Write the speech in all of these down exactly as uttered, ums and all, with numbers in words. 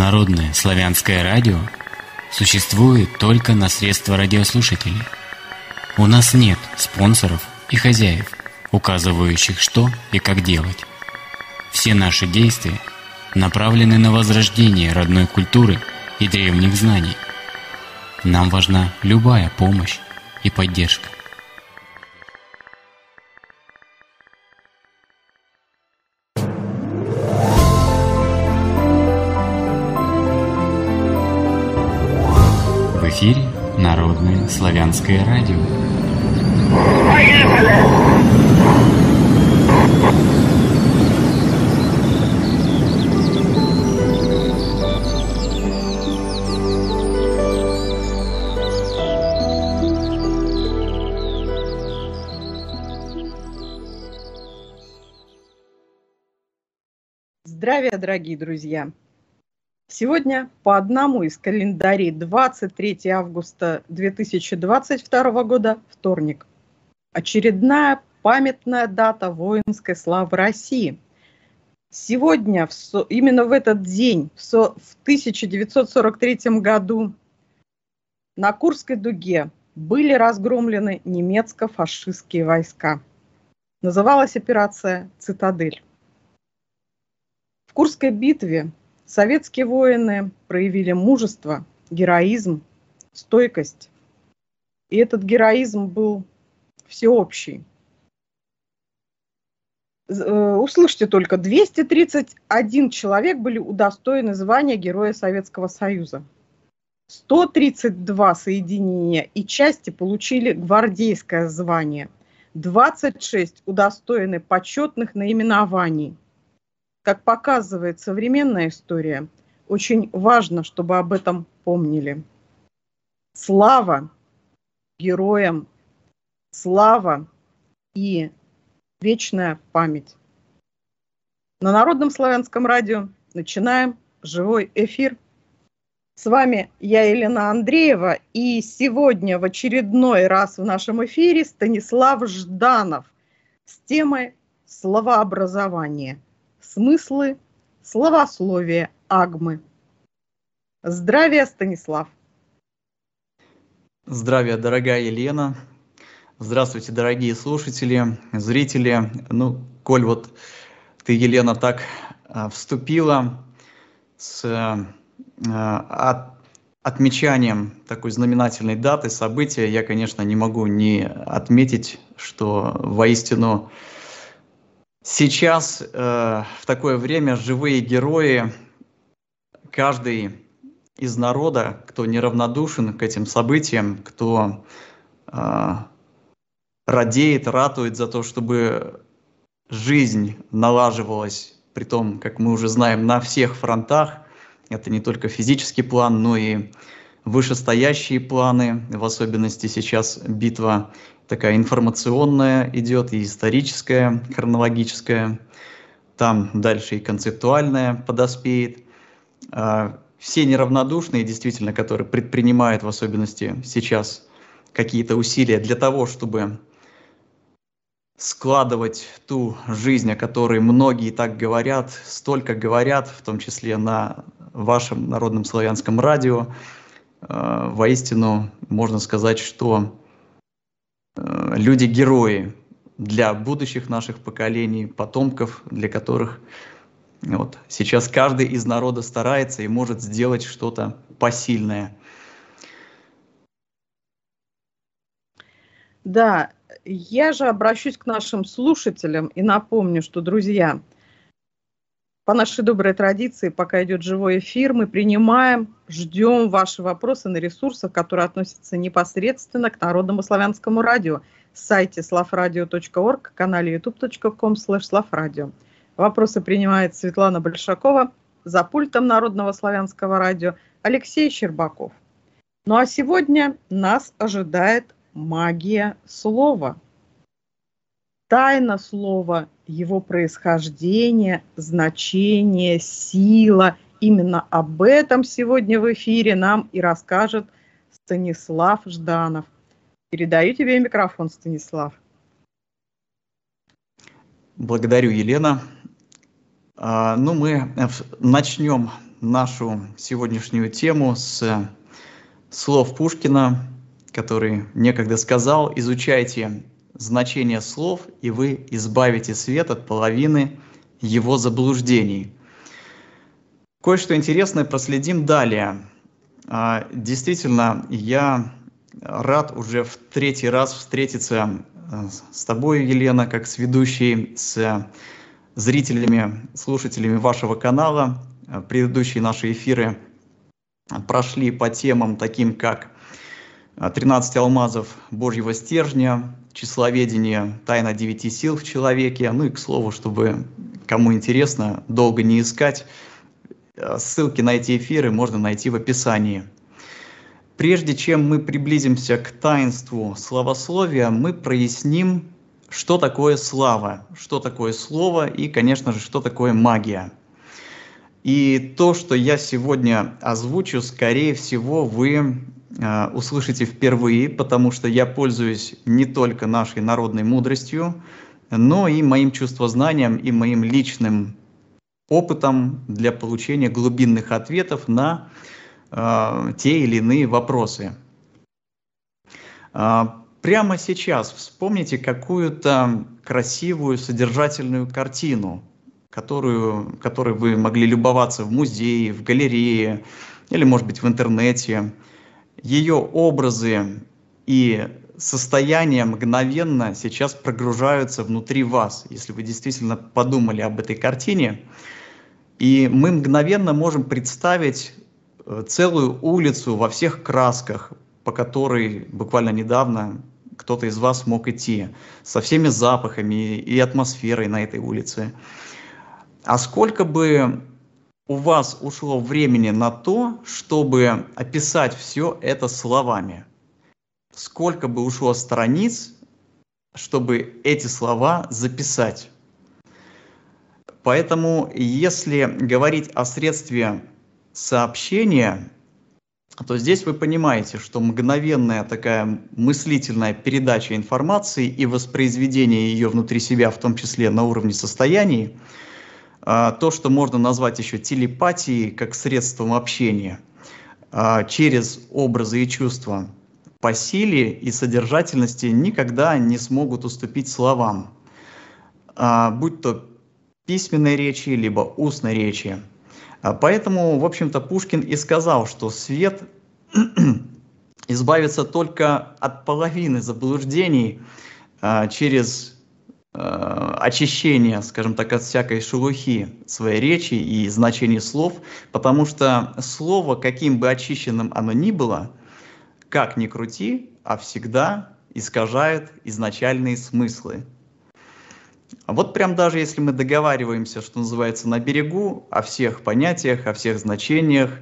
Народное славянское радио существует только на средства радиослушателей. У нас нет спонсоров и хозяев, указывающих, что и как делать. Все наши действия направлены на возрождение родной культуры и древних знаний. Нам важна любая помощь и поддержка. В эфире Народное славянское радио. Здравия, дорогие друзья! Сегодня по одному из календарей двадцать третьего августа две тысячи двадцать второго года, вторник. Очередная памятная дата воинской славы России. Сегодня, именно в этот день, в тысяча девятьсот сорок третьем году, на Курской дуге были разгромлены немецко-фашистские войска. Называлась операция «Цитадель». В Курской битве советские воины проявили мужество, героизм, стойкость. И этот героизм был всеобщий. Услышьте только, двести тридцать один человек были удостоены звания Героя Советского Союза. сто тридцать два соединения и части получили гвардейское звание. двадцать шесть удостоены почетных наименований. Как показывает современная история, очень важно, чтобы об этом помнили. Слава героям, слава и вечная память. На Народном славянском радио начинаем живой эфир. С вами я, Елена Андреева, и сегодня в очередной раз в нашем эфире Станислав Жданов с темой словообразования. Смыслы, словословие Агмы. Здравия, Станислав. Здравия, дорогая Елена. Здравствуйте, дорогие слушатели, зрители. Ну, коль вот ты, Елена, так а, вступила с а, от, отмечанием такой знаменательной даты, события, я, конечно, не могу не отметить, что воистину сейчас, э, в такое время, живые герои, каждый из народа, кто неравнодушен к этим событиям, кто э, радеет, ратует за то, чтобы жизнь налаживалась, при том, как мы уже знаем, на всех фронтах. Это не только физический план, но и вышестоящие планы, в особенности сейчас битва такая информационная идет, и историческая, хронологическая, там дальше и концептуальная подоспеет. Все неравнодушные, действительно, которые предпринимают, в особенности сейчас, какие-то усилия для того, чтобы складывать ту жизнь, о которой многие так говорят, столько говорят, в том числе на вашем Народном славянском радио, воистину можно сказать, что люди-герои для будущих наших поколений, потомков, для которых вот, сейчас каждый из народа старается и может сделать что-то посильное. Да, я же обращусь к нашим слушателям и напомню, что, друзья, по нашей доброй традиции, пока идет живой эфир, мы принимаем, ждем ваши вопросы на ресурсах, которые относятся непосредственно к Народному славянскому радио, сайте славрадио точка орг, канале ютуб точка ком слэш славрадио. Вопросы принимает Светлана Большакова, за пультом Народного славянского радио Алексей Щербаков. Ну а сегодня нас ожидает магия слова. Тайна слова, его происхождение, значение, сила. Именно об этом сегодня в эфире нам и расскажет Станислав Жданов. Передаю тебе микрофон, Станислав. Благодарю, Елена. Ну, мы начнем нашу сегодняшнюю тему с слов Пушкина, который некогда сказал: «Изучайте значение слов, и вы избавите свет от половины его заблуждений». Кое-что интересное проследим далее. Действительно, я рад уже в третий раз встретиться с тобой, Елена, как с ведущей, с зрителями, слушателями вашего канала. Предыдущие наши эфиры прошли по темам таким, как тринадцать алмазов Божьего стержня, тщесловедение, тайна девяти сил в человеке. Ну и, к слову, чтобы кому интересно, долго не искать, ссылки на эти эфиры можно найти в описании. Прежде чем мы приблизимся к таинству славословия, мы проясним, что такое слава, что такое слово и, конечно же, что такое магия. И то, что я сегодня озвучу, скорее всего, вы э, услышите впервые, потому что я пользуюсь не только нашей народной мудростью, но и моим чувствознанием и моим личным опытом для получения глубинных ответов на э, те или иные вопросы. Э, прямо сейчас вспомните какую-то красивую, содержательную картину, которую, которой вы могли любоваться в музее, в галерее или, может быть, в интернете. Ее образы и состояние мгновенно сейчас прогружаются внутри вас, если вы действительно подумали об этой картине. И мы мгновенно можем представить целую улицу во всех красках, по которой буквально недавно кто-то из вас мог идти, со всеми запахами и атмосферой на этой улице. А сколько бы у вас ушло времени на то, чтобы описать все это словами? Сколько бы ушло страниц, чтобы эти слова записать? Поэтому, если говорить о средстве сообщения, то здесь вы понимаете, что мгновенная такая мыслительная передача информации и воспроизведение ее внутри себя, в том числе на уровне состояний, то, что можно назвать еще телепатией, как средством общения, через образы и чувства, по силе и содержательности никогда не смогут уступить словам, будь то письменной речи, либо устной речи. Поэтому, в общем-то, Пушкин и сказал, что свет избавится только от половины заблуждений через очищение, скажем так, от всякой шелухи своей речи и значений слов, потому что слово, каким бы очищенным оно ни было, как ни крути, а всегда искажает изначальные смыслы. А вот прям даже если мы договариваемся, что называется, на берегу, о всех понятиях, о всех значениях,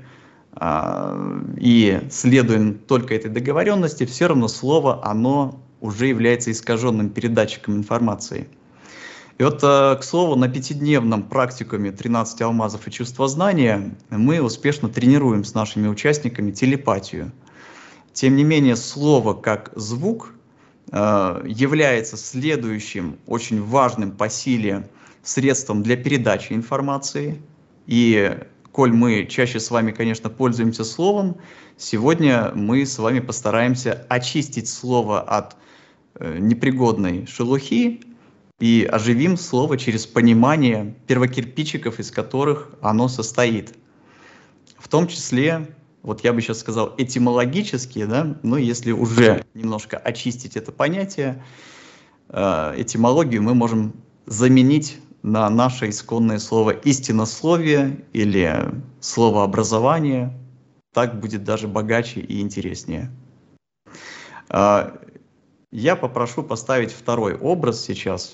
э, и следуем только этой договоренности, все равно слово, оно уже является искаженным передатчиком информации. И вот, э, к слову, на пятидневном практикуме тринадцать алмазов и чувствознания мы успешно тренируем с нашими участниками телепатию. Тем не менее, слово как звук является следующим очень важным по силе средством для передачи информации. И коль мы чаще с вами, конечно, пользуемся словом, сегодня мы с вами постараемся очистить слово от непригодной шелухи и оживим слово через понимание первокирпичиков, из которых оно состоит. В том числе, вот я бы сейчас сказал, этимологически, да, но если уже немножко очистить это понятие, э, этимологию мы можем заменить на наше исконное слово истинословие или словообразование. Так будет даже богаче и интереснее. Э, я попрошу поставить второй образ сейчас.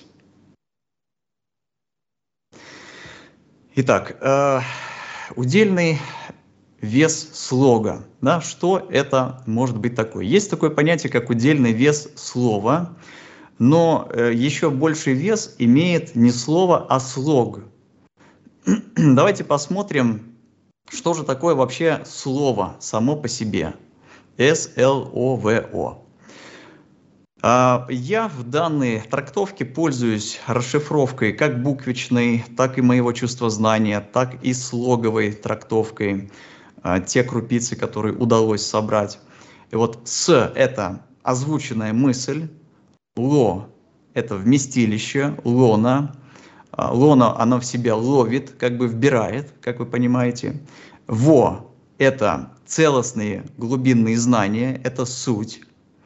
Итак, э, удельный вес слога. Да, что это может быть такое? Есть такое понятие, как удельный вес слова, но э, еще больший вес имеет не слово, а слог. Давайте посмотрим, что же такое вообще слово само по себе. эс эл о вэ о. Я в данной трактовке пользуюсь расшифровкой как буквичной, так и моего чувствознания, так и слоговой трактовкой, те крупицы, которые удалось собрать. И вот «с» — это озвученная мысль, «ло» — это вместилище, «лона». «Лона» оно в себя ловит, как бы вбирает, как вы понимаете. «Во» — это целостные глубинные знания, это суть.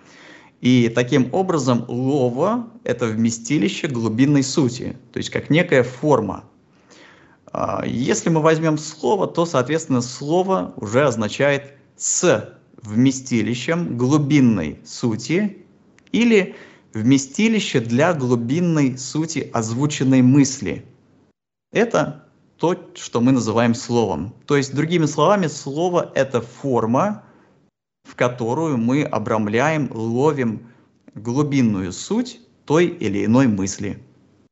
И таким образом лово – это вместилище глубинной сути, то есть как некая форма. Если мы возьмем слово, то, соответственно, слово уже означает «с» вместилищем глубинной сути или вместилище для глубинной сути озвученной мысли. Это то, что мы называем словом. То есть, другими словами, слово – это форма, в которую мы обрамляем, ловим глубинную суть той или иной мысли.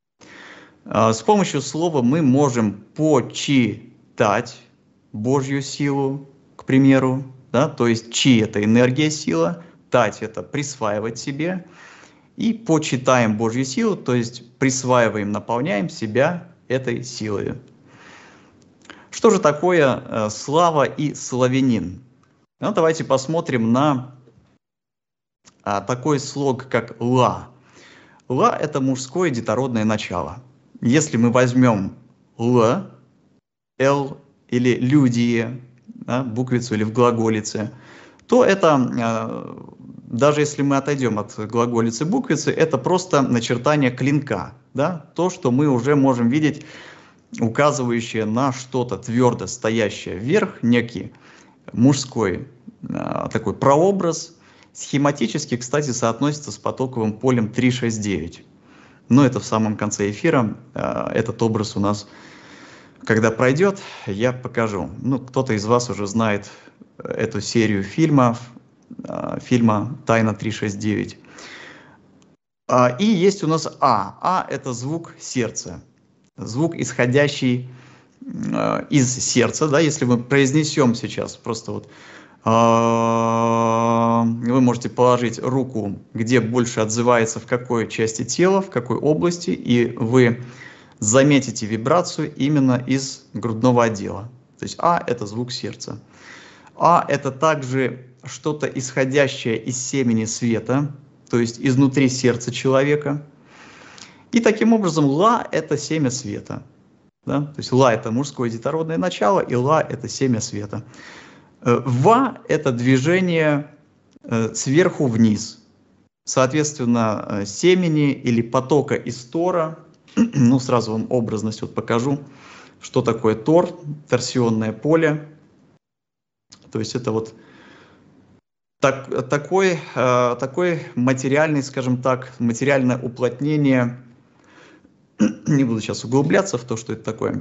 С помощью слова мы можем почитать Божью силу, к примеру, да? То есть чи – это энергия, сила, тать – это присваивать себе, и почитаем Божью силу, то есть присваиваем, наполняем себя этой силой. Что же такое э, слава и славянин? Ну, давайте посмотрим на а, такой слог, как «ла». «Ла» — это мужское детородное начало. Если мы возьмем «л», «л» или «людие», да, буквицу или в глаголице, то это, а, даже если мы отойдем от глаголицы буквицы, это просто начертание клинка, да, то, что мы уже можем видеть, указывающее на что-то твердо стоящее вверх, некий мужской э, такой прообраз, схематически, кстати, соотносится с потоковым полем три шесть девять. Но это в самом конце эфира. Э, этот образ у нас, когда пройдет, я покажу. Ну, кто-то из вас уже знает эту серию фильмов, э, фильма «Тайна три шесть девять». Э, и есть у нас А. А – это звук сердца. Звук, исходящий из сердца, да, если мы произнесем сейчас, просто вот вы можете положить руку, где больше отзывается, в какой части тела, в какой области, и вы заметите вибрацию именно из грудного отдела. То есть А – это звук сердца. А – это также что-то исходящее из семени света, то есть изнутри сердца человека. И таким образом Ла – это семя света. Да? То есть Ла – это мужское детородное начало, и Ла – это семя света. Ва – это движение сверху вниз. Соответственно, семени или потока из тора. Ну, сразу вам образность вот покажу, что такое тор, торсионное поле. То есть это вот так, такой, такой материальный, скажем так, материальное уплотнение. Не буду сейчас углубляться в то, что это такое.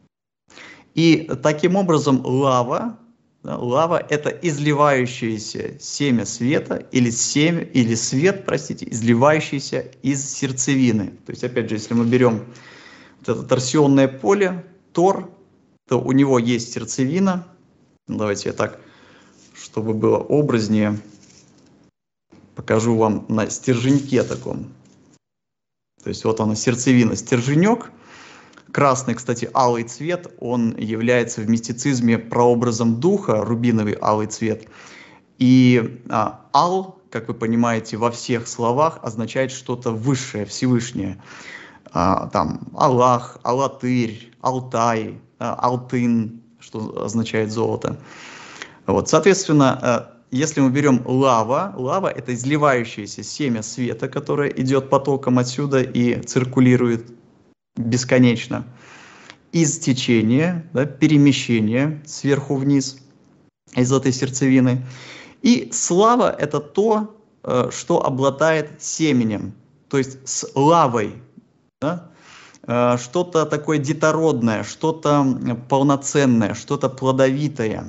И таким образом лава, да, лава – это изливающееся семя света или, семя, или свет, простите, изливающийся из сердцевины. То есть, опять же, если мы берем вот это торсионное поле, тор, то у него есть сердцевина. Давайте я так, чтобы было образнее, покажу вам на стерженьке таком. То есть вот она, сердцевина, стерженек. Красный, кстати, алый цвет, он является в мистицизме прообразом духа, рубиновый алый цвет. И а, ал, как вы понимаете, во всех словах означает что-то высшее, Всевышнее. А, там Аллах, Алатырь, Алтай, а, Алтын, что означает золото. Вот, соответственно, если мы берем лава, лава – это изливающееся семя света, которое идет потоком отсюда и циркулирует бесконечно. Из течения, да, перемещение сверху вниз из этой сердцевины. И слава – это то, что обладает семенем, то есть с лавой, да, что-то такое детородное, что-то полноценное, что-то плодовитое.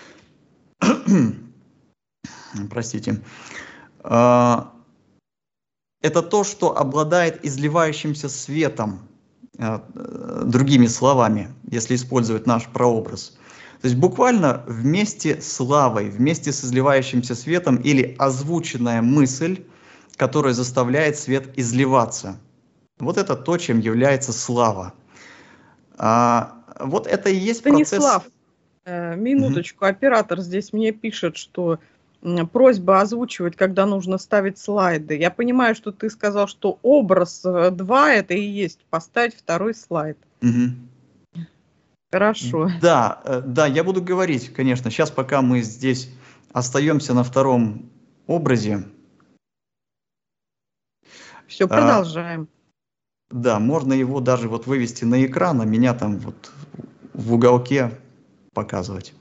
Простите. Это то, что обладает изливающимся светом, другими словами, если использовать наш прообраз. То есть буквально вместе с лавой, вместе с изливающимся светом или озвученная мысль, которое заставляет свет изливаться. Вот это то, чем является слава. А, вот это и есть Станислав, процесс... э, минуточку, угу. Оператор здесь мне пишет, что м, просьба озвучивать, когда нужно ставить слайды. Я понимаю, что ты сказал, что образ два это и есть поставить второй слайд. Угу. Хорошо. Да, да, я буду говорить, конечно. Сейчас, пока мы здесь остаемся на втором образе. Все, продолжаем. А, да, можно его даже вот вывести на экран, а меня там вот в уголке показывать.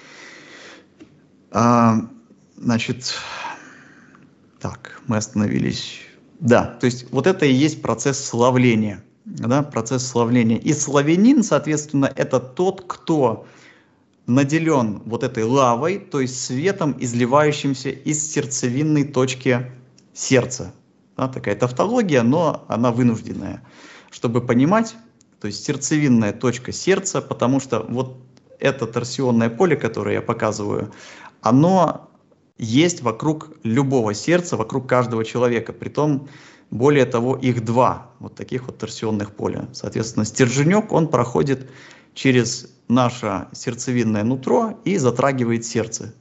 А, значит, так, мы остановились. Да, то есть вот это и есть процесс славления. Да, процесс славления. И славянин, соответственно, это тот, кто наделен вот этой лавой, то есть светом, изливающимся из сердцевинной точки сердца. Да, такая тавтология, но она вынужденная, чтобы понимать, то есть сердцевинная точка сердца, потому что вот это торсионное поле, которое я показываю, оно есть вокруг любого сердца, вокруг каждого человека, притом более того, их два вот таких вот торсионных поля. Соответственно, стерженек, он проходит через наше сердцевинное нутро и затрагивает сердце.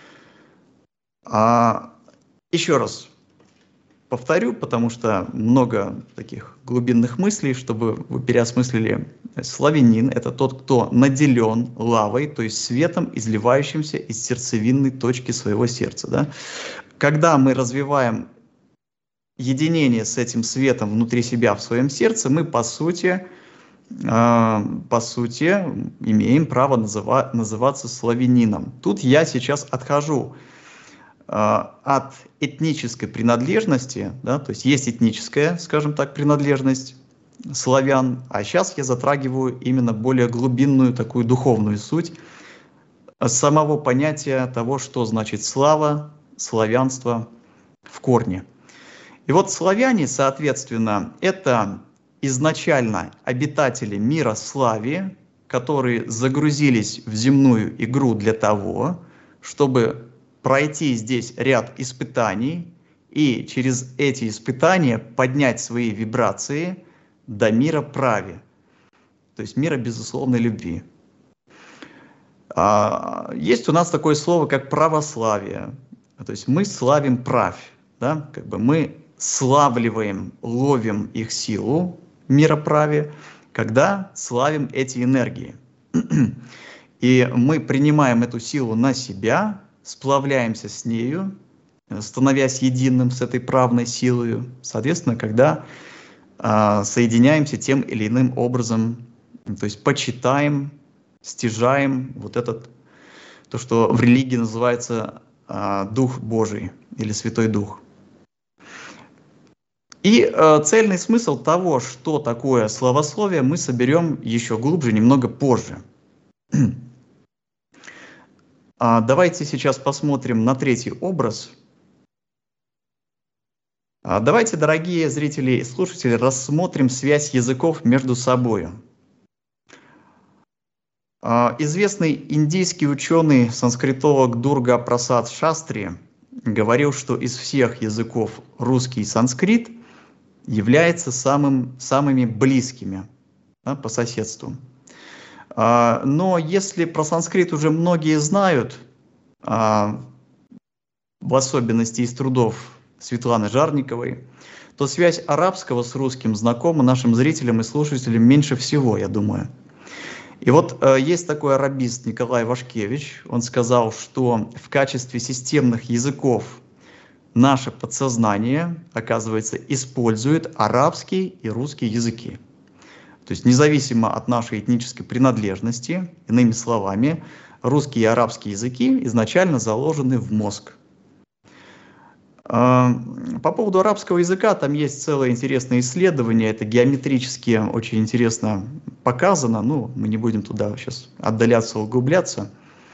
А, еще раз повторю, потому что много таких глубинных мыслей, чтобы вы переосмыслили. Славянин – это тот, кто наделен лавой, то есть светом, изливающимся из сердцевинной точки своего сердца. Да? Когда мы развиваем единение с этим светом внутри себя, в своем сердце, мы, по сути, э, по сути имеем право называ, называться славянином. Тут я сейчас отхожу э, от этнической принадлежности, да, то есть есть этническая, скажем так, принадлежность славян, а сейчас я затрагиваю именно более глубинную такую духовную суть самого понятия того, что значит слава, славянство в корне. И вот славяне, соответственно, это изначально обитатели мира слави, которые загрузились в земную игру для того, чтобы пройти здесь ряд испытаний и через эти испытания поднять свои вибрации до мира прави, то есть мира безусловной любви. Есть у нас такое слово, как православие, то есть мы славим правь, да? Как бы мы славливаем, ловим их силу мироправе, когда славим эти энергии. И мы принимаем эту силу на себя, сплавляемся с нею, становясь единым с этой правной силой. Соответственно, когда э, соединяемся тем или иным образом, то есть почитаем, стяжаем вот этот, то, что в религии называется э, Дух Божий или Святой Дух. И э, цельный смысл того, что такое славословие, мы соберем еще глубже, немного позже. а, давайте сейчас посмотрим на третий образ. А, давайте, дорогие зрители и слушатели, рассмотрим связь языков между собой. А, известный индийский ученый, санскритолог Дурга Прасад Шастри говорил, что из всех языков русский и санскрит является самым, самыми близкими, да, по соседству. А, но если про санскрит уже многие знают, а, в особенности из трудов Светланы Жарниковой, то связь арабского с русским знакома нашим зрителям и слушателям меньше всего, я думаю. И вот э, есть такой арабист Николай Вашкевич, он сказал, что в качестве системных языков наше подсознание, оказывается, использует арабский и русский языки. То есть независимо от нашей этнической принадлежности, иными словами, русские и арабские языки изначально заложены в мозг. По поводу арабского языка, там есть целое интересное исследование, это геометрически очень интересно показано, ну, мы не будем туда сейчас отдаляться, углубляться.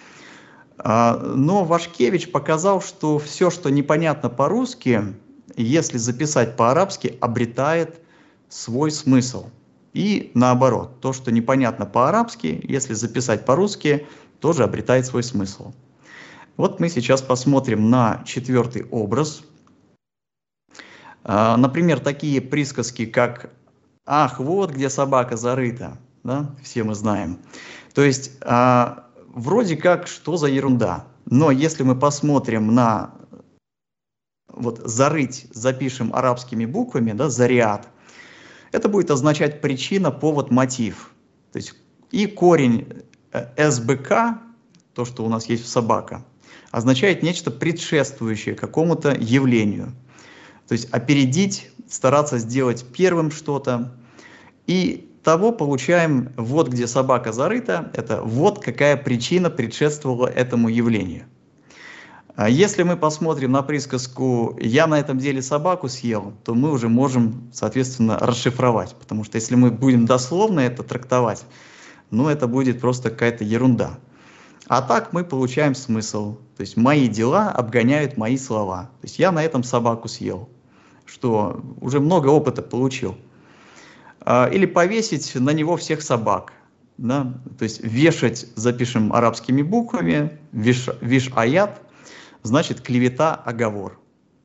Но Вашкевич показал, что все, что непонятно по-русски, если записать по-арабски, обретает свой смысл. И наоборот, то, что непонятно по-арабски, если записать по-русски, тоже обретает свой смысл. Вот мы сейчас посмотрим на четвертый образ. Например, такие присказки, как «Ах, вот где собака зарыта», да, все мы знаем. То есть, вроде как, что за ерунда. Но если мы посмотрим на вот «зарыть», запишем арабскими буквами, да, «зариат», это будет означать причина, повод, мотив. То есть и корень эс бэ ка, то, что у нас есть в собака, означает нечто предшествующее какому-то явлению. То есть опередить, стараться сделать первым что-то. И того получаем «вот где собака зарыта», это «вот какая причина предшествовала этому явлению». Если мы посмотрим на присказку «я на этом деле собаку съел», то мы уже можем, соответственно, расшифровать. Потому что если мы будем дословно это трактовать, ну это будет просто какая-то ерунда. А так мы получаем смысл. То есть мои дела обгоняют мои слова. То есть я на этом собаку съел, что уже много опыта получил. Или повесить на него всех собак. Да? То есть вешать, запишем арабскими буквами, виш, виш-аят, значит клевета, оговор.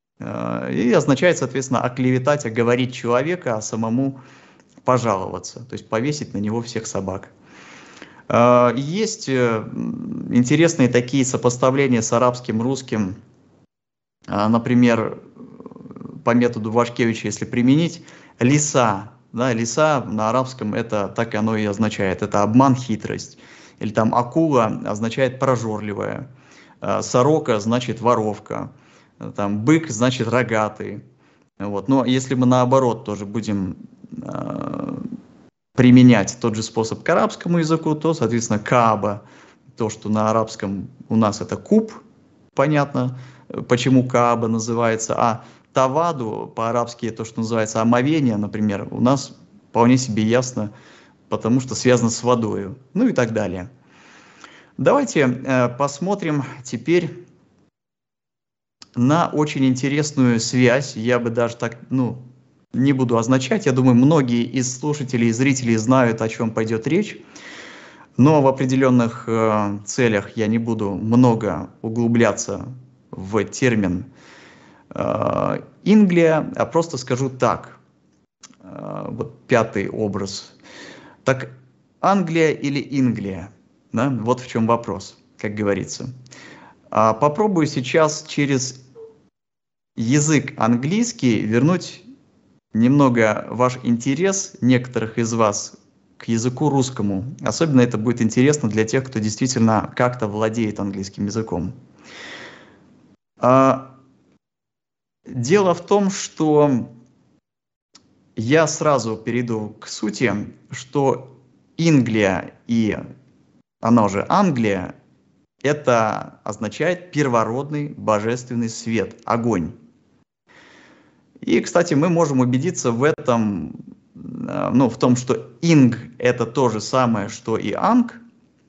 И означает, соответственно, оклеветать, оговорить человека, а самому пожаловаться. То есть повесить на него всех собак. Есть интересные такие сопоставления с арабским, русским. Например, по методу Вашкевича, если применить, лиса. Да, лиса на арабском это так оно и означает. Это обман, хитрость. Или там акула означает прожорливая. Сорока значит воровка. Там бык значит рогатый. Вот. Но если мы наоборот тоже будем э, применять тот же способ к арабскому языку, то, соответственно, кааба, то, что на арабском у нас это куб, понятно, почему кааба называется, а таваду по-арабски то, что называется омовение, например, у нас вполне себе ясно, потому что связано с водой, ну и так далее. Давайте э, посмотрим теперь на очень интересную связь. Я бы даже так, ну, не буду означать. Я думаю, многие из слушателей и зрителей знают, о чем пойдет речь. Но в определенных э, целях я не буду много углубляться в термин э, Инглия, а просто скажу так. Э, вот пятый образ. Так, Англия или Инглия? Да? Вот в чем вопрос, как говорится. А попробую сейчас через язык английский вернуть немного ваш интерес, некоторых из вас, к языку русскому. Особенно это будет интересно для тех, кто действительно как-то владеет английским языком. А, дело в том, что я сразу перейду к сути, что Инглия и она же Англия, это означает первородный божественный свет, огонь. И, кстати, мы можем убедиться в этом, ну, в том, что инг – это то же самое, что и анг,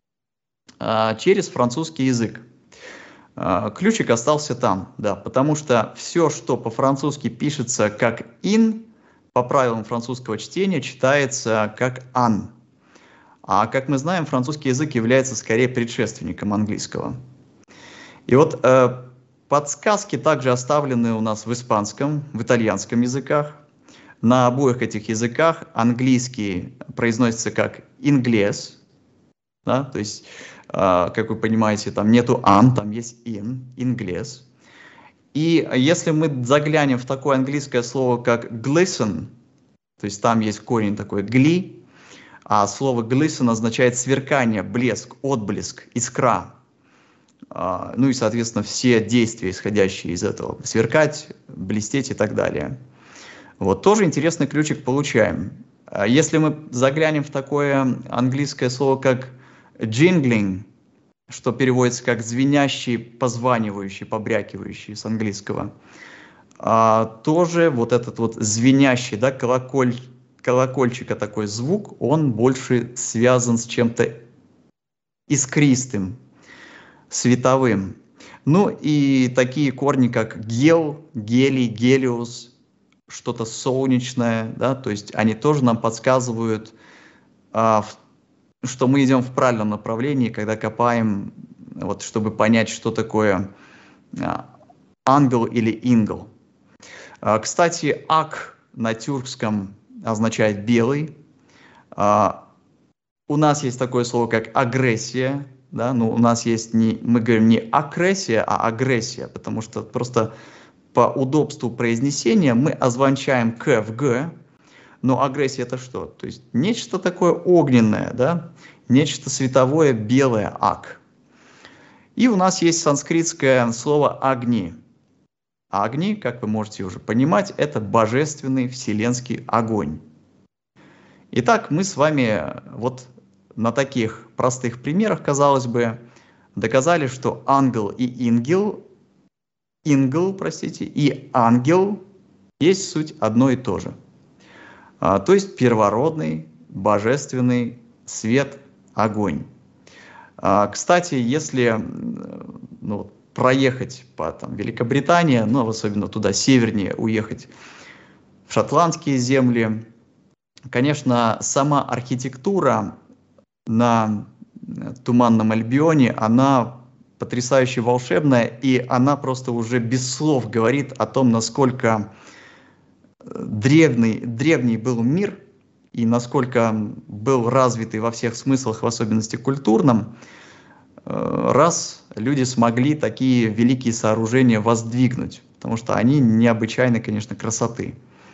через французский язык. Ключик остался там, да, потому что все, что по-французски пишется как ин, по правилам французского чтения читается как ан. А как мы знаем, французский язык является скорее предшественником английского. И вот э, подсказки также оставлены у нас в испанском, в итальянском языках. На обоих этих языках английский произносится как inglés, да, то есть, э, как вы понимаете, там нету ан, там есть in, inglés. И если мы заглянем в такое английское слово, как glisten, то есть там есть корень такой gli, а слово glisten означает сверкание, блеск, отблеск, искра. Ну и, соответственно, все действия, исходящие из этого. Сверкать, блестеть и так далее. Вот тоже интересный ключик получаем. Если мы заглянем в такое английское слово, как jingling, что переводится как звенящий, позванивающий, побрякивающий с английского, тоже вот этот вот звенящий, да, колоколь, колокольчика такой звук, он больше связан с чем-то искристым, световым. Ну и такие корни, как гел, гелий, гелиус, что-то солнечное, да, то есть они тоже нам подсказывают, а, в, что мы идем в правильном направлении, когда копаем, вот, чтобы понять, что такое а, ангел или ингл. Кстати, ак на тюркском означает белый. У нас есть такое слово, как агрессия. Да? Ну, у нас есть, не, мы говорим не агрессия, а агрессия, потому что просто по удобству произнесения мы озвончаем к в г. Но агрессия это что? То есть нечто такое огненное, да? Нечто световое, белое, ак. И у нас есть санскритское слово агни. Агни, как вы можете уже понимать, это божественный вселенский огонь. Итак, мы с вами вот на таких простых примерах, казалось бы, доказали, что ангел и ингел, ингел, простите, и ангел есть суть одно и то же. А, то есть первородный, божественный свет, огонь. А, кстати, если ну, проехать по там, Великобритании, ну, особенно туда севернее уехать, в шотландские земли, конечно, сама архитектура на Туманном Альбионе, она потрясающе волшебная, и она просто уже без слов говорит о том, насколько древний, древний был мир, и насколько был развитый во всех смыслах, в особенности культурном, раз люди смогли такие великие сооружения воздвигнуть, потому что они необычайной, конечно, красоты.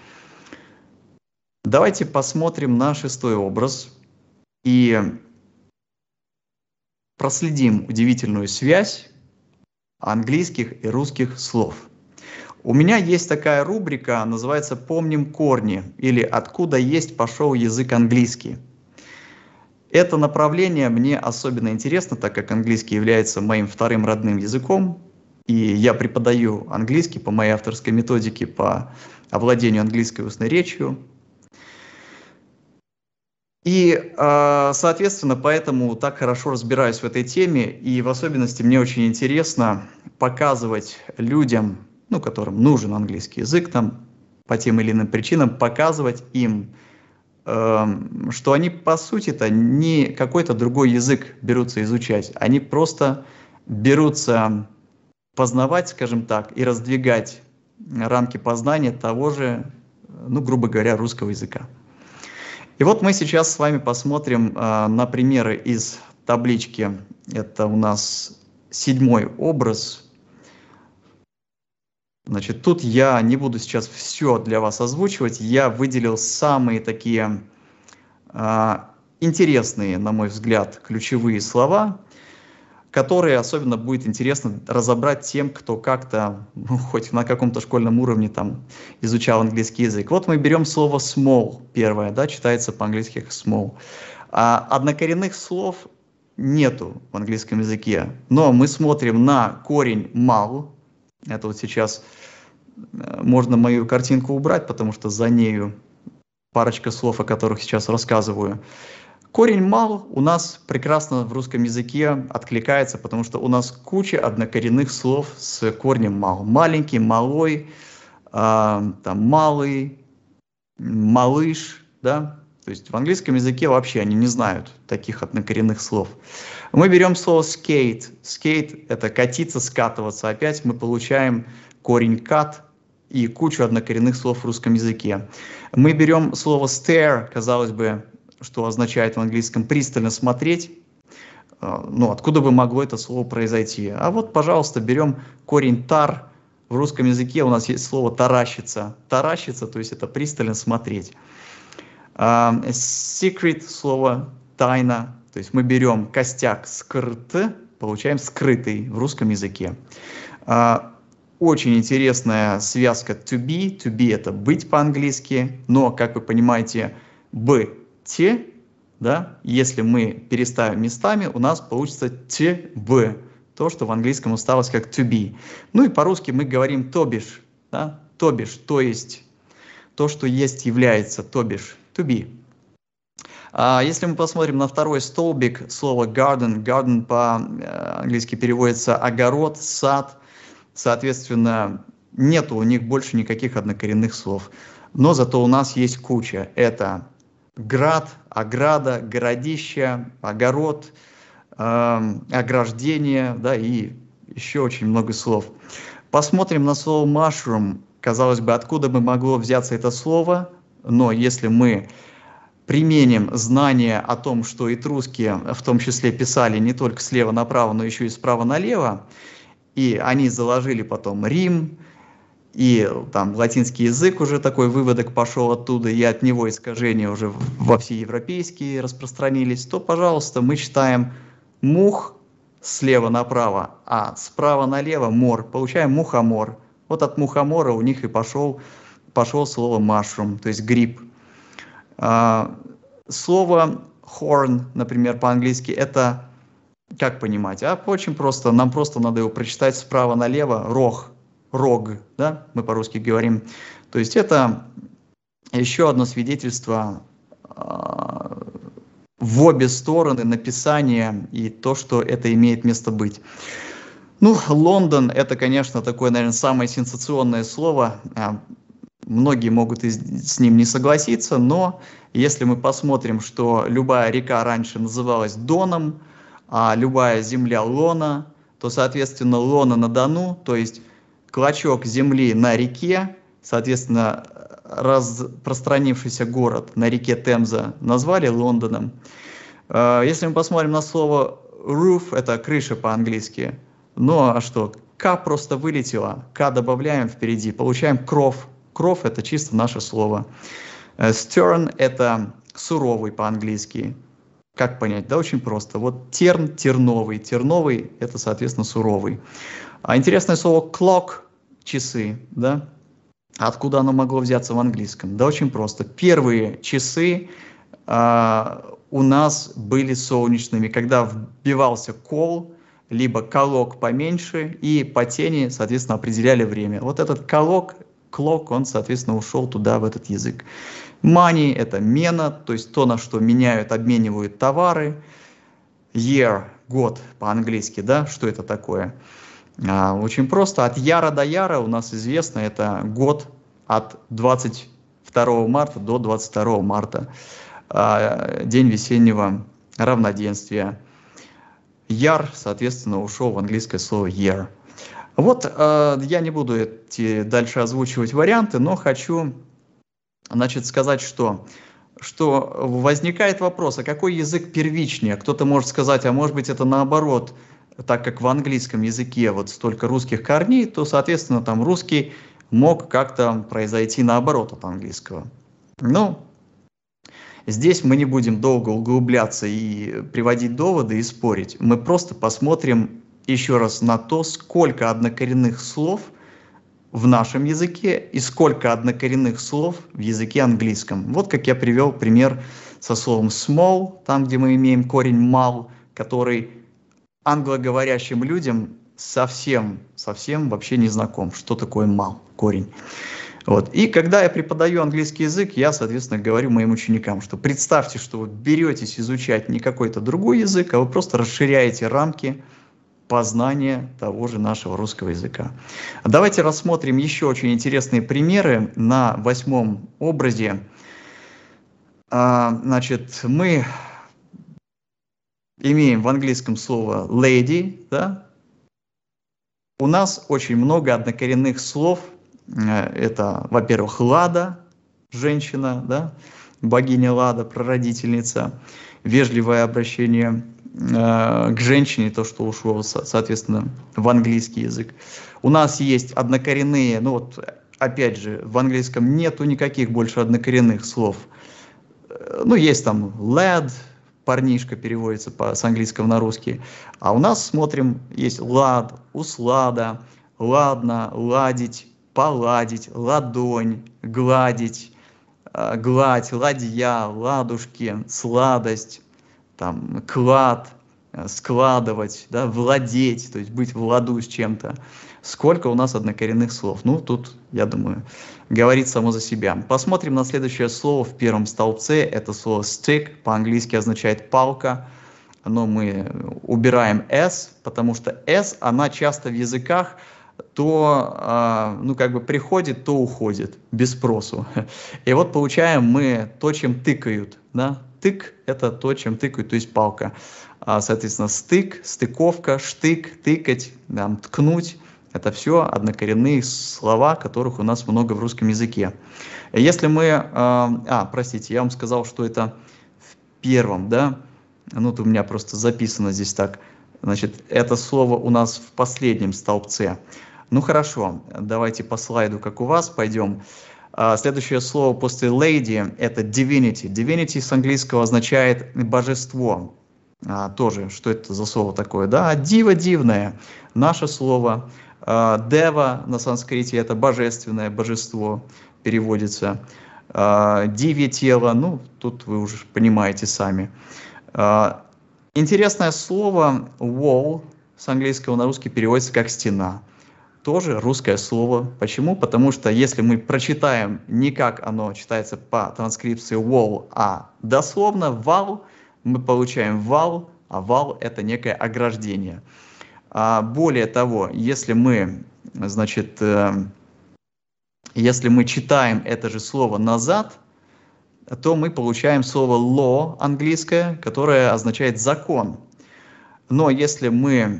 Давайте посмотрим на шестой образ и проследим удивительную связь английских и русских слов. У меня есть такая рубрика, называется «Помним корни» или «Откуда есть пошел язык английский». Это направление мне особенно интересно, так как английский является моим вторым родным языком, и я преподаю английский по моей авторской методике по овладению английской устной речью. И, соответственно, поэтому так хорошо разбираюсь в этой теме, и в особенности мне очень интересно показывать людям, ну, которым нужен английский язык, там, по тем или иным причинам, показывать им, э, что они, по сути-то, не какой-то другой язык берутся изучать, они просто берутся познавать, скажем так, и раздвигать рамки познания того же, ну, грубо говоря, русского языка. И вот мы сейчас с вами посмотрим э, на примеры из таблички. Это у нас седьмой образ. Значит, тут я не буду сейчас все для вас озвучивать. Я выделил самые такие э, интересные, на мой взгляд, ключевые слова, которые особенно будет интересно разобрать тем, кто как-то, ну, хоть на каком-то школьном уровне там изучал английский язык. Вот мы берем слово small, первое, да, читается по-английски как small. А однокоренных слов нету в английском языке, но мы смотрим на корень mal. Это вот сейчас можно мою картинку убрать, потому что за нею парочка слов, о которых сейчас рассказываю. Корень mal у нас прекрасно в русском языке откликается, потому что у нас куча однокоренных слов с корнем mal. Маленький, малой, э, там, малый, малыш, да. То есть в английском языке вообще они не знают таких однокоренных слов. Мы берем слово skate. Skate – это катиться, скатываться. Опять мы получаем корень cut и кучу однокоренных слов в русском языке. Мы берем слово stare, казалось бы, что означает в английском пристально смотреть. Ну, откуда бы могло это слово произойти? А вот, пожалуйста, берем корень tar. В русском языке у нас есть слово таращиться. Таращиться, то есть это пристально смотреть. Secret слово тайна. То есть мы берем костяк скрт, получаем скрытый в русском языке. Очень интересная связка to be. To be это быть по-английски, но, как вы понимаете, быть, да, если мы переставим местами, у нас получится to be, то, что в английском осталось как to be. Ну и по-русски мы говорим то бишь, да, то бишь, то есть, то, что есть, является, то бишь, to be. А если мы посмотрим на второй столбик, слово garden, garden по-английски переводится огород, сад, соответственно, нету у них больше никаких однокоренных слов. Но зато у нас есть куча. Это град, ограда, городище, огород, э, ограждение, да, и еще очень много слов. Посмотрим на слово mushroom. Казалось бы, откуда бы могло взяться это слово, но если мы применим знания о том, что этруски в том числе писали не только слева направо, но еще и справа налево, и они заложили потом Рим, и там латинский язык уже такой выводок пошел оттуда, и от него искажения уже во все европейские распространились, то, пожалуйста, мы читаем мух слева направо, а справа налево мор, получаем мухомор. Вот от мухомора у них и пошел, пошел слово mushroom, то есть гриб. А, слово horn, например, по-английски, это как понимать? А очень просто, нам просто надо его прочитать справа налево, рог, рог, да, мы по-русски говорим. То есть это еще одно свидетельство а, в обе стороны написания и то, что это имеет место быть. Ну, Лондон, это, конечно, такое, наверное, самое сенсационное слово. Многие могут и с ним не согласиться, но если мы посмотрим, что любая река раньше называлась Доном, а любая земля Лона, то, соответственно, Лона на Дону, то есть клочок земли на реке, соответственно, распространившийся город на реке Темза назвали Лондоном. Если мы посмотрим на слово roof, это крыша по-английски, ну а что, К просто вылетело, К добавляем впереди, получаем кров. Кров – это чисто наше слово. Stern – это суровый по-английски. Как понять? Да очень просто. Вот терн – терновый. Терновый – это, соответственно, суровый. А интересное слово clock – часы. Да? Откуда оно могло взяться в английском? Да очень просто. Первые часы а, у нас были солнечными, когда вбивался кол, либо колок поменьше, и по тени, соответственно, определяли время. Вот этот колок, clock, он, соответственно, ушел туда, в этот язык. Money – это мена, то есть то, на что меняют, обменивают товары. Year – год по-английски, да, что это такое? А, очень просто, от яра до яра у нас известно, это год от двадцать второго марта до двадцать второго марта, а, день весеннего равноденствия. Яр, соответственно, ушел в английское слово year. Вот э, я не буду эти дальше озвучивать варианты, но хочу, значит, сказать, что, что возникает вопрос, а какой язык первичнее? Кто-то может сказать, а может быть это наоборот, так как в английском языке вот столько русских корней, то, соответственно, там русский мог как-то произойти наоборот от английского. Ну, здесь мы не будем долго углубляться и приводить доводы и спорить. Мы просто посмотрим еще раз на то, сколько однокоренных слов в нашем языке и сколько однокоренных слов в языке английском. Вот как я привел пример со словом small, там, где мы имеем корень mal, который англоговорящим людям совсем, совсем вообще не знаком, что такое mal, корень. Вот. И когда я преподаю английский язык, я, соответственно, говорю моим ученикам, что представьте, что вы беретесь изучать не какой-то другой язык, а вы просто расширяете рамки познания того же нашего русского языка. Давайте рассмотрим еще очень интересные примеры на восьмом образе. А, значит, мы имеем в английском слово lady, да? У нас очень много однокоренных слов. Это, во-первых, Лада, женщина, да? Богиня Лада, прародительница, вежливое обращение к женщине, то, что ушло, соответственно, в английский язык. У нас есть однокоренные, ну вот, опять же, в английском нету никаких больше однокоренных слов. Ну, есть там lad, парнишка переводится по, с английского на русский. А у нас, смотрим, есть лад, услада, ладно, ладить, поладить, ладонь, гладить, гладь, ладья, ладушки, сладость, там, клад, складывать, да, владеть, то есть быть в ладу с чем-то. Сколько у нас однокоренных слов? Ну, тут, я думаю, говорит само за себя. Посмотрим на следующее слово в первом столбце. Это слово stick, по-английски означает палка. Но мы убираем s, потому что s, она часто в языках то, ну, как бы приходит, то уходит, без спросу. И вот получаем мы то, чем тыкают, да? Тык – это то, чем тыкают, то есть палка. Соответственно, стык, стыковка, штык, тыкать, там, ткнуть. Это все однокоренные слова, которых у нас много в русском языке. Если мы... Э, а, простите, я вам сказал, что это в первом, да? Ну, вот у меня просто записано здесь так. Значит, это слово у нас в последнем столбце. Ну, хорошо, давайте по слайду, как у вас, пойдем. А, следующее слово после lady – это divinity. Divinity с английского означает божество. А, тоже, что это за слово такое? Да, диво дивное, наше слово. Дева на санскрите это божественное, божество переводится. Дивье тело, ну, тут вы уже понимаете сами. Интересное слово wall с английского на русский переводится как стена. Тоже русское слово. Почему? Потому что если мы прочитаем не как оно читается по транскрипции wall, а дословно wall, мы получаем wall, а wall это некое ограждение. Более того, если мы, значит, если мы читаем это же слово назад, то мы получаем слово law английское, которое означает закон. Но если мы,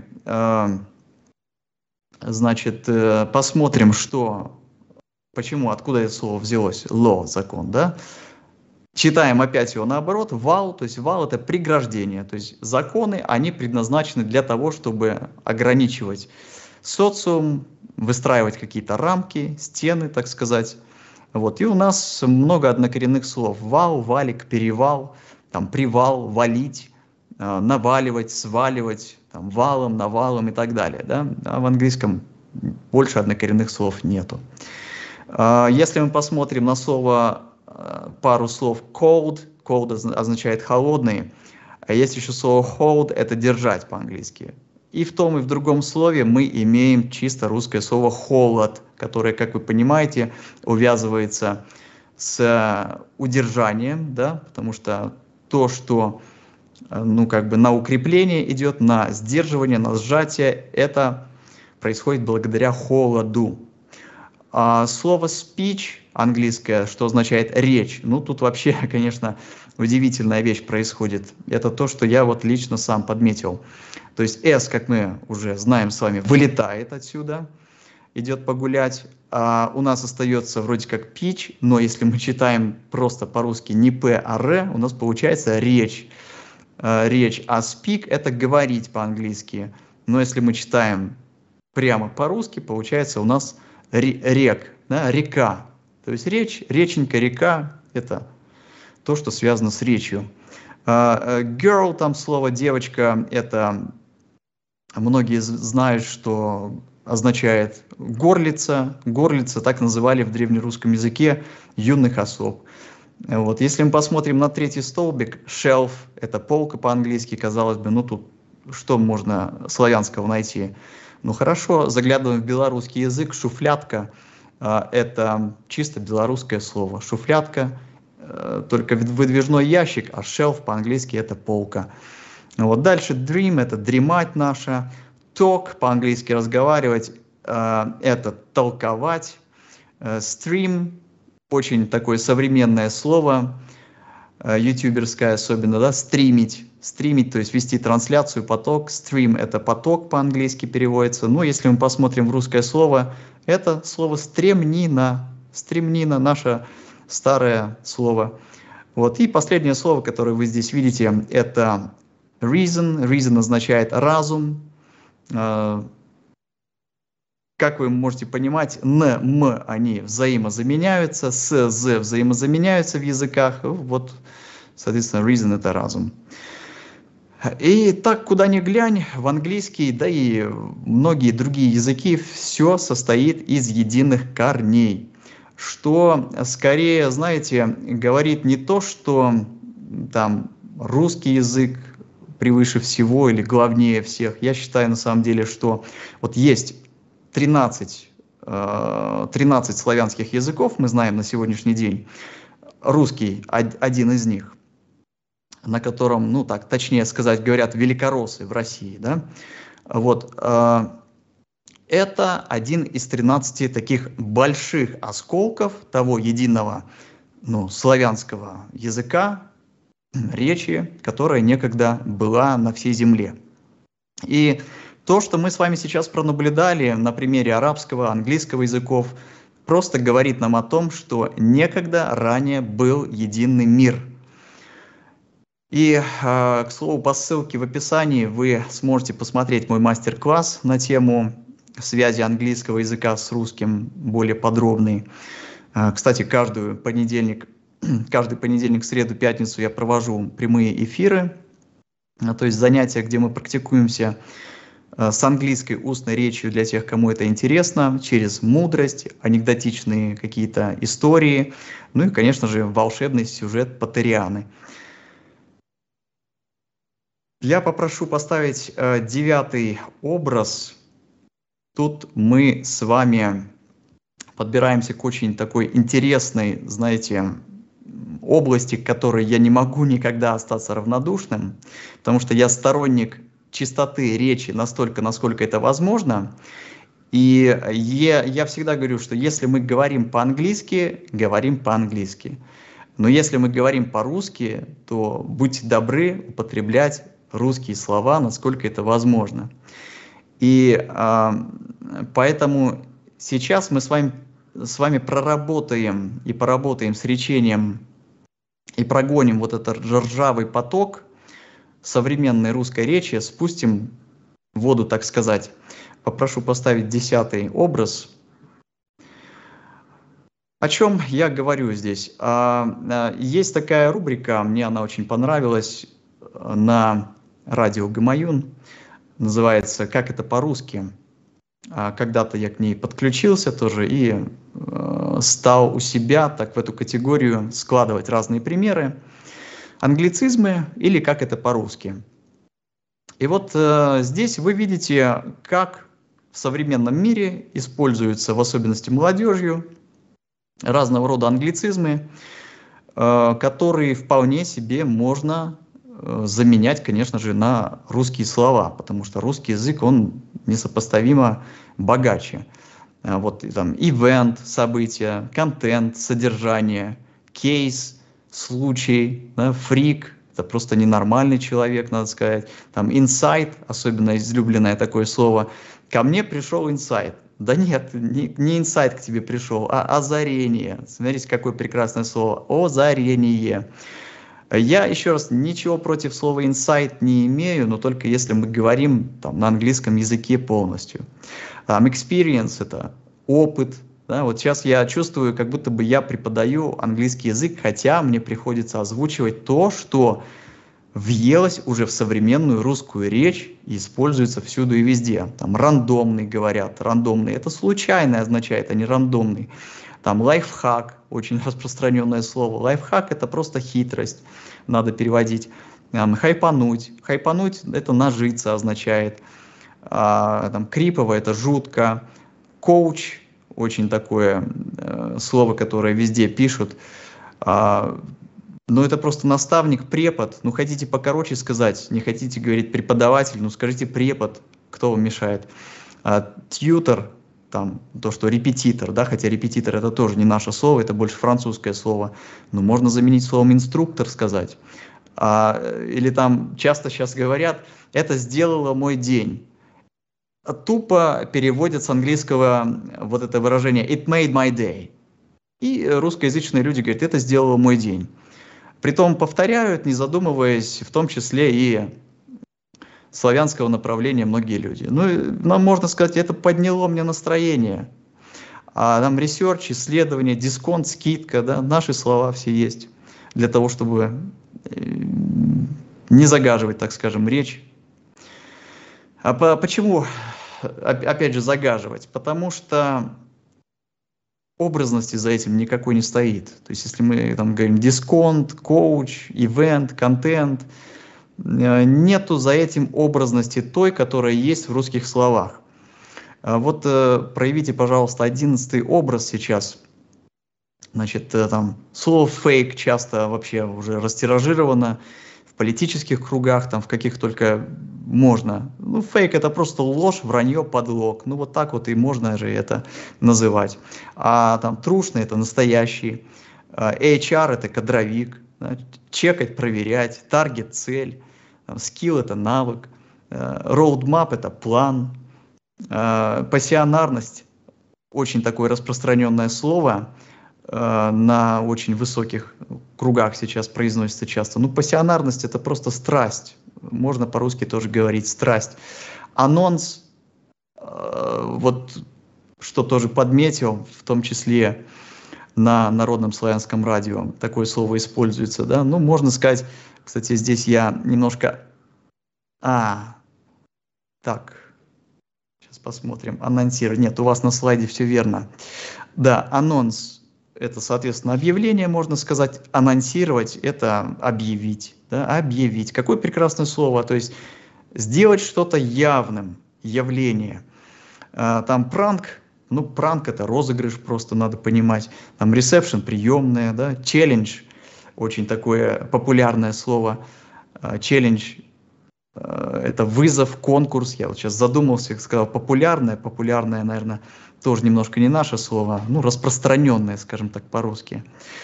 значит, посмотрим, что, почему, откуда это слово взялось, law, закон, да? Читаем опять его наоборот, вал, то есть вал это преграждение, то есть законы, они предназначены для того, чтобы ограничивать социум, выстраивать какие-то рамки, стены, так сказать. Вот. И у нас много однокоренных слов: вал, валик, перевал, там, привал, валить, э, наваливать, сваливать, там, валом, навалом и так далее. Да? А в английском больше однокоренных слов нету. Э, если мы посмотрим на слово, пару слов cold, cold означает холодный, а есть еще слово hold, это держать по-английски. И в том и в другом слове мы имеем чисто русское слово холод, которое, как вы понимаете, увязывается с удержанием, да, потому что то, что, ну, как бы на укрепление идет, на сдерживание, на сжатие, это происходит благодаря холоду. А слово speech английское, что означает речь, ну тут вообще, конечно, удивительная вещь происходит. Это то, что я вот лично сам подметил. То есть S, как мы уже знаем с вами, вылетает отсюда, идет погулять. А у нас остается вроде как pitch, но если мы читаем просто по-русски не P, а R, у нас получается речь. Речь, а speak это говорить по-английски. Но если мы читаем прямо по-русски, получается у нас рек, да, река. То есть речь, реченька, река – это то, что связано с речью. Uh, girl, там слово девочка, это многие знают, что означает горлица. Горлица так называли в древнерусском языке юных особ. Вот. Если мы посмотрим на третий столбик, shelf – это полка по-английски, казалось бы, ну тут что можно славянского найти? Ну хорошо, заглядываем в белорусский язык, шуфлятка – это чисто белорусское слово. Шуфлятка, только выдвижной ящик, а shelf по-английски это полка. Вот дальше dream – это дремать наша. Talk по-английски разговаривать – это толковать. Stream – очень такое современное слово, ютуберское особенно, да, стримить. Стримить, то есть вести трансляцию, поток. Stream – это поток по-английски переводится. Ну, если мы посмотрим в русское слово, это слово стремнина. Стремнина – наше старое слово. Вот. И последнее слово, которое вы здесь видите, это reason. Reason означает разум. Как вы можете понимать, н, м, они взаимозаменяются, с, з взаимозаменяются в языках. Вот, соответственно, reason – это разум. И так, куда ни глянь, в английский, да и многие другие языки, все состоит из единых корней. Что скорее, знаете, говорит не то, что там русский язык превыше всего или главнее всех. Я считаю на самом деле, что вот есть тринадцать, тринадцать славянских языков, мы знаем на сегодняшний день. Русский один из них, на котором, ну так, точнее сказать, говорят великороссы в России, да, вот, э, это один из тринадцати таких больших осколков того единого, ну, славянского языка, речи, которая некогда была на всей земле. И То, что мы с вами сейчас пронаблюдали на примере арабского, английского языков, просто говорит нам о том, что некогда ранее был единый мир. И, к слову, по ссылке в описании вы сможете посмотреть мой мастер-класс на тему связи английского языка с русским, более подробный. Кстати, каждый понедельник, каждый понедельник, среду, пятницу я провожу прямые эфиры, то есть занятия, где мы практикуемся с английской устной речью для тех, кому это интересно, через мудрость, анекдотичные какие-то истории, ну и, конечно же, волшебный сюжет Поттерианы. Я попрошу поставить э, девятый образ. Тут мы с вами подбираемся к очень такой интересной, знаете, области, к которой я не могу никогда остаться равнодушным, потому что я сторонник чистоты речи настолько, насколько это возможно. И я, я всегда говорю, что если мы говорим по-английски, говорим по-английски. Но если мы говорим по-русски, то будьте добры употреблять русские слова, насколько это возможно. И э, поэтому сейчас мы с вами, с вами проработаем и поработаем с речением и прогоним вот этот ржавый поток современной русской речи, спустим воду, так сказать. Попрошу поставить десятый образ. О чем я говорю здесь? Есть такая рубрика, мне она очень понравилась, на радио Гамаюн, называется «Как это по-русски?». Когда-то я к ней подключился тоже и стал у себя так в эту категорию складывать разные примеры. Англицизмы или как это по-русски. И вот э, здесь вы видите, как в современном мире используются, в особенности молодежью, разного рода англицизмы, э, которые вполне себе можно э, заменять, конечно же, на русские слова, потому что русский язык, он несопоставимо богаче. А вот там event, события, контент, содержание, кейс, случай, да, фрик, это просто ненормальный человек, надо сказать. Там инсайт, особенно излюбленное такое слово. Ко мне пришел инсайт. Да нет, не, не инсайт к тебе пришел, а озарение. Смотрите, какое прекрасное слово. Озарение. Я, еще раз, ничего против слова инсайт не имею, но только если мы говорим там, на английском языке полностью. Там experience – это опыт. Да, вот сейчас я чувствую, как будто бы я преподаю английский язык, хотя мне приходится озвучивать то, что въелось уже в современную русскую речь и используется всюду и везде. Там рандомный говорят, рандомный – это случайный означает, а не рандомный. Там лайфхак – очень распространенное слово. Лайфхак – это просто хитрость, надо переводить. Там, хайпануть. Хайпануть – это нажиться означает. А, там, крипово – это жутко. Коуч – очень такое э, слово, которое везде пишут. А, но это просто наставник, препод. Ну, хотите покороче сказать, не хотите говорить преподаватель, ну, скажите препод, кто вам мешает. А, тьютор, там, то, что репетитор, да, хотя репетитор это тоже не наше слово, это больше французское слово. Но можно заменить словом инструктор сказать. А, или там часто сейчас говорят, это сделало мой день. Тупо переводят с английского вот это выражение «it made my day». И русскоязычные люди говорят «это сделало мой день». Притом повторяют, не задумываясь, в том числе и славянского направления многие люди. Ну, нам можно сказать, это подняло мне настроение. А там ресерч, исследование, дисконт, скидка, да, наши слова все есть для того, чтобы не загаживать, так скажем, речь. А по, почему, опять же, загаживать? Потому что образности за этим никакой не стоит. То есть, если мы там говорим дисконт, коуч, ивент, контент, нету за этим образности той, которая есть в русских словах. Вот проявите, пожалуйста, одиннадцатый образ сейчас. Значит, там слово фейк часто вообще уже растиражировано в политических кругах, там в каких только можно. Ну, фейк это просто ложь, вранье, подлог. Ну, вот так вот и можно же это называть. А там трушный это настоящий. эйч ар это кадровик. Да? Чекать, проверять. Таргет, цель. Скилл это навык. Roadmap – это план. Пассионарность – очень такое распространенное слово, на очень высоких кругах сейчас произносится часто. Ну, пассионарность – это просто страсть. Можно по-русски тоже говорить страсть. Анонс, вот что тоже подметил, в том числе на Народном славянском радио такое слово используется, да, ну, можно сказать, кстати, здесь я немножко, а, так, сейчас посмотрим, анонсировать, нет, у вас на слайде все верно, да, анонс, это, соответственно, объявление, можно сказать, анонсировать, это объявить, да, объявить, какое прекрасное слово, то есть сделать что-то явным, явление, там пранк, ну, пранк – это розыгрыш, просто надо понимать. Там ресепшн – приемная, да, челлендж – очень такое популярное слово. Челлендж – это вызов, конкурс. Я вот сейчас задумался, сказал популярное. Популярное, наверное, тоже немножко не наше слово, ну, распространенное, скажем так, по-русски.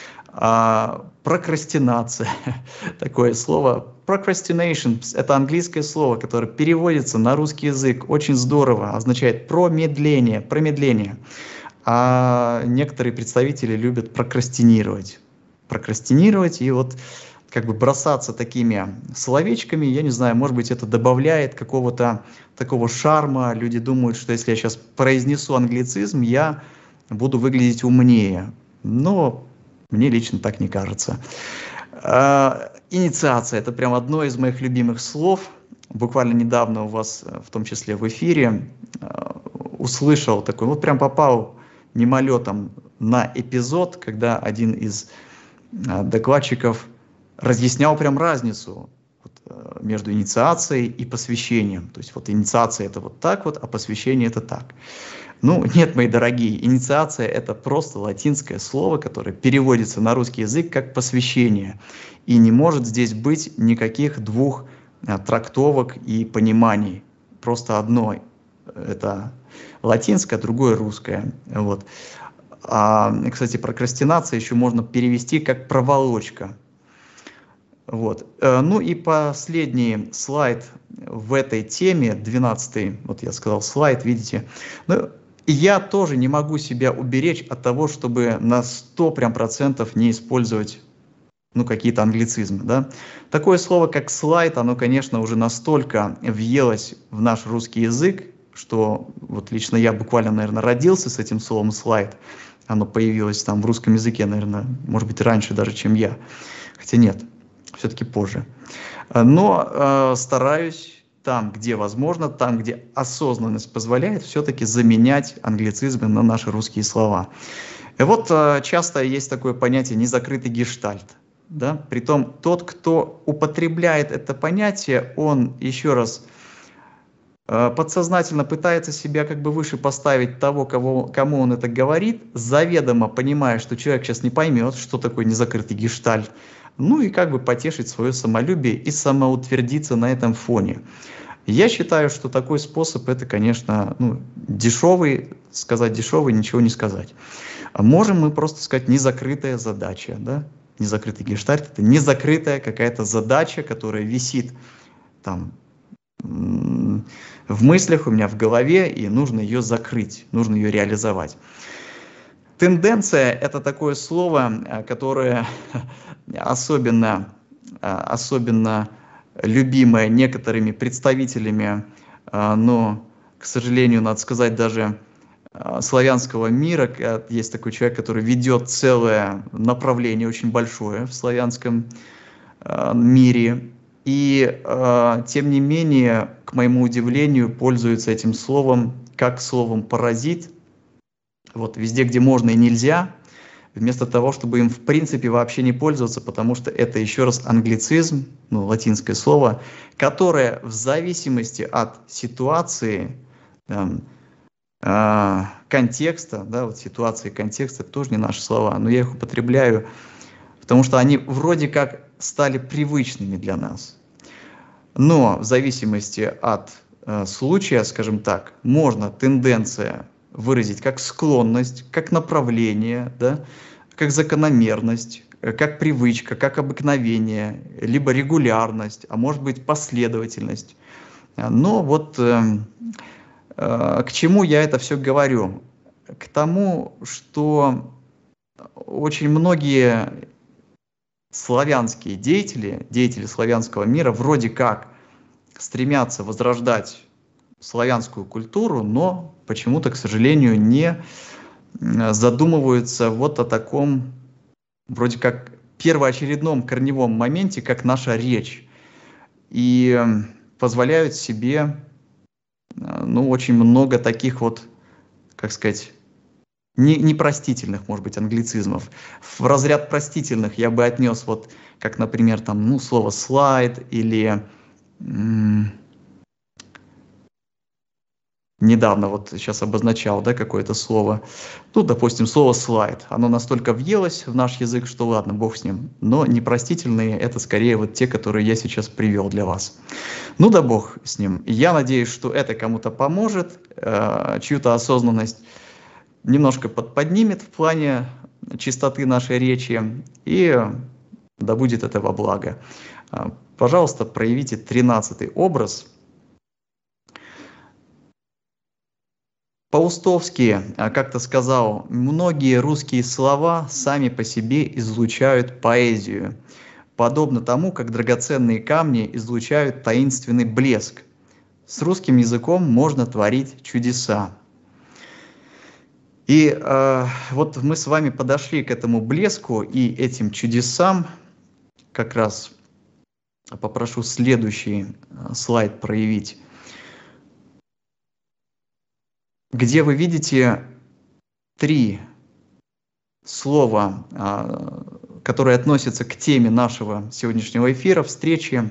А, прокрастинация – такое слово. Procrastination – это английское слово, которое переводится на русский язык очень здорово, означает промедление, промедление. А некоторые представители любят прокрастинировать. Прокрастинировать и вот как бы бросаться такими словечками, я не знаю, может быть, это добавляет какого-то такого шарма. Люди думают, что если я сейчас произнесу англицизм, я буду выглядеть умнее. Но мне лично так не кажется. Инициация – это прям одно из моих любимых слов. Буквально недавно у вас, в том числе в эфире, услышал такой, вот прям попал мимолетом на эпизод, когда один из докладчиков разъяснял прям разницу между инициацией и посвящением. То есть вот инициация – это вот так вот, а посвящение – это так. Ну, нет, мои дорогие, инициация – это просто латинское слово, которое переводится на русский язык как посвящение. И не может здесь быть никаких двух а, трактовок и пониманий. Просто одно – это латинское, другое – русское. Вот. А, кстати, прокрастинация еще можно перевести как проволочка. Вот. Ну и последний слайд в этой теме, двенадцатый, вот я сказал слайд, видите. Ну, я тоже не могу себя уберечь от того, чтобы на сто прям процентов не использовать ну, какие-то англицизмы. Да? Такое слово, как слайд, оно, конечно, уже настолько въелось в наш русский язык, что вот лично я буквально, наверное, родился с этим словом слайд. Оно появилось там в русском языке, наверное, может быть, раньше даже, чем я. Хотя нет, все-таки позже. Но э, стараюсь там, где возможно, там, где осознанность позволяет, все-таки заменять англицизмы на наши русские слова. И вот э, часто есть такое понятие «незакрытый гештальт». Да? Притом тот, кто употребляет это понятие, он, еще раз, э, подсознательно пытается себя как бы выше поставить того, кого, кому он это говорит, заведомо понимая, что человек сейчас не поймет, что такое незакрытый гештальт, ну и как бы потешить свое самолюбие и самоутвердиться на этом фоне. Я считаю, что такой способ, это, конечно, ну, дешевый, сказать дешевый, ничего не сказать. Можем мы просто сказать незакрытая задача, да? Незакрытый гештальт – это незакрытая какая-то задача, которая висит там в мыслях у меня в голове, и нужно ее закрыть, нужно ее реализовать. Тенденция – это такое слово, которое особенно, особенно любимое некоторыми представителями, но, к сожалению, надо сказать, даже славянского мира. Есть такой человек, который ведет целое направление очень большое в славянском мире. И, тем не менее, к моему удивлению, пользуется этим словом как словом «паразит». Вот везде, где можно и нельзя, вместо того, чтобы им в принципе вообще не пользоваться, потому что это еще раз англицизм, ну, латинское слово, которое в зависимости от ситуации, там, э, контекста, да, вот ситуации, контекста, это тоже не наши слова, но я их употребляю, потому что они вроде как стали привычными для нас. Но в зависимости от э, случая, скажем так, можно тенденция выразить как склонность, как направление, да, как закономерность, как привычка, как обыкновение, либо регулярность, а может быть последовательность. Но вот э, э, к чему я это все говорю? К тому, что очень многие славянские деятели, деятели славянского мира вроде как стремятся возрождать славянскую культуру, но почему-то, к сожалению, не задумываются вот о таком вроде как первоочередном корневом моменте, как наша речь, и позволяют себе, ну, очень много таких вот, как сказать, не, непростительных, может быть, англицизмов. В разряд простительных я бы отнес, вот, как, например, там, ну, слово слайд или м- недавно вот сейчас обозначал, да, какое-то слово. Ну, допустим, слово слайд. Оно настолько въелось в наш язык, что ладно, бог с ним. Но непростительные это скорее вот те, которые я сейчас привел для вас. Ну да бог с ним. Я надеюсь, что это кому-то поможет, э, чью-то осознанность немножко подподнимет в плане чистоты нашей речи, и да будет это во благо. Пожалуйста, проявите тринадцатый образ. Паустовский как-то сказал: многие русские слова сами по себе излучают поэзию, подобно тому, как драгоценные камни излучают таинственный блеск. С русским языком можно творить чудеса. И э, вот мы с вами подошли к этому блеску и этим чудесам. Как раз попрошу следующий слайд проявить, где вы видите три слова, э, которые относятся к теме нашего сегодняшнего эфира, встречи.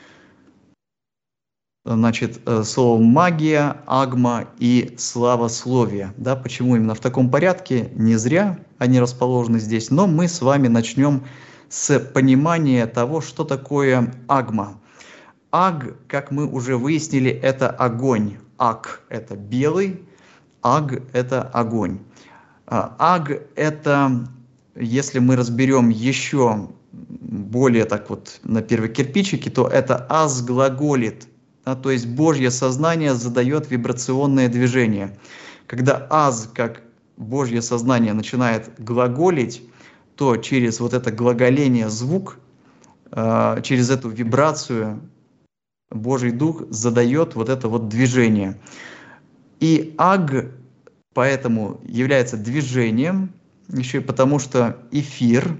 Значит, слово магия, агма и славословие. Да, почему именно в таком порядке? Не зря они расположены здесь, но мы с вами начнем с понимания того, что такое агма. Аг, как мы уже выяснили, это огонь. Аг – это белый, аг – это огонь. Аг – это, если мы разберем еще более так вот на первой кирпичике, то это аз глаголит. А, то есть Божье сознание задает вибрационное движение. Когда аз, как Божье сознание, начинает глаголить, то через вот это глаголение звук, э, через эту вибрацию Божий Дух задает вот это вот движение. И аг поэтому является движением, еще и потому что эфир,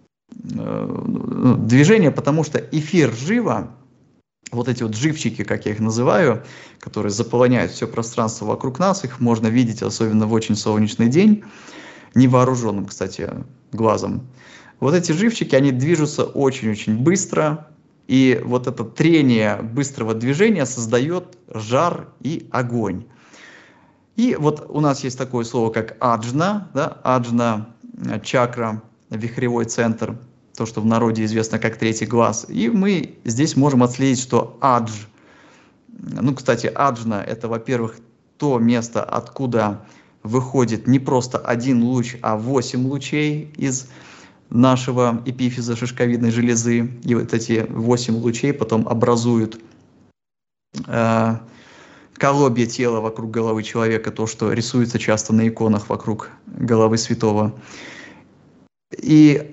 э, движение, потому что эфир живо, вот эти вот живчики, как я их называю, которые заполоняют все пространство вокруг нас, их можно видеть, особенно в очень солнечный день, невооруженным, кстати, глазом. Вот эти живчики, они движутся очень-очень быстро, и вот это трение быстрого движения создает жар и огонь. И вот у нас есть такое слово, как аджна, да, аджна чакра, вихревой центр, то, что в народе известно как третий глаз. И мы здесь можем отследить, что адж, ну, кстати, аджна – это, во-первых, то место, откуда выходит не просто один луч, а восемь лучей из нашего эпифиза шишковидной железы. И вот эти восемь лучей потом образуют э, колобье тела вокруг головы человека, то, что рисуется часто на иконах вокруг головы святого. И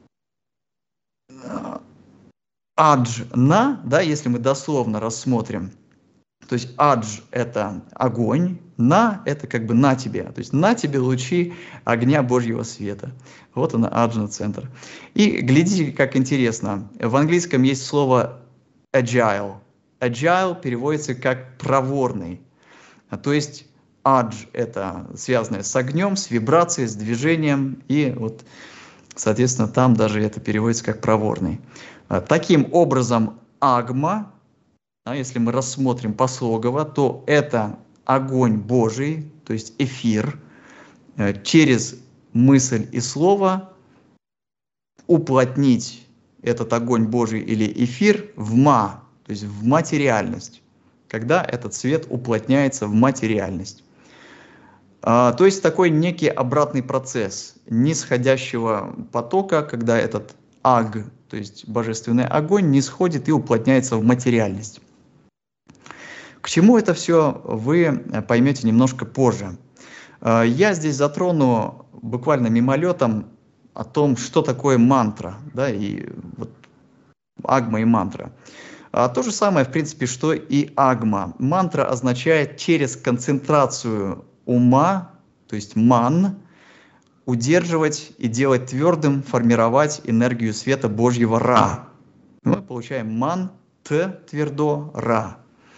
аджна, да, если мы дословно рассмотрим, то есть адж – это огонь, на – это как бы на тебе, то есть на тебе лучи огня Божьего света. Вот она, аджна центр. И глядите, как интересно. В английском есть слово agile. Agile переводится как проворный. То есть адж – это связанное с огнем, с вибрацией, с движением. И вот, соответственно, там даже это переводится как проворный. Таким образом, агма, а если мы рассмотрим послогово, то это огонь Божий, то есть эфир, через мысль и слово уплотнить этот огонь Божий или эфир в ма, то есть в материальность, когда этот свет уплотняется в материальность. А, то есть такой некий обратный процесс нисходящего потока, когда этот аг, то есть божественный огонь, нисходит и уплотняется в материальность. К чему это все, вы поймете немножко позже. Я здесь затрону буквально мимолетом о том, что такое мантра, да, и вот агма и мантра. А то же самое, в принципе, что и агма. Мантра означает через концентрацию ума, то есть ман, удерживать и делать твердым, формировать энергию света Божьего Ра. Мы получаем ман, т, твердо, ра.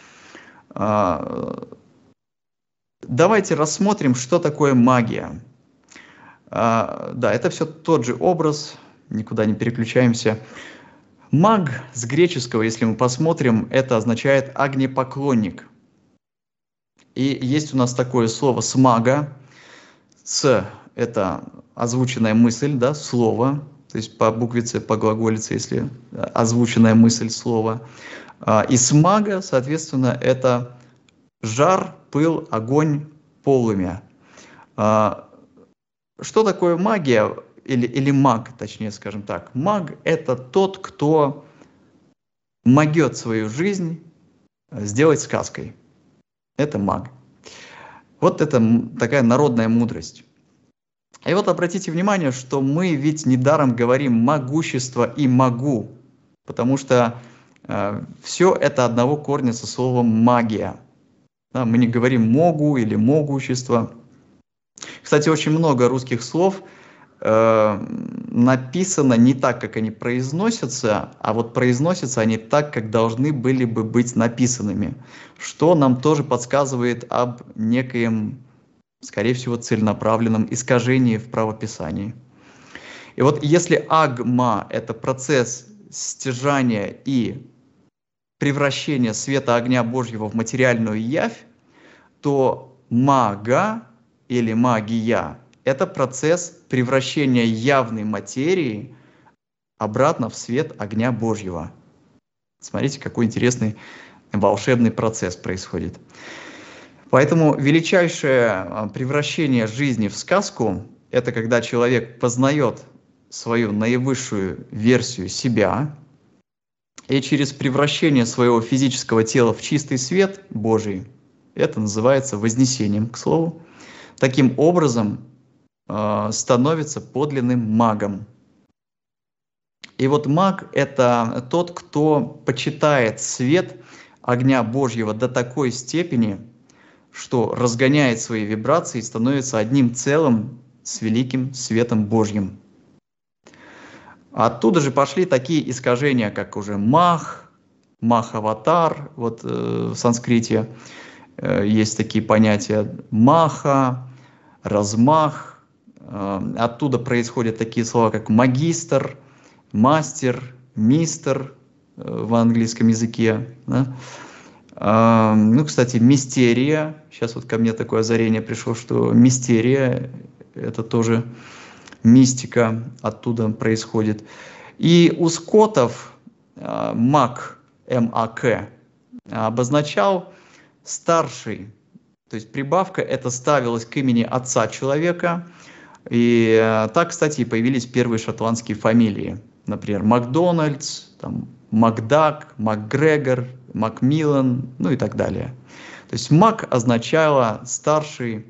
Давайте рассмотрим, что такое магия. Да, это все тот же образ, никуда не переключаемся. Маг с греческого, если мы посмотрим, это означает огнепоклонник. И есть у нас такое слово смага. С – это озвученная мысль, да, слово, то есть по буквице, по глаголице, если озвученная мысль слова. И смага, соответственно, это жар, пыл, огонь, полымя. Что такое магия? Или, или маг, точнее, скажем так. Маг – это тот, кто могет свою жизнь сделать сказкой. Это маг. Вот это такая народная мудрость. И вот обратите внимание, что мы ведь недаром говорим «могущество» и «могу», потому что э, все это одного корня со словом «магия». Да, мы не говорим «могу» или «могущество». Кстати, очень много русских слов написано не так, как они произносятся, а вот произносятся они так, как должны были бы быть написанными, что нам тоже подсказывает об некоем, скорее всего, целенаправленном искажении в правописании. И вот если агма – это процесс стяжания и превращения света огня Божьего в материальную явь, то мага или магия – это процесс превращения явной материи обратно в свет огня Божьего. Смотрите, какой интересный волшебный процесс происходит. Поэтому величайшее превращение жизни в сказку – это когда человек познает свою наивысшую версию себя, и через превращение своего физического тела в чистый свет Божий, это называется вознесением, к слову, таким образом становится подлинным магом. И вот маг – это тот, кто почитает свет огня Божьего до такой степени, что разгоняет свои вибрации и становится одним целым с великим светом Божьим. Оттуда же пошли такие искажения, как уже мах, мах-аватар, вот э, в санскрите э, есть такие понятия маха, размах. Оттуда происходят такие слова, как магистр, мастер, мистер в английском языке. Да? Ну, кстати, мистерия. Сейчас вот ко мне такое озарение пришло, что мистерия – это тоже мистика, оттуда происходит. И у скотов мак, эм а ка, обозначал старший. То есть прибавка это ставилась к имени отца человека. И так, кстати, и появились первые шотландские фамилии. Например, Макдональдс, там, Макдак, Макгрегор, Макмиллан, ну и так далее. То есть Мак означало старший,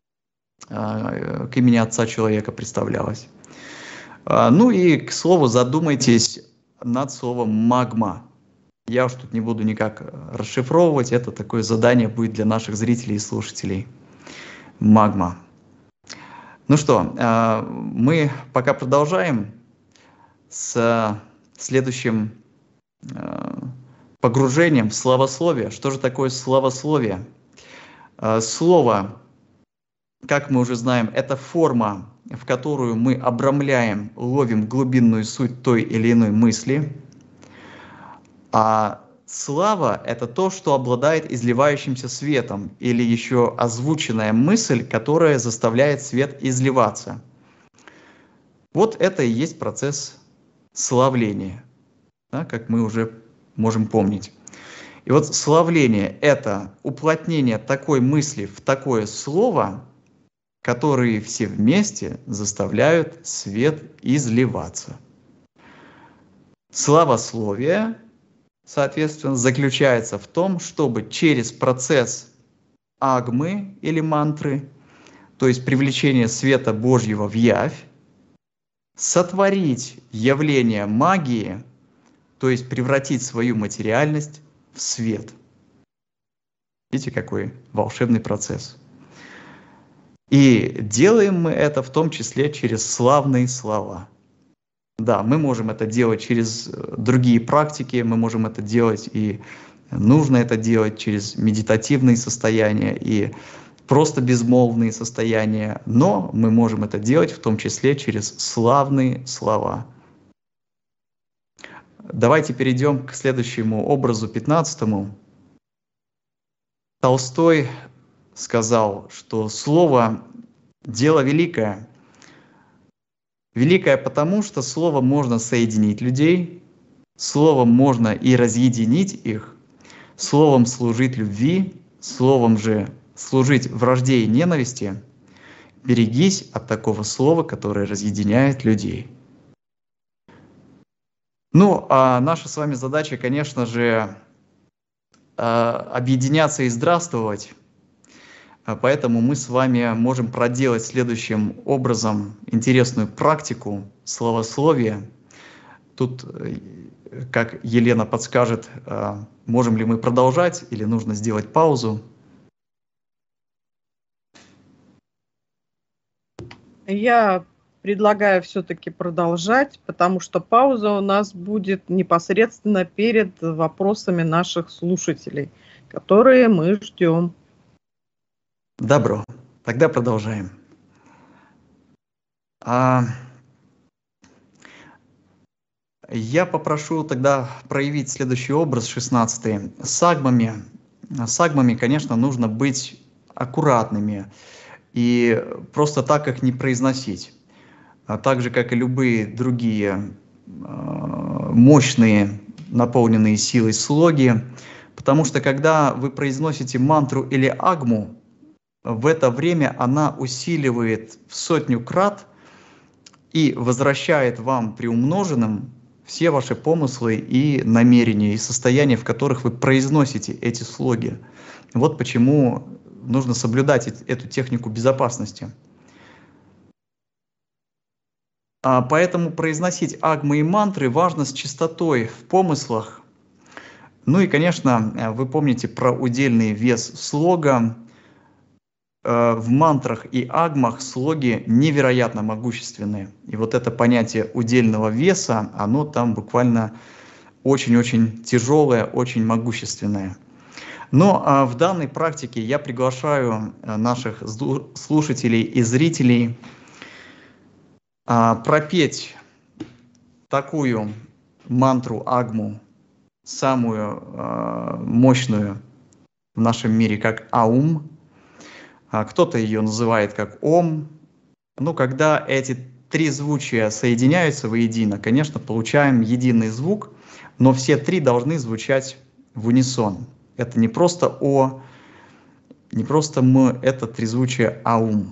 к имени отца человека представлялось. Ну и, к слову, задумайтесь над словом магма. Я уж тут не буду никак расшифровывать, это такое задание будет для наших зрителей и слушателей. Магма. Ну что, мы пока продолжаем с следующим погружением в славословие. Что же такое славословие? Слово, как мы уже знаем, это форма, в которую мы обрамляем, ловим глубинную суть той или иной мысли. А слава – это то, что обладает изливающимся светом, или еще озвученная мысль, которая заставляет свет изливаться. Вот это и есть процесс славления, да, как мы уже можем помнить. И вот славление – это уплотнение такой мысли в такое слово, которые все вместе заставляют свет изливаться. Славословие – соответственно, заключается в том, чтобы через процесс агмы или мантры, то есть привлечение света Божьего в явь, сотворить явление магии, то есть превратить свою материальность в свет. Видите, какой волшебный процесс. И делаем мы это в том числе через славные слова. Да, мы можем это делать через другие практики, мы можем это делать и нужно это делать через медитативные состояния и просто безмолвные состояния, но мы можем это делать в том числе через славные слова. Давайте перейдем к следующему образу, пятнадцатому. Толстой сказал, что слово – дело великое. Великое потому, что словом можно соединить людей, словом можно и разъединить их, словом служить любви, словом же служить вражде и ненависти. Берегись от такого слова, которое разъединяет людей. Ну, а наша с вами задача, конечно же, объединяться и здравствовать. Поэтому мы с вами можем проделать следующим образом интересную практику словословия. Тут, как Елена подскажет, можем ли мы продолжать или нужно сделать паузу. Я предлагаю все-таки продолжать, потому что пауза у нас будет непосредственно перед вопросами наших слушателей, которые мы ждем. Добро. Тогда продолжаем. А... Я попрошу тогда проявить следующий образ, шестнадцатый. С агмами, с агмами, конечно, нужно быть аккуратными и просто так их не произносить. А так же, как и любые другие мощные, наполненные силой слоги, потому что когда вы произносите мантру или агму, в это время она усиливает в сотню крат и возвращает вам приумноженным все ваши помыслы и намерения, и состояния, в которых вы произносите эти слоги. Вот почему нужно соблюдать эту технику безопасности. А поэтому произносить агмы и мантры важно с чистотой в помыслах. Ну и, конечно, вы помните про удельный вес слога. В мантрах и агмах слоги невероятно могущественные. И вот это понятие удельного веса, оно там буквально очень-очень тяжелое, очень могущественное. Но а в данной практике я приглашаю наших слушателей и зрителей а, пропеть такую мантру агму, самую а, мощную в нашем мире, как Аум. Кто-то ее называет как Ом. Ну, когда эти три звучия соединяются воедино, конечно, получаем единый звук, но все три должны звучать в унисон. Это не просто О, не просто М, это трезвучие Аум.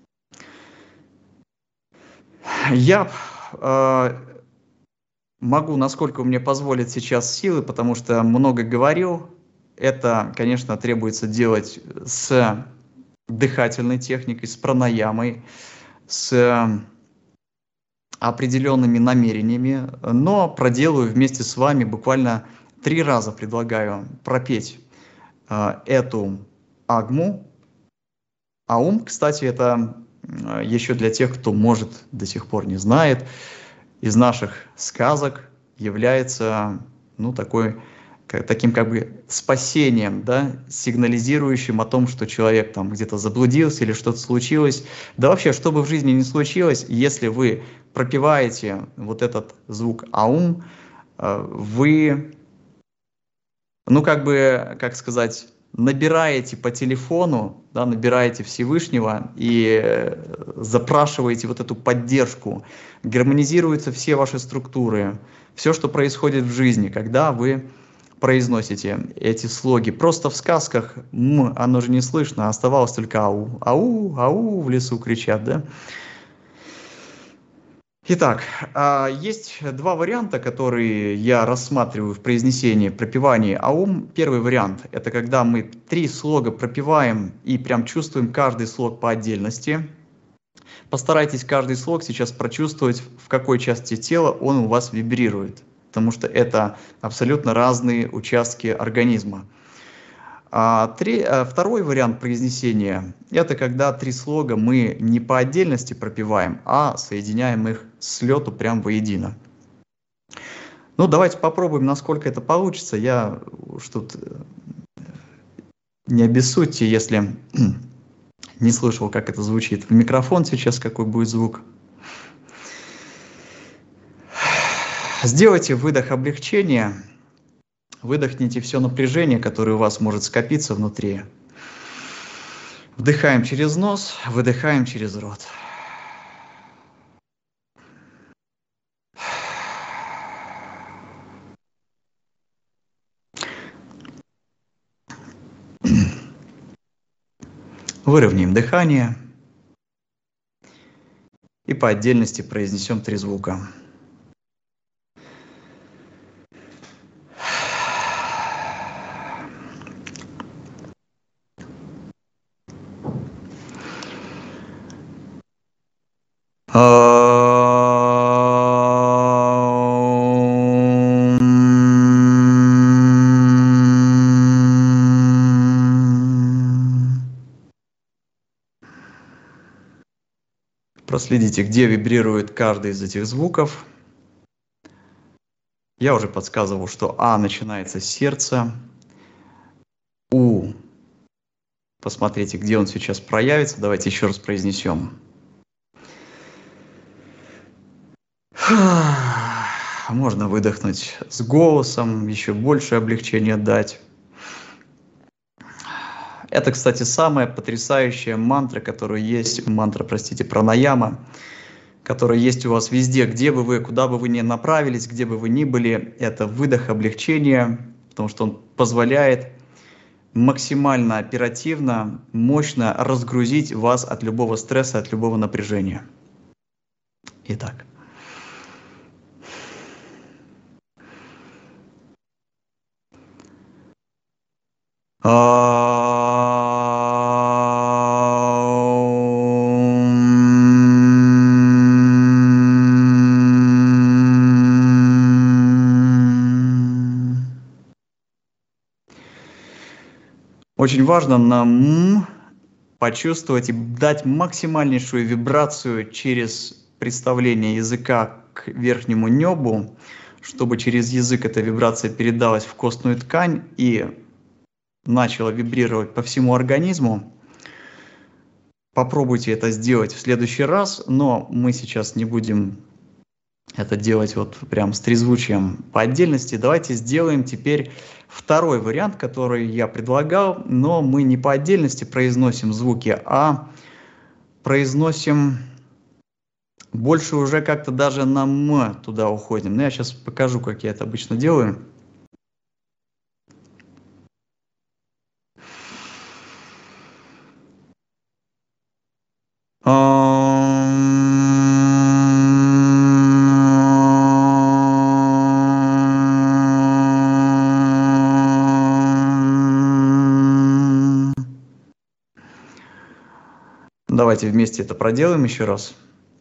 Я э, могу, насколько мне позволят сейчас силы, потому что много говорил. Это, конечно, требуется делать с дыхательной техникой, с пранаямой, с определенными намерениями, но проделаю вместе с вами буквально три раза, предлагаю пропеть э, эту агму. Аум, кстати, это э, еще для тех, кто, может, до сих пор не знает, из наших сказок является, ну, такой таким как бы спасением, да, сигнализирующим о том, что человек там где-то заблудился или что-то случилось. Да вообще, что бы в жизни ни случилось, если вы пропеваете вот этот звук аум, вы, ну как бы, как сказать, набираете по телефону, да, набираете Всевышнего и запрашиваете вот эту поддержку. Гармонизируются все ваши структуры, все, что происходит в жизни, когда вы произносите эти слоги. Просто в сказках м, оно же не слышно, оставалось только ау. Ау, ау, в лесу кричат, да? Итак, есть два варианта, которые я рассматриваю в произнесении, пропевании аум. Первый вариант – это когда мы три слога пропеваем и прям чувствуем каждый слог по отдельности. Постарайтесь каждый слог сейчас прочувствовать, в какой части тела он у вас вибрирует, потому что это абсолютно разные участки организма. А, три, а, второй вариант произнесения – это когда три слога мы не по отдельности пропеваем, а соединяем их с лету прям воедино. Ну, давайте попробуем, насколько это получится. Я уж тут не обессудьте, если не слышал, как это звучит в микрофон сейчас, какой будет звук. Сделайте выдох облегчения. Выдохните все напряжение, которое у вас может скопиться внутри. Вдыхаем через нос, выдыхаем через рот. Выровняем дыхание и по отдельности произнесем три звука. Проследите, где вибрирует каждый из этих звуков. Я уже подсказывал, что А начинается с сердца. У. Посмотрите, где он сейчас проявится. Давайте еще раз произнесем. Можно выдохнуть с голосом, еще больше облегчения дать. Это, кстати, самая потрясающая мантра, которая есть, мантра, простите, пранаяма, которая есть у вас везде, где бы вы, куда бы вы ни направились, где бы вы ни были. Это выдох облегчения, потому что он позволяет максимально оперативно, мощно разгрузить вас от любого стресса, от любого напряжения. Итак. Очень важно на «м» почувствовать и дать максимальнейшую вибрацию через представление языка к верхнему небу, чтобы через язык эта вибрация передалась в костную ткань и начала вибрировать по всему организму. Попробуйте это сделать в следующий раз, но мы сейчас не будем это делать вот прям с трезвучием по отдельности. Давайте сделаем теперь второй вариант, который я предлагал, но мы не по отдельности произносим звуки, а произносим больше уже как-то даже на «м» туда уходим. Но я сейчас покажу, как я это обычно делаю. Давайте вместе это проделаем еще раз.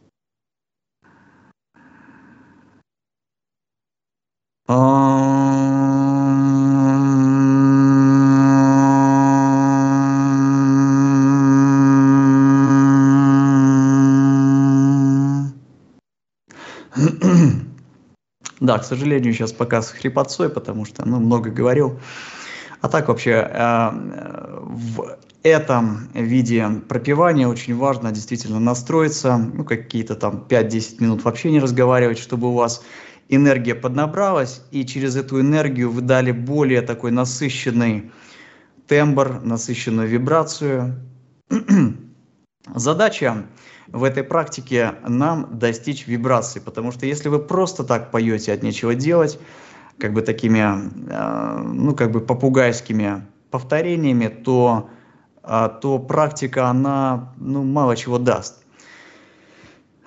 Да, к сожалению, сейчас пока с хрипотцой, потому что ну, много говорил. А так вообще э, в этом виде пропевания очень важно действительно настроиться, ну какие-то там пять-десять минут вообще не разговаривать, чтобы у вас энергия поднабралась, и через эту энергию вы дали более такой насыщенный тембр, насыщенную вибрацию. Задача в этой практике нам достичь вибрации, потому что если вы просто так поете от нечего делать, как бы такими, ну, как бы попугайскими повторениями, то, то практика, она, ну, мало чего даст.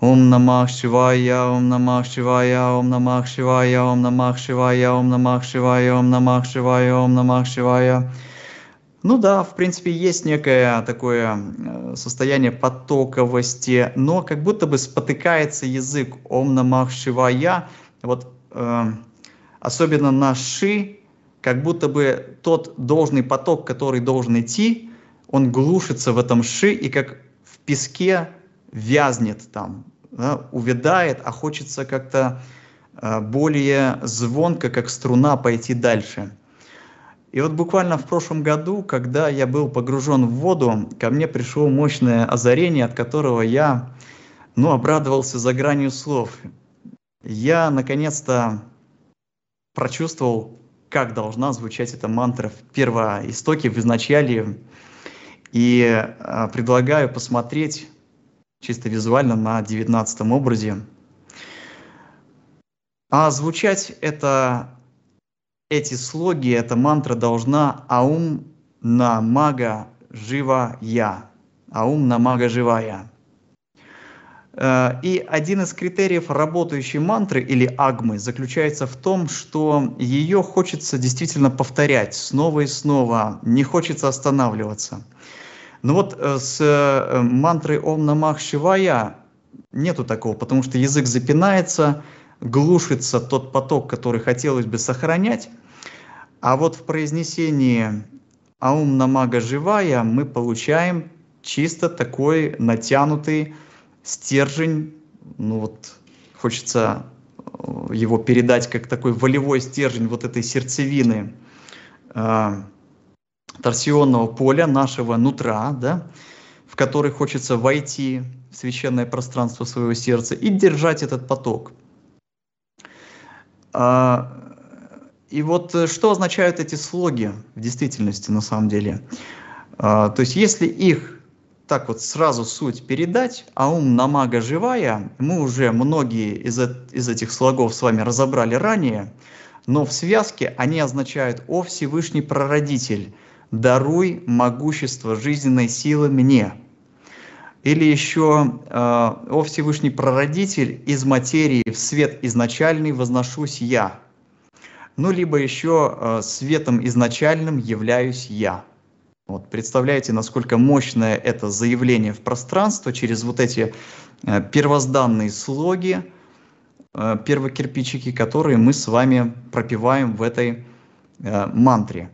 Ом Намах Шивая, Ом Намах Шивая, Ом Намах Шивая, Ом Намах Шивая, Ом Намах Шивая, Ом Намах Шивая, Ом Намах Шивая. Ну да, в принципе, есть некое такое состояние потоковости, но как будто бы спотыкается язык Ом Намах Шивая. Вот э, особенно на Ши, как будто бы тот должный поток, который должен идти, он глушится в этом Ши и как в песке вязнет там, да, увядает, а хочется как-то э, более звонко, как струна, пойти дальше. И вот буквально в прошлом году, когда я был погружен в воду, ко мне пришло мощное озарение, от которого я, ну, обрадовался за гранью слов. Я наконец-то прочувствовал, как должна звучать эта мантра в первоистоке, в изначале. И э, предлагаю посмотреть чисто визуально на девятнадцатом образе. А звучать это... Эти слоги, эта мантра должна Аум Намага Живая. Аум Намага Живая. И один из критериев работающей мантры или агмы заключается в том, что ее хочется действительно повторять снова и снова, не хочется останавливаться. Но вот с мантрой Ом Намах Шивая нету такого, потому что язык запинается, глушится тот поток, который хотелось бы сохранять. А вот в произнесении Аум Намага Живая мы получаем чисто такой натянутый стержень. Ну вот хочется его передать как такой волевой стержень вот этой сердцевины э, торсионного поля нашего нутра, да, в который хочется войти в священное пространство своего сердца и держать этот поток. И вот что означают эти слоги в действительности на самом деле? То есть если их так вот сразу суть передать, Аум Намага Живая, мы уже многие из, из этих слогов с вами разобрали ранее, но в связке они означают «О Всевышний Прародитель, даруй могущество жизненной силы мне». Или еще «О Всевышний Прародитель, из материи в свет изначальный возношусь я». Ну, либо еще «Светом изначальным являюсь я». Вот, представляете, насколько мощное это заявление в пространство через вот эти первозданные слоги, первокирпичики, которые мы с вами пропеваем в этой мантре.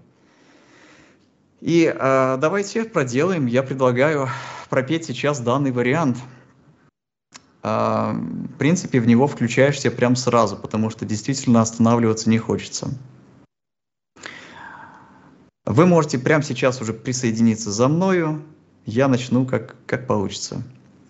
И давайте проделаем, я предлагаю пропеть сейчас данный вариант. В принципе, в него включаешься прям сразу, потому что действительно останавливаться не хочется. Вы можете прямо сейчас уже присоединиться за мною. Я начну, как, как получится.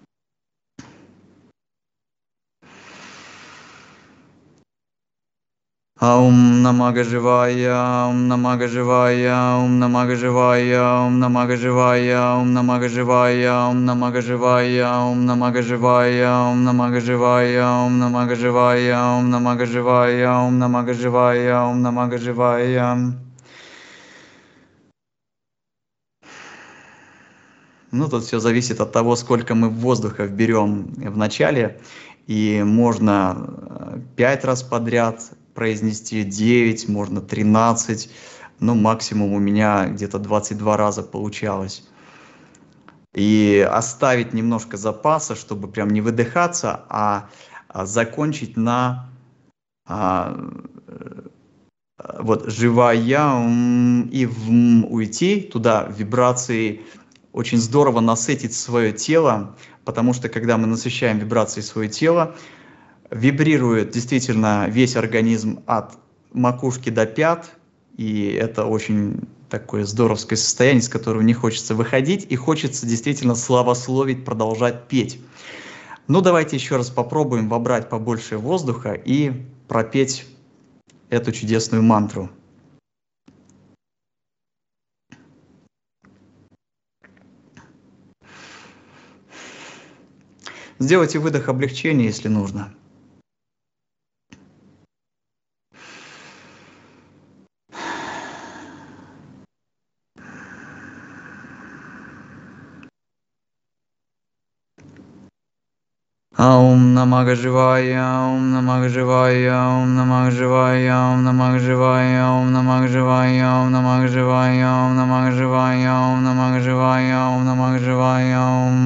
Аум Намага Живая, Аум Намага Живая, Аум Намага Живая, Аум Намага Живая, Аум Намага Живая, Аум Намага Живая, Аум Намага Живая, Аум Намага Живая, Аум Намага Живая, Аум Намага Живая, Аум Намага Живая, Аум Намага Живая. Ну, тут все зависит от того, сколько мы воздуха берем в начале, и можно пять раз подряд произнести, девять, можно тринадцать, ну, максимум у меня где-то двадцать два раза получалось. И оставить немножко запаса, чтобы прям не выдыхаться, а закончить на а, вот живая и в уйти туда, вибрации. Очень здорово насытить свое тело, потому что когда мы насыщаем вибрацией свое тело, вибрирует действительно весь организм от макушки до пят, и это очень такое здоровское состояние, из которого не хочется выходить, и хочется действительно славословить, продолжать петь. Ну, давайте еще раз попробуем вобрать побольше воздуха и пропеть эту чудесную мантру. Сделайте выдох облегчения, если нужно. Аум намага живая, аум намага живая, аум намага живая, аум намага живая, аум намага живая, аум намага живая, аум намага живая, аум намага живая, аум намага живая, аум.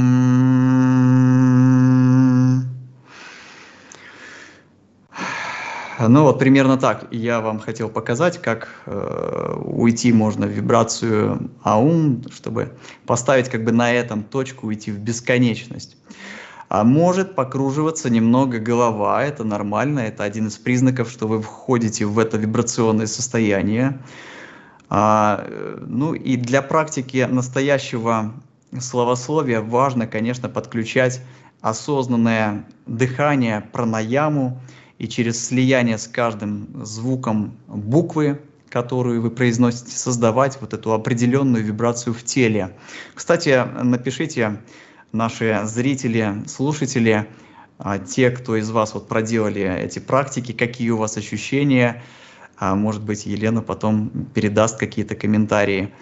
Ну вот примерно так я вам хотел показать, как э, уйти можно в вибрацию аум, чтобы поставить как бы на этом точку, уйти в бесконечность. А может покруживаться немного голова, это нормально, это один из признаков, что вы входите в это вибрационное состояние. А, ну и для практики настоящего словословия важно, конечно, подключать осознанное дыхание, пранаяму, и через слияние с каждым звуком буквы, которую вы произносите, создавать вот эту определенную вибрацию в теле. Кстати, напишите, наши зрители, слушатели, те, кто из вас вот проделали эти практики, какие у вас ощущения. Может быть, Елена потом передаст какие-то комментарии.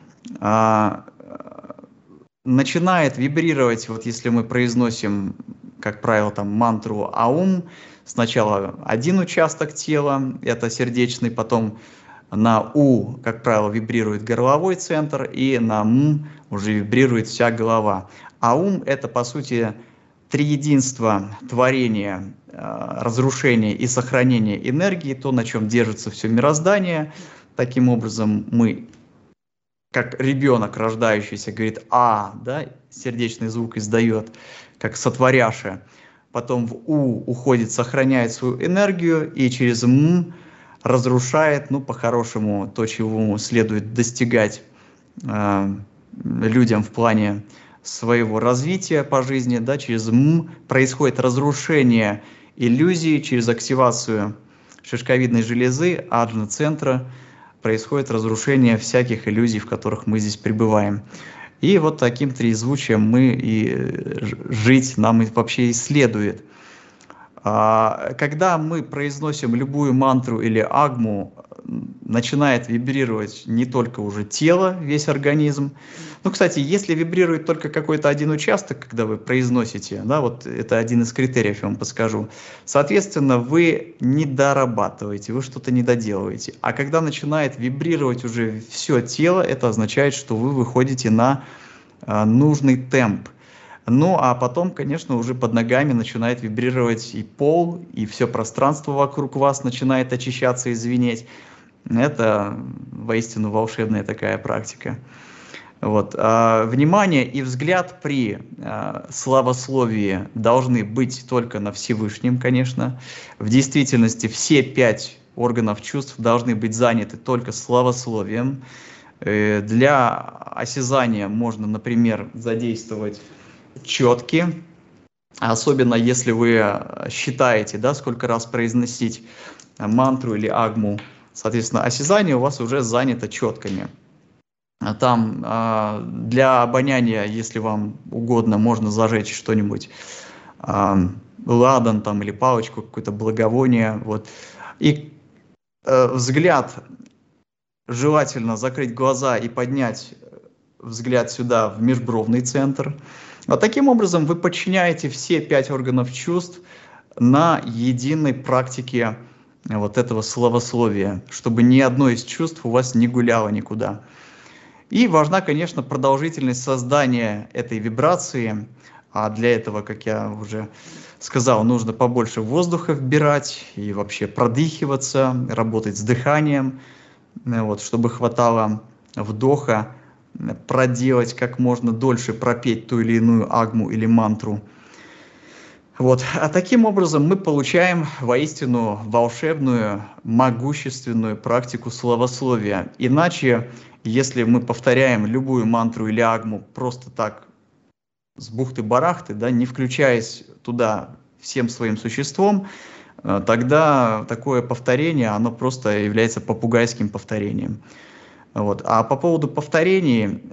Начинает вибрировать, вот если мы произносим, как правило, там мантру аум, сначала один участок тела, это сердечный, потом на у, как правило, вибрирует горловой центр, и на м уже вибрирует вся голова. Аум — это, по сути, триединство творения, разрушения и сохранения энергии, то, на чем держится все мироздание. Таким образом, мы, как ребенок, рождающийся, говорит «а», да, сердечный звук издает, как сотворяша. Потом в «у» уходит, сохраняет свою энергию, и через «м» разрушает, ну, по-хорошему, то, чего следует достигать э, людям в плане своего развития по жизни, да, через «м» происходит разрушение иллюзии, через активацию шишковидной железы, аджна-центра, происходит разрушение всяких иллюзий, в которых мы здесь пребываем. И вот таким трезвучием мы и жить нам и вообще и следует. Когда мы произносим любую мантру или агму, начинает вибрировать не только уже тело, весь организм. Ну, кстати, если вибрирует только какой-то один участок, когда вы произносите, да, вот это один из критериев, я вам подскажу, соответственно, вы не дорабатываете, вы что-то не доделываете. А когда начинает вибрировать уже все тело, это означает, что вы выходите на а, нужный темп. Ну, а потом, конечно, уже под ногами начинает вибрировать и пол, и все пространство вокруг вас начинает очищаться и звенеть. Это воистину волшебная такая практика. Вот. А, внимание и взгляд при а, славословии должны быть только на Всевышнем, конечно. В действительности все пять органов чувств должны быть заняты только славословием. Э, для осязания можно, например, задействовать четки, особенно если вы считаете, да, сколько раз произносить мантру или агму. Соответственно, осязание у вас уже занято четками. Там э, для обоняния, если вам угодно, можно зажечь что-нибудь, э, ладан там, или палочку, какое-то благовоние. Вот. И э, взгляд, желательно закрыть глаза и поднять взгляд сюда, в межбровный центр. Вот таким образом вы подчиняете все пять органов чувств на единой практике вот этого словословия, чтобы ни одно из чувств у вас не гуляло никуда. И важна, конечно, продолжительность создания этой вибрации, а для этого, как я уже сказал, нужно побольше воздуха вбирать и вообще продыхиваться, работать с дыханием, вот, чтобы хватало вдоха, проделать как можно дольше, пропеть ту или иную агму или мантру. Вот. А таким образом мы получаем воистину волшебную, могущественную практику словословия. Иначе, если мы повторяем любую мантру или агму просто так, с бухты-барахты, да, не включаясь туда всем своим существом, тогда такое повторение, оно просто является попугайским повторением. Вот. А по поводу повторений,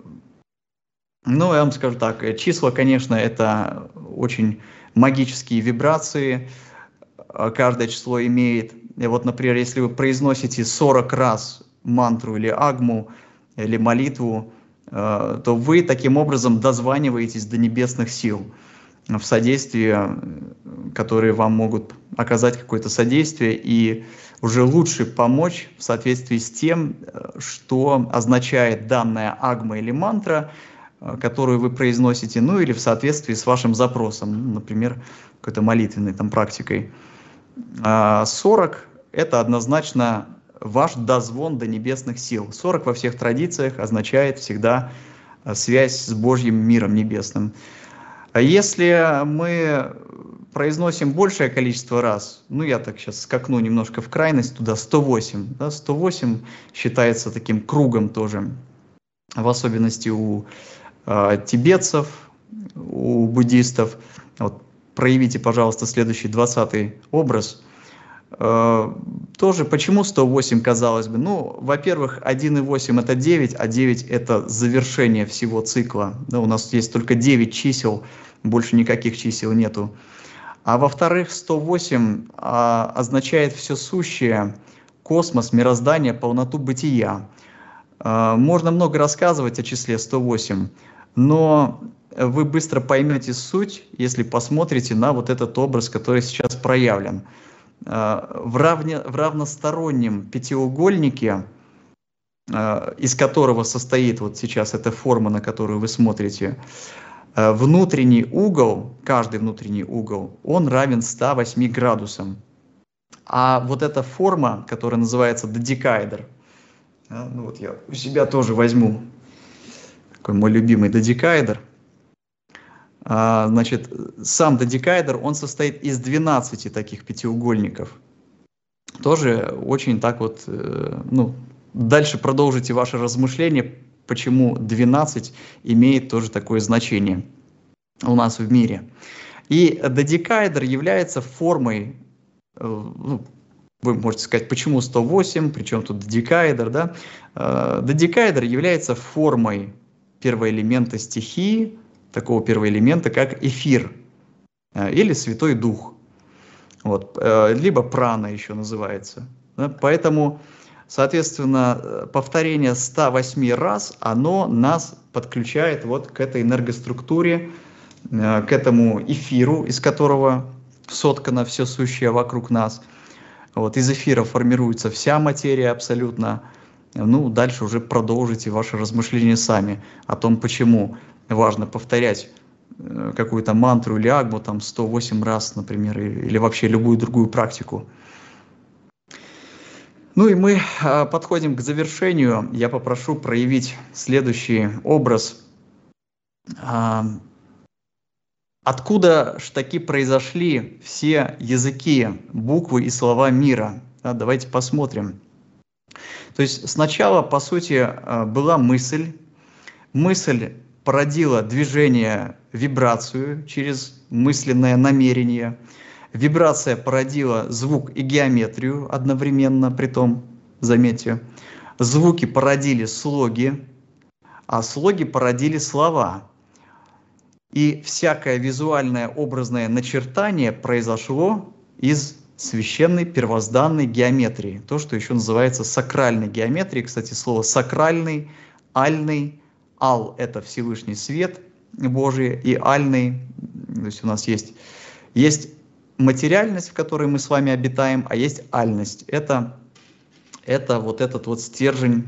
ну, я вам скажу так, числа, конечно, это очень магические вибрации, каждое число имеет. И вот, например, если вы произносите сорок раз мантру или агму, или молитву, то вы таким образом дозваниваетесь до небесных сил. в содействии, которые вам могут оказать какое-то содействие и уже лучше помочь в соответствии с тем, что означает данная агма или мантра, которую вы произносите, ну или в соответствии с вашим запросом, например, какой-то молитвенной там практикой. сорок – это однозначно ваш дозвон до небесных сил. сорок во всех традициях означает всегда связь с Божьим миром небесным. Если мы произносим большее количество раз, ну я так сейчас скакну немножко в крайность туда, сто восемь, да, сто восемь считается таким кругом тоже, в особенности у э, тибетцев, у буддистов. Вот, проявите, пожалуйста, следующий двадцатый образ. Э, тоже почему сто восемь, казалось бы? Ну, во-первых, один и восемь это девять, а девять это завершение всего цикла. Да, у нас есть только девять чисел, больше никаких чисел нету. А во-вторых, сто восемь а, означает все сущее, космос, мироздание, полноту бытия. А, можно много рассказывать о числе сто восемь, но вы быстро поймете суть, если посмотрите на вот этот образ, который сейчас проявлен. А, в, равне, в равностороннем пятиугольнике, а, из которого состоит вот сейчас эта форма, на которую вы смотрите, внутренний угол, каждый внутренний угол, он равен ста восьми градусам. А вот эта форма, которая называется додекаэдр, ну вот я у себя тоже возьму такой мой любимый додекаэдр. Значит, сам додекаэдр, он состоит из двенадцати таких пятиугольников. Тоже очень так вот, ну, дальше продолжите ваши размышления, почему двенадцать имеет тоже такое значение у нас в мире. И додекаэдр является формой, ну, вы можете сказать, почему сто восемь, причем тут додекаэдр, да? Додекаэдр является формой первоэлемента стихии, такого первоэлемента, как эфир или Святой Дух. Вот. Либо прана еще называется. Да? Поэтому, соответственно, повторение ста восьми раз, оно нас подключает вот к этой энергоструктуре, к этому эфиру, из которого соткано все сущее вокруг нас. Вот, из эфира формируется вся материя абсолютно. Ну, дальше уже продолжите ваши размышления сами о том, почему важно повторять какую-то мантру или агму там сто восемь раз, например, или вообще любую другую практику. Ну и мы подходим к завершению. Я попрошу проявить следующий образ. Откуда ж таки произошли все языки, буквы и слова мира? Да, давайте посмотрим. То есть сначала, по сути, была мысль. Мысль породила движение, вибрацию через мысленное намерение. Вибрация породила звук и геометрию одновременно, притом, заметьте. Звуки породили слоги, а слоги породили слова. И всякое визуальное образное начертание произошло из священной первозданной геометрии. То, что еще называется сакральной геометрией. Кстати, слово сакральный, альный, ал – это Всевышний свет Божий, и альный, то есть у нас есть, есть материальность, в которой мы с вами обитаем, а есть альность. Это, это вот этот вот стержень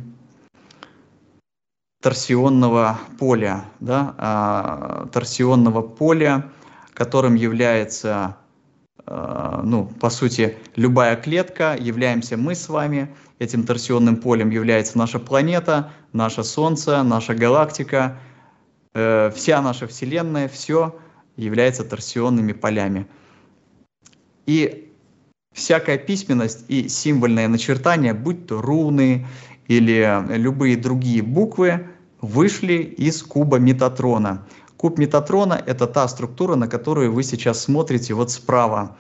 торсионного поля, да, а, торсионного поля, которым является, а, ну, по сути, любая клетка, являемся мы с вами. Этим торсионным полем является наша планета, наше Солнце, наша галактика, э, вся наша Вселенная, все является торсионными полями. И всякая письменность и символьное начертание, будь то руны или любые другие буквы, вышли из куба Метатрона. Куб Метатрона – это та структура, на которую вы сейчас смотрите вот справа.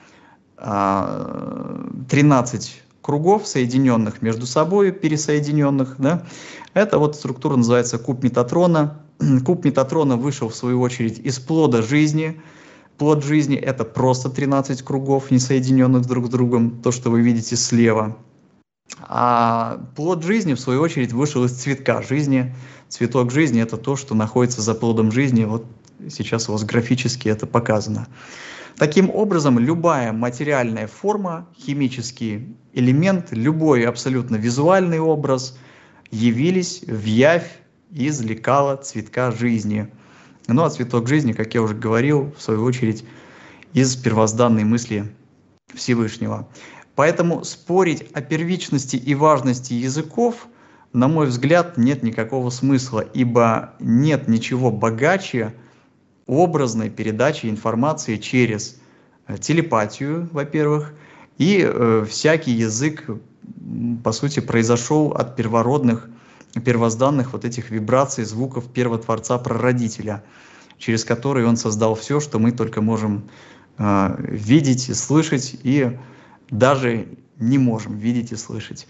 тринадцать кругов, соединенных между собой, пересоединенных. Да? Эта вот структура называется куб Метатрона. Куб Метатрона вышел, в свою очередь, из плода жизни. Плод жизни – это просто тринадцать кругов, не соединенных друг с другом, то, что вы видите слева. А плод жизни, в свою очередь, вышел из цветка жизни. Цветок жизни – это то, что находится за плодом жизни. Вот сейчас у вас графически это показано. Таким образом, любая материальная форма, химический элемент, любой абсолютно визуальный образ явились в явь из лекала цветка жизни. Ну а цветок жизни, как я уже говорил, в свою очередь, из первозданной мысли Всевышнего. Поэтому спорить о первичности и важности языков, на мой взгляд, нет никакого смысла, ибо нет ничего богаче образной передачи информации через телепатию, во-первых, и э, всякий язык, по сути, произошел от первородных, первозданных вот этих вибраций, звуков первотворца-прародителя, через которые он создал все, что мы только можем э, видеть и слышать, и даже не можем видеть и слышать.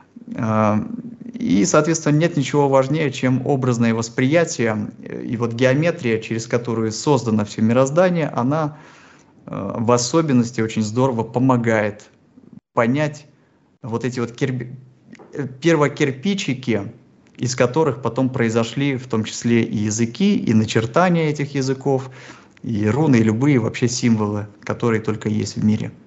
И, соответственно, нет ничего важнее, чем образное восприятие. И вот геометрия, через которую создано все мироздание, она в особенности очень здорово помогает понять вот эти вот кирби... первокирпичики, из которых потом произошли в том числе и языки, и начертания этих языков, и руны, и любые вообще символы, которые только есть в мире.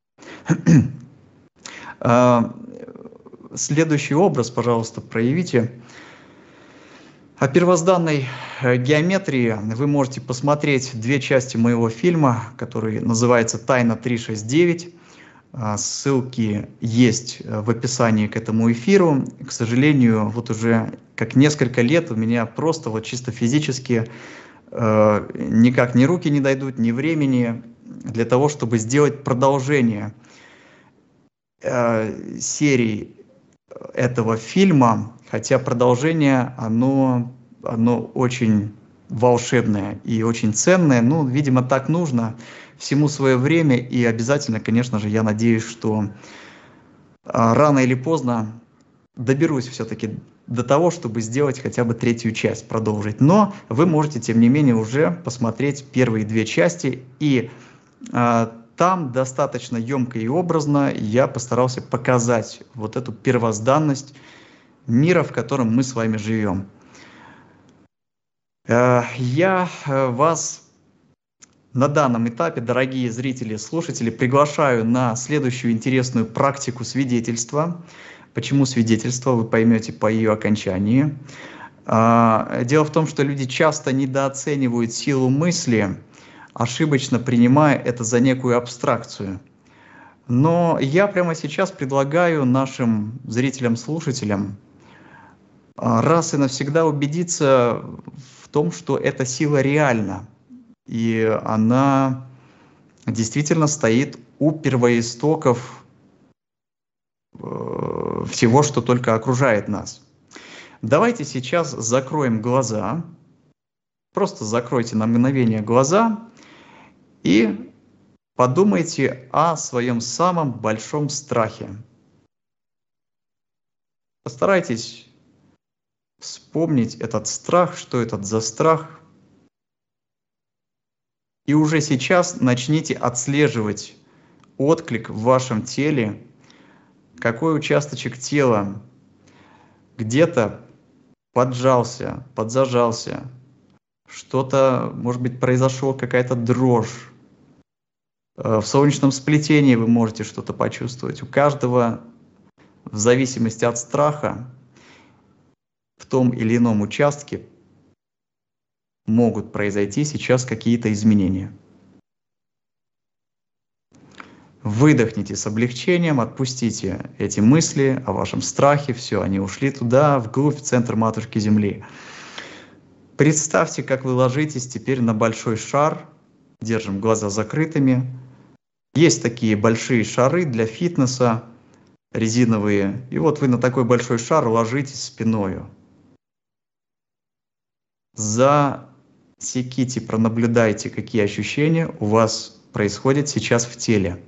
Следующий образ, пожалуйста, проявите. О первозданной геометрии вы можете посмотреть две части моего фильма, который называется «Тайна триста шестьдесят девять». Ссылки есть в описании к этому эфиру. К сожалению, вот уже как несколько лет у меня просто вот чисто физически э, никак ни руки не дойдут, ни времени для того, чтобы сделать продолжение э, серии этого фильма, хотя продолжение, оно, оно очень волшебное и очень ценное. Ну, видимо, так нужно. Всему свое время, и обязательно, конечно же, я надеюсь, что рано или поздно доберусь все-таки до того, чтобы сделать хотя бы третью часть, продолжить. Но вы можете, тем не менее, уже посмотреть первые две части, и э, там достаточно емко и образно я постарался показать вот эту первозданность мира, в котором мы с вами живем. Э, я вас на данном этапе, дорогие зрители, слушатели, приглашаю на следующую интересную практику свидетельства. Почему свидетельство, вы поймете по ее окончании. Дело в том, что люди часто недооценивают силу мысли, ошибочно принимая это за некую абстракцию. Но я прямо сейчас предлагаю нашим зрителям-слушателям раз и навсегда убедиться в том, что эта сила реальна. И она действительно стоит у первоистоков всего, что только окружает нас. Давайте сейчас закроем глаза, просто закройте на мгновение глаза и подумайте о своем самом большом страхе. Постарайтесь вспомнить этот страх, что это за страх. И уже сейчас начните отслеживать отклик в вашем теле, какой участочек тела где-то поджался, подзажался, что-то, может быть, произошло, какая-то дрожь. В солнечном сплетении вы можете что-то почувствовать. У каждого, в зависимости от страха, в том или ином участке могут произойти сейчас какие-то изменения. Выдохните с облегчением, отпустите эти мысли о вашем страхе, все, они ушли туда, вглубь, в центр Матушки Земли. Представьте, как вы ложитесь теперь на большой шар, держим глаза закрытыми. Есть такие большие шары для фитнеса, резиновые, и вот вы на такой большой шар ложитесь спиною. Засеките, пронаблюдайте, какие ощущения у вас происходят сейчас в теле.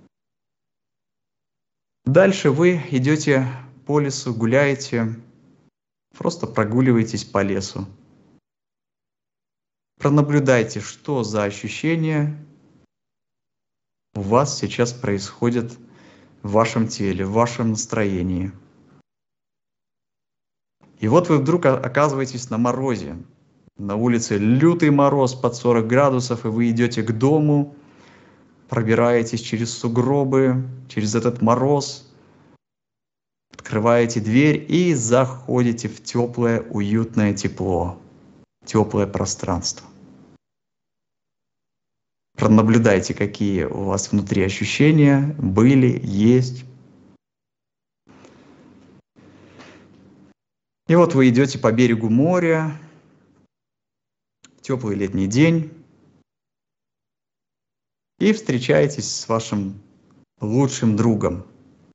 Дальше вы идете по лесу, гуляете, просто прогуливаетесь по лесу. Пронаблюдайте, что за ощущения у вас сейчас происходят в вашем теле, в вашем настроении. И вот вы вдруг оказываетесь на морозе. На улице лютый мороз под сорок градусов, и вы идете к дому, пробираетесь через сугробы, через этот мороз, открываете дверь и заходите в теплое, уютное тепло, теплое пространство. Пронаблюдайте, какие у вас внутри ощущения были, есть. И вот вы идете по берегу моря, теплый летний день, и встречаетесь с вашим лучшим другом.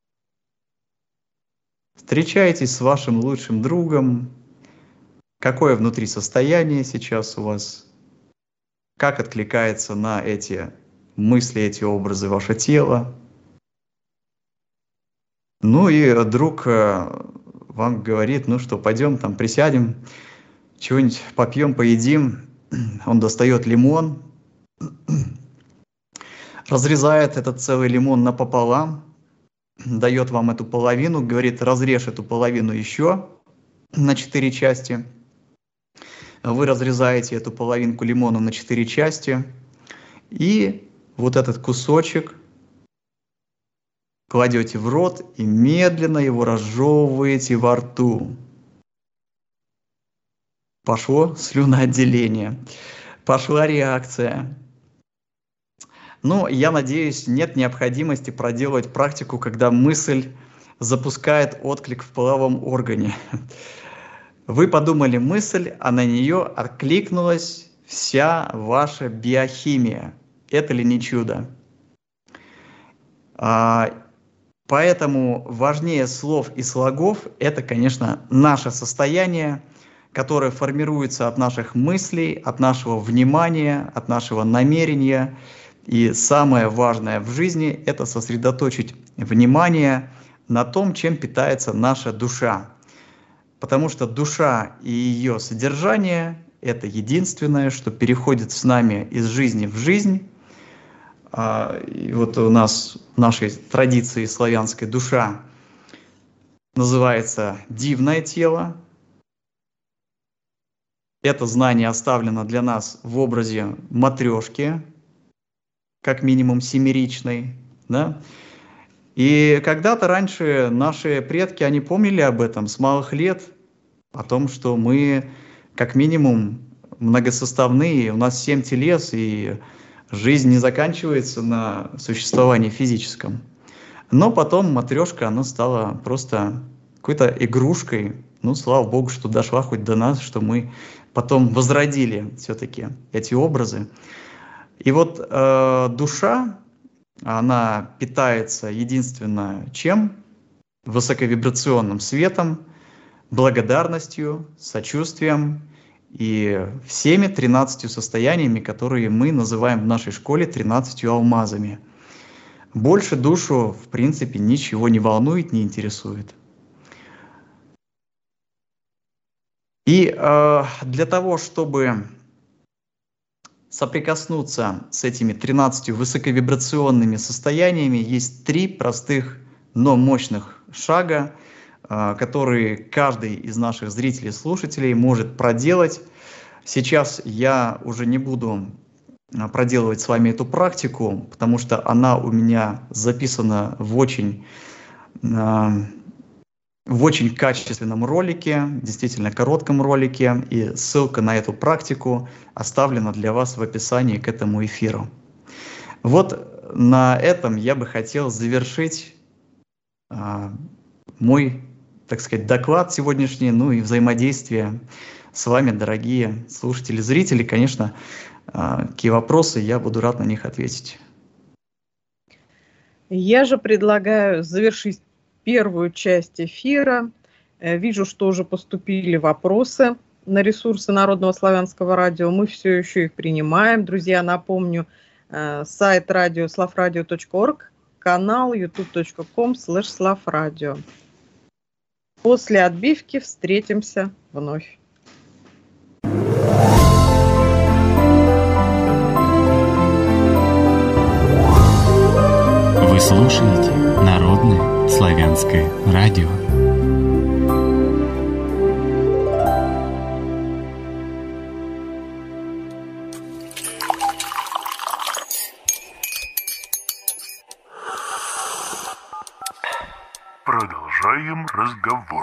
Встречаетесь с вашим лучшим другом. Какое внутри состояние сейчас у вас? Как откликается на эти мысли, эти образы ваше тело? Ну и друг вам говорит, ну что, пойдем там присядем, чего-нибудь попьем, поедим. Он достает лимон, разрезает этот целый лимон напополам, дает вам эту половину, говорит, разрежь эту половину еще на четыре части. Вы разрезаете эту половинку лимона на четыре части, и вот этот кусочек кладете в рот и медленно его разжевываете во рту. Пошло слюноотделение, пошла реакция. Ну, я надеюсь, нет необходимости проделывать практику, когда мысль запускает отклик в половом органе. Вы подумали мысль, а на нее откликнулась вся ваша биохимия. Это ли не чудо? Поэтому важнее слов и слогов – это, конечно, наше состояние, которое формируется от наших мыслей, от нашего внимания, от нашего намерения. И самое важное в жизни – это сосредоточить внимание на том, чем питается наша душа. Потому что душа и ее содержание – это единственное, что переходит с нами из жизни в жизнь. И вот у нас в нашей традиции славянской душа называется дивное тело. Это знание оставлено для нас в образе матрешки, как минимум семеричной. Да? И когда-то раньше наши предки, они помнили об этом с малых лет, о том, что мы как минимум многосоставные, у нас семь телес, и жизнь не заканчивается на существовании физическом. Но потом матрешка, она стала просто какой-то игрушкой. Ну, слава Богу, что дошла хоть до нас, что мы потом возродили все-таки эти образы. И вот э, душа, она питается единственно чем? Высоковибрационным светом, благодарностью, сочувствием и всеми тринадцатью состояниями, которые мы называем в нашей школе тринадцатью алмазами. Больше душу, в принципе, ничего не волнует, не интересует. И э, для того, чтобы соприкоснуться с этими тринадцатью высоковибрационными состояниями, есть три простых, но мощных шага, э, которые каждый из наших зрителей и слушателей может проделать. Сейчас я уже не буду проделывать с вами эту практику, потому что она у меня записана в очень... Э, в очень качественном ролике, действительно коротком ролике, и ссылка на эту практику оставлена для вас в описании к этому эфиру. Вот на этом я бы хотел завершить а, мой, так сказать, доклад сегодняшний, ну и взаимодействие с вами, дорогие слушатели, зрители. Конечно, а, какие вопросы, я буду рад на них ответить. Я же предлагаю завершить первую часть эфира. Вижу, что уже поступили вопросы на ресурсы Народного славянского радио. Мы все еще их принимаем. Друзья, напомню, сайт радио славрадио точка орг, канал ютуб точка ком слэш славрадио. После отбивки встретимся вновь. Вы слушаете Народное славянское радио. Продолжаем разговор.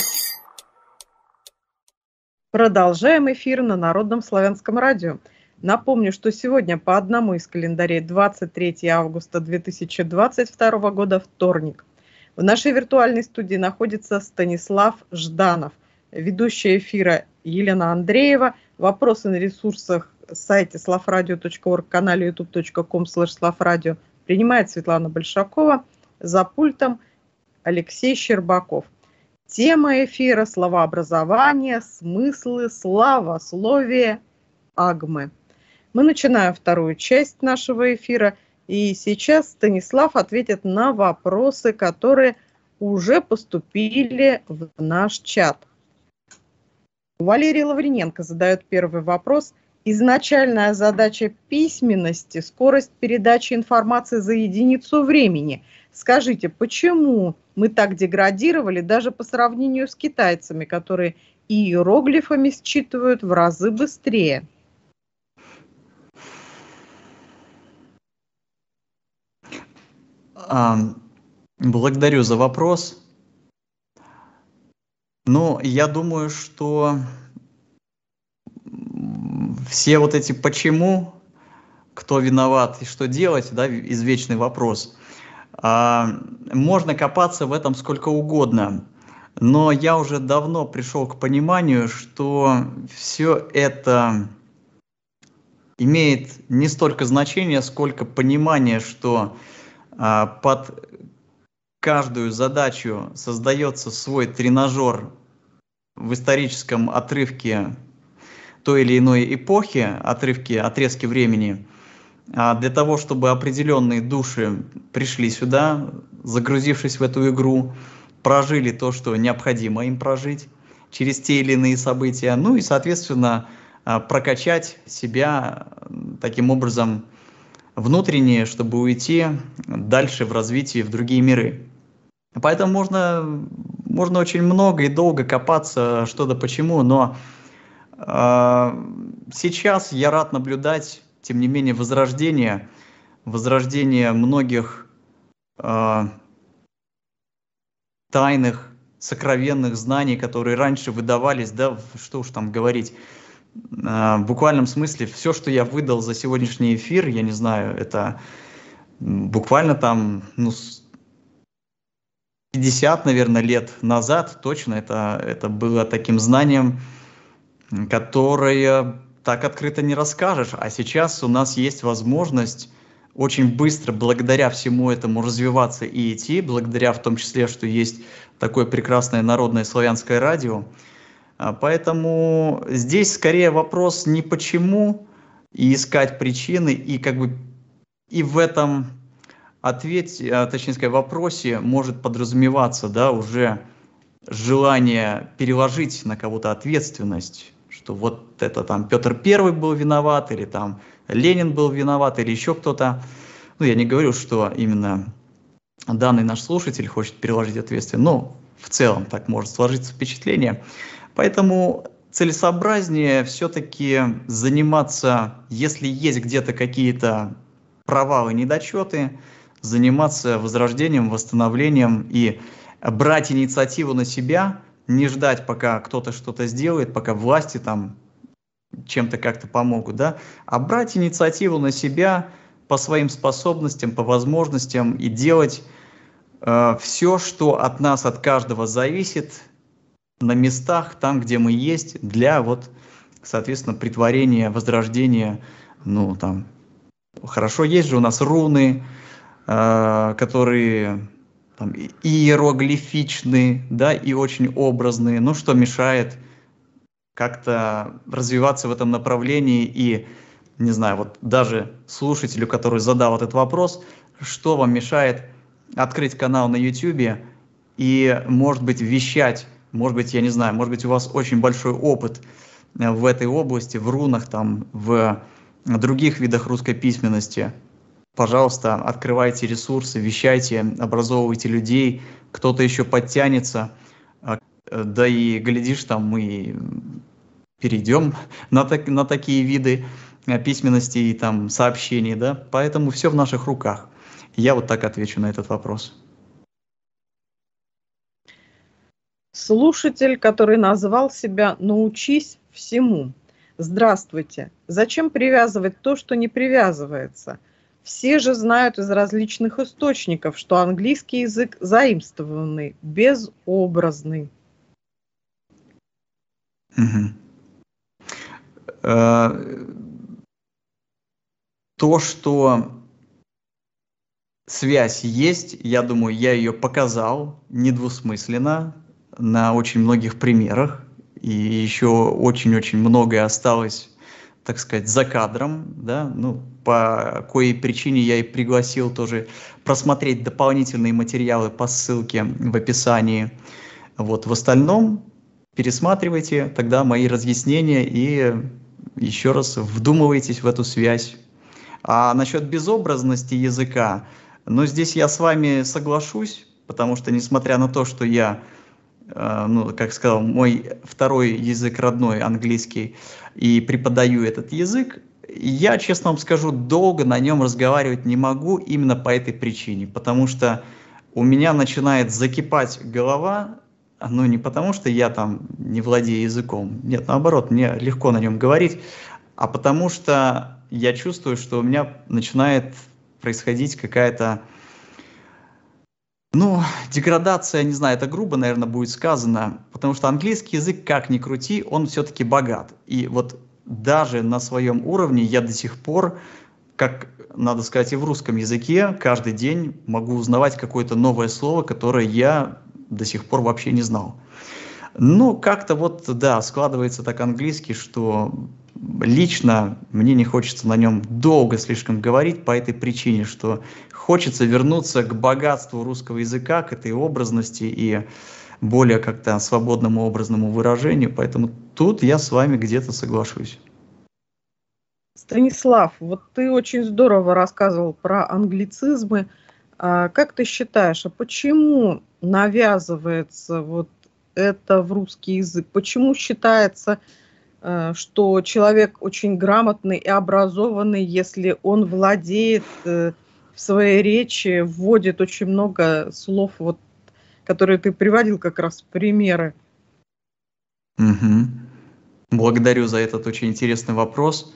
Продолжаем эфир на Народном славянском радио. Напомню, что сегодня по одному из календарей двадцать третьего августа две тысячи двадцать второго года, вторник. В нашей виртуальной студии находится Станислав Жданов, ведущая эфира Елена Андреева. Вопросы на ресурсах сайте славрадио точка орг, канале ютуб точка ком слэш славрадио принимает Светлана Большакова, за пультом Алексей Щербаков. Тема эфира – словообразование, смыслы, славословие, агмы. Мы начинаем вторую часть нашего эфира, и сейчас Станислав ответит на вопросы, которые уже поступили в наш чат. Валерий Лавриненко задает первый вопрос. Изначальная задача письменности – скорость передачи информации за единицу времени. Скажите, почему мы так деградировали даже по сравнению с китайцами, которые иероглифами считывают в разы быстрее? Благодарю за вопрос. Ну, я думаю, что все вот эти «почему», кто виноват и что делать, да, извечный вопрос. Можно копаться в этом сколько угодно, но я уже давно пришел к пониманию, что все это имеет не столько значения, сколько понимание, что под каждую задачу создается свой тренажер в историческом отрывке той или иной эпохи, отрывки, отрезки времени, для того, чтобы определенные души пришли сюда, загрузившись в эту игру, прожили то, что необходимо им прожить через те или иные события, ну и, соответственно, прокачать себя таким образом внутренне, чтобы уйти дальше в развитии в другие миры. Поэтому можно, можно очень много и долго копаться, что да почему, но э, сейчас я рад наблюдать, тем не менее, возрождение, возрождение многих э, тайных, сокровенных знаний, которые раньше выдавались, да, что уж там говорить, э, в буквальном смысле, все, что я выдал за сегодняшний эфир, я не знаю, это буквально там, ну, пятьдесят, наверное, лет назад, точно, это, это было таким знанием, которое так открыто не расскажешь. А сейчас у нас есть возможность очень быстро, благодаря всему этому, развиваться и идти, благодаря в том числе, что есть такое прекрасное народное славянское радио. Поэтому здесь скорее вопрос не почему и искать причины, и как бы и в этом ответе, точнее сказать, вопросе может подразумеваться, да, уже желание переложить на кого-то ответственность, что вот это там Петр Первый был виноват, или там Ленин был виноват, или еще кто-то. Ну, я не говорю, что именно данный наш слушатель хочет переложить ответственность, но в целом так может сложиться впечатление. Поэтому целесообразнее все-таки заниматься, если есть где-то какие-то провалы, недочеты, заниматься возрождением, восстановлением и брать инициативу на себя, не ждать, пока кто-то что-то сделает, пока власти там чем-то как-то помогут, да, а брать инициативу на себя по своим способностям, по возможностям и делать э, все, что от нас, от каждого зависит, на местах, там, где мы есть, для вот, соответственно, претворения, возрождения, ну, там, хорошо, есть же у нас руны, э, которые там, иероглифичные, да, и очень образные, ну, что мешает как-то развиваться в этом направлении и, не знаю, вот даже слушателю, который задал этот вопрос, что вам мешает открыть канал на YouTube и, может быть, вещать, может быть, я не знаю, может быть, у вас очень большой опыт в этой области, в рунах, там, в других видах русской письменности. Пожалуйста, открывайте ресурсы, вещайте, образовывайте людей, кто-то еще подтянется, да и, глядишь, там мы перейдем на, так, на такие виды письменности и там сообщений, да, поэтому все в наших руках. Я вот так отвечу на этот вопрос. Слушатель, который назвал себя «Научись всему». Здравствуйте. Зачем привязывать то, что не привязывается? Все же знают из различных источников, что английский язык заимствованный, безобразный. Угу. То, что связь есть, я думаю, я ее показал недвусмысленно на очень многих примерах. И еще очень-очень многое осталось, так сказать, за кадром, да, ну, по коей причине я и пригласил тоже просмотреть дополнительные материалы по ссылке в описании. Вот, в остальном пересматривайте тогда мои разъяснения и еще раз вдумывайтесь в эту связь. А насчет безобразности языка, ну, здесь я с вами соглашусь, потому что, несмотря на то, что я, э, ну, как сказал, мой второй язык родной, английский, и преподаю этот язык, я, честно вам скажу, долго на нем разговаривать не могу именно по этой причине, потому что у меня начинает закипать голова, ну, не потому что я там не владею языком, нет, наоборот, мне легко на нем говорить, а потому что я чувствую, что у меня начинает происходить какая-то, ну, деградация, не знаю, это грубо, наверное, будет сказано, потому что английский язык, как ни крути, он все-таки богат. И вот даже на своем уровне я до сих пор, как, надо сказать, и в русском языке, каждый день могу узнавать какое-то новое слово, которое я до сих пор вообще не знал. Ну, как-то вот, да, складывается так английский, что лично мне не хочется на нем долго слишком говорить по этой причине, что хочется вернуться к богатству русского языка, к этой образности и более как-то свободному образному выражению, поэтому тут я с вами где-то соглашусь. Станислав, вот ты очень здорово рассказывал про англицизмы. А как ты считаешь, а почему навязывается вот это в русский язык? Почему считается, что человек очень грамотный и образованный, если он владеет в своей речи, вводит очень много слов, вот, которые ты приводил как раз в примеры? Угу. Благодарю за этот очень интересный вопрос.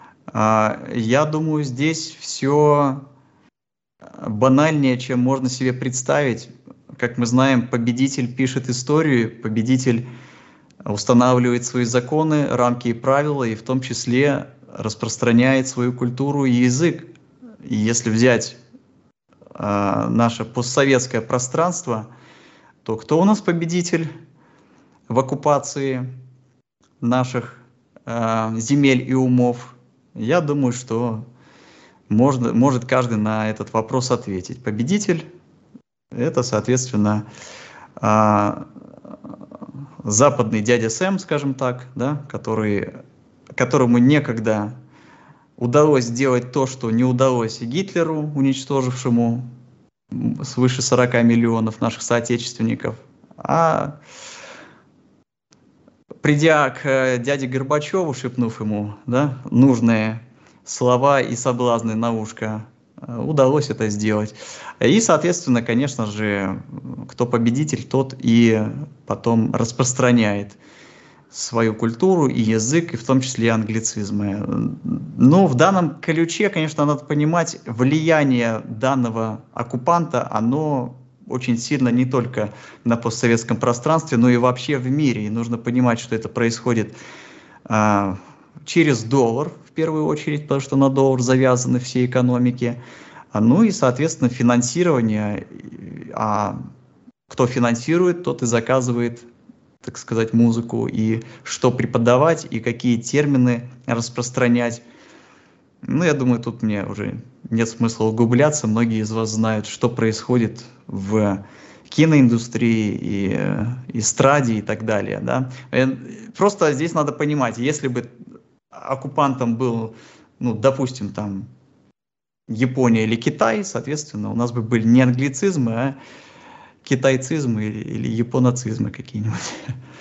Я думаю, здесь все банальнее, чем можно себе представить. Как мы знаем, победитель пишет историю, победитель устанавливает свои законы, рамки и правила, и в том числе распространяет свою культуру и язык. И если взять э, наше постсоветское пространство, то кто у нас победитель в оккупации наших э, земель и умов? Я думаю, что можно, может каждый на этот вопрос ответить. Победитель – это, соответственно, э, западный дядя Сэм, скажем так, да, который, которому некогда удалось сделать то, что не удалось и Гитлеру, уничтожившему свыше сорока миллионов наших соотечественников. А придя к дяде Горбачеву, шепнув ему, да, нужные слова и соблазны на ушко, удалось это сделать. И, соответственно, конечно же, кто победитель, тот и потом распространяет свою культуру и язык, и в том числе и англицизмы. Но в данном ключе, конечно, надо понимать, влияние данного оккупанта, оно очень сильно не только на постсоветском пространстве, но и вообще в мире. И нужно понимать, что это происходит а, через доллар, в первую очередь, потому что на доллар завязаны все экономики. Ну и, соответственно, финансирование. А кто финансирует, тот и заказывает, так сказать, музыку, и что преподавать, и какие термины распространять. Ну, я думаю, тут мне уже нет смысла углубляться. Многие из вас знают, что происходит в киноиндустрии и эстраде и так далее. Да? Просто здесь надо понимать, если бы оккупантом был, ну, допустим, там, Япония или Китай, соответственно, у нас бы были не англицизмы, а китайцизмы или, или японоцизмы какие-нибудь.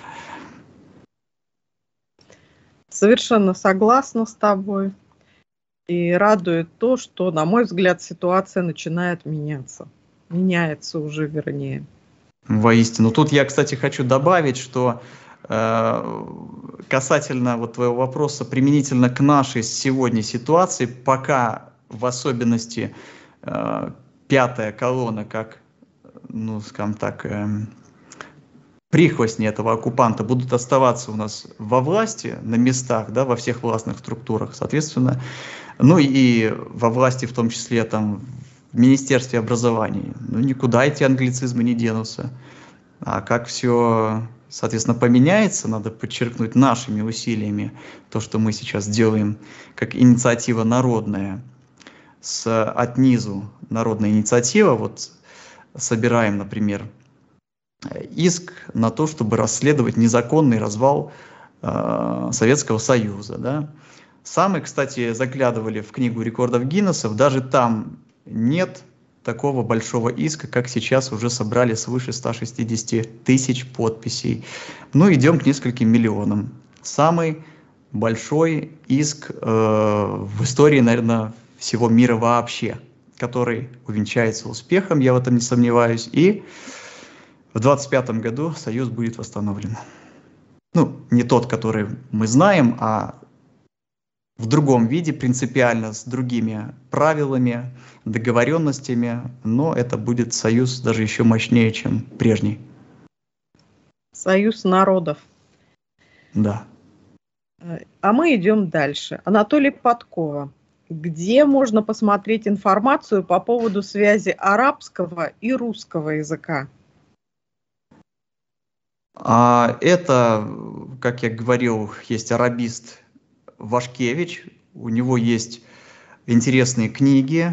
Совершенно согласна с тобой. И радует то, что, на мой взгляд, ситуация начинает меняться. Меняется уже, вернее. Воистину. Тут я, кстати, хочу добавить, что э, касательно вот твоего вопроса применительно к нашей сегодня ситуации, пока в особенности э, пятая колонна, как, ну, скажем так, э, прихвостни этого оккупанта будут оставаться у нас во власти, на местах, да, во всех властных структурах, соответственно, ну и во власти в том числе там в Министерстве образования. Ну никуда эти англицизмы не денутся. А как все, соответственно, поменяется, надо подчеркнуть нашими усилиями, то, что мы сейчас делаем как инициатива народная, с от низу народная инициатива, вот собираем, например, иск на то, чтобы расследовать незаконный развал э, Советского Союза. Да? Самые, кстати, заглядывали в книгу рекордов Гиннессов, даже там нет такого большого иска, как сейчас уже собрали свыше ста шестидесяти тысяч подписей. Ну, идем к нескольким миллионам. Самый большой иск э, в истории, наверное, всего мира вообще, который увенчается успехом, я в этом не сомневаюсь, и в двадцать пятом году Союз будет восстановлен. Ну, не тот, который мы знаем, а в другом виде, принципиально, с другими правилами, договоренностями, но это будет союз даже еще мощнее, чем прежний. Союз народов. Да. А мы идем дальше. Анатолий Подкова. Где можно посмотреть информацию по поводу связи арабского и русского языка? А это, как я говорил, есть арабист Вашкевич, у него есть интересные книги,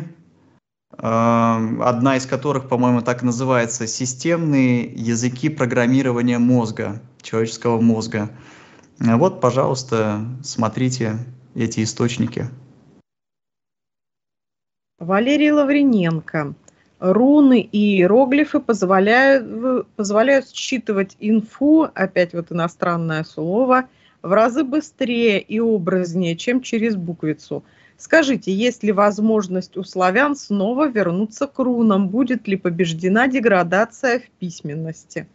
одна из которых, по-моему, так и называется «Системные языки программирования мозга, человеческого мозга». Вот, пожалуйста, смотрите эти источники. Валерий Лавриненко. Руны и иероглифы позволяют, позволяют считывать инфу, опять вот иностранное слово, в разы быстрее и образнее, чем через буквицу. Скажите, есть ли возможность у славян снова вернуться к рунам? Будет ли побеждена деградация в письменности?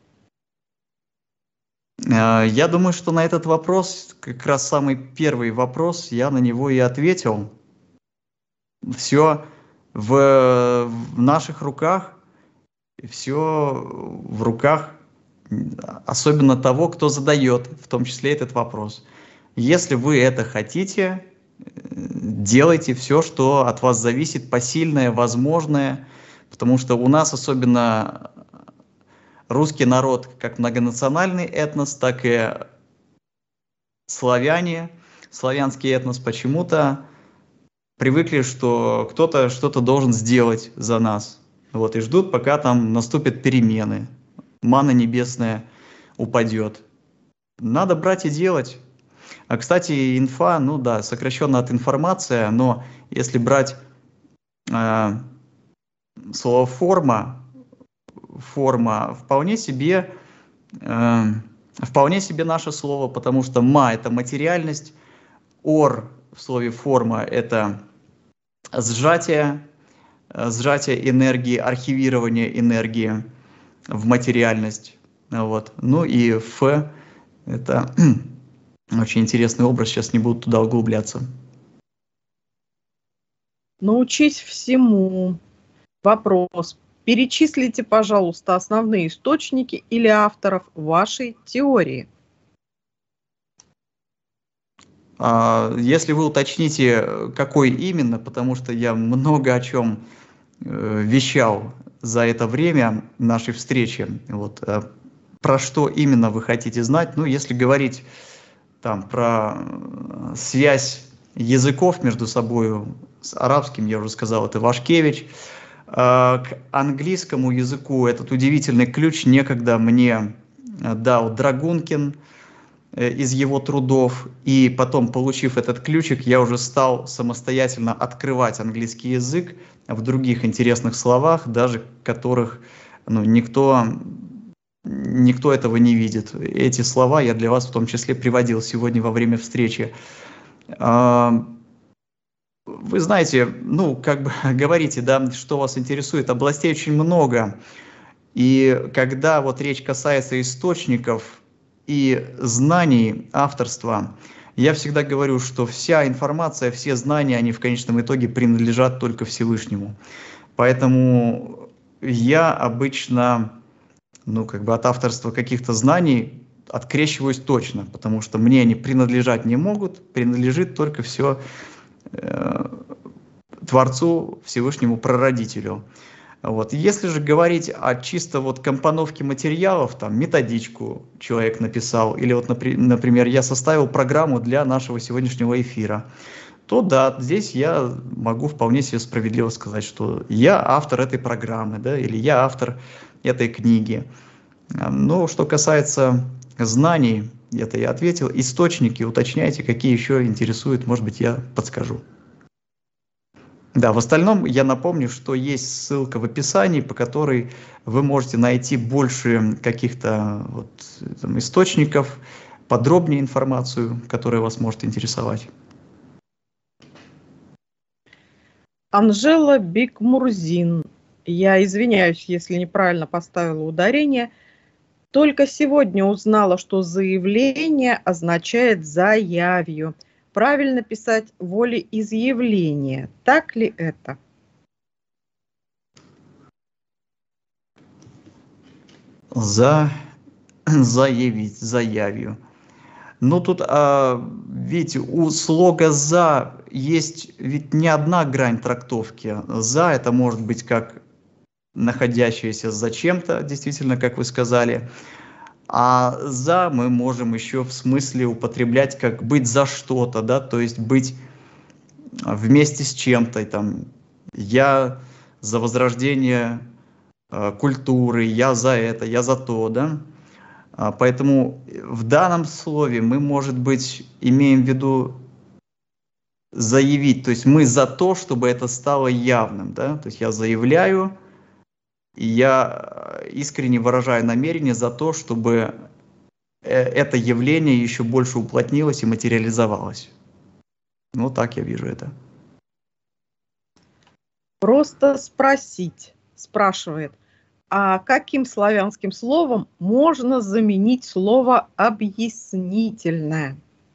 Я думаю, что на этот вопрос, как раз самый первый вопрос, я на него и ответил. Все в, в наших руках, все в руках, особенно того, кто задает, в том числе этот вопрос. Если вы это хотите, делайте все, что от вас зависит, посильное, возможное, потому что у нас особенно русский народ, как многонациональный этнос, так и славяне, славянский этнос почему-то привыкли, что кто-то что-то должен сделать за нас. Вот, и ждут, пока там наступят перемены, манна небесная упадет. Надо брать и делать. А, кстати, инфа, ну да, сокращенно от информация, но если брать э, слово форма, форма вполне себе, э, вполне себе наше слово, потому что ма – это материальность, ор в слове форма – это сжатие, сжатие энергии, архивирование энергии в материальность. Вот. Ну и ф – это очень интересный образ, сейчас не буду туда углубляться. Научись всему. Вопрос. Перечислите, пожалуйста, основные источники или авторов вашей теории. Если вы уточните, какой именно, потому что я много о чем вещал за это время нашей встречи, вот, про что именно вы хотите знать, ну, если говорить там про связь языков между собой, с арабским, я уже сказал, это Вашкевич, к английскому языку этот удивительный ключ некогда мне дал Драгункин из его трудов, и потом, получив этот ключик, я уже стал самостоятельно открывать английский язык в других интересных словах, даже которых ну, никто, никто этого не видит. Эти слова я для вас в том числе приводил сегодня во время встречи. Вы знаете, ну, как бы говорите, да, что вас интересует, областей очень много. И когда вот речь касается источников и знаний авторства, я всегда говорю, что вся информация, все знания, они в конечном итоге принадлежат только Всевышнему. Поэтому я обычно, ну, как бы от авторства каких-то знаний открещиваюсь точно, потому что мне они принадлежать не могут, принадлежит только все э, Творцу, Всевышнему Прародителю. Вот. Если же говорить о чисто вот компоновке материалов, там методичку человек написал, или вот, например, я составил программу для нашего сегодняшнего эфира, то да, здесь я могу вполне себе справедливо сказать, что я автор этой программы, да, или я автор этой книги. Но что касается знаний, это я ответил, источники, уточняйте, какие еще интересуют, может быть, я подскажу. Да, в остальном я напомню, что есть ссылка в описании, по которой вы можете найти больше каких-то вот, там, источников, подробнее информацию, которая вас может интересовать. Анжела Бикмурзин. Я извиняюсь, если неправильно поставила ударение. Только сегодня узнала, что заявление означает заявью. Правильно писать волеизъявление. Так ли это? За, заявить, заявью. Ну тут, а, видите, у слога «за» есть ведь не одна грань трактовки. «За» это может быть как находящееся за чем-то, действительно, как вы сказали. А «за» мы можем еще в смысле употреблять как быть за что-то, да, то есть быть вместе с чем-то. Там, я за возрождение э, культуры, я за это, я за то, да. А, поэтому в данном слове мы, может быть, имеем в виду заявить, то есть мы за то, чтобы это стало явным, да, то есть я заявляю, и я искренне выражаю намерение за то, чтобы это явление еще больше уплотнилось и материализовалось. Ну, так я вижу это. Просто спросить, спрашивает, а каким славянским словом можно заменить слово «объяснительное»?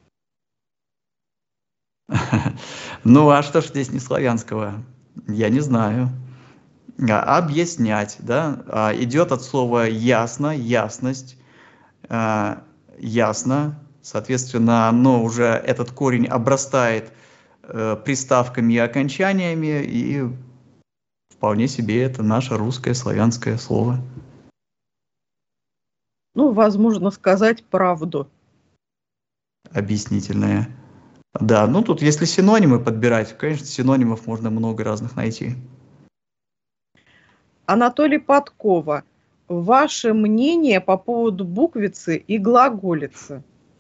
Ну, а что ж здесь не славянского? Я не знаю. Объяснять, да, идет от слова ясно, ясность, ясно, соответственно, оно уже, этот корень обрастает приставками и окончаниями, и вполне себе это наше русское славянское слово. Ну, возможно сказать правду. Объяснительное. Да, ну тут если синонимы подбирать, конечно, синонимов можно много разных найти. Анатолий Подкова, ваше мнение по поводу буквицы и глаголицы?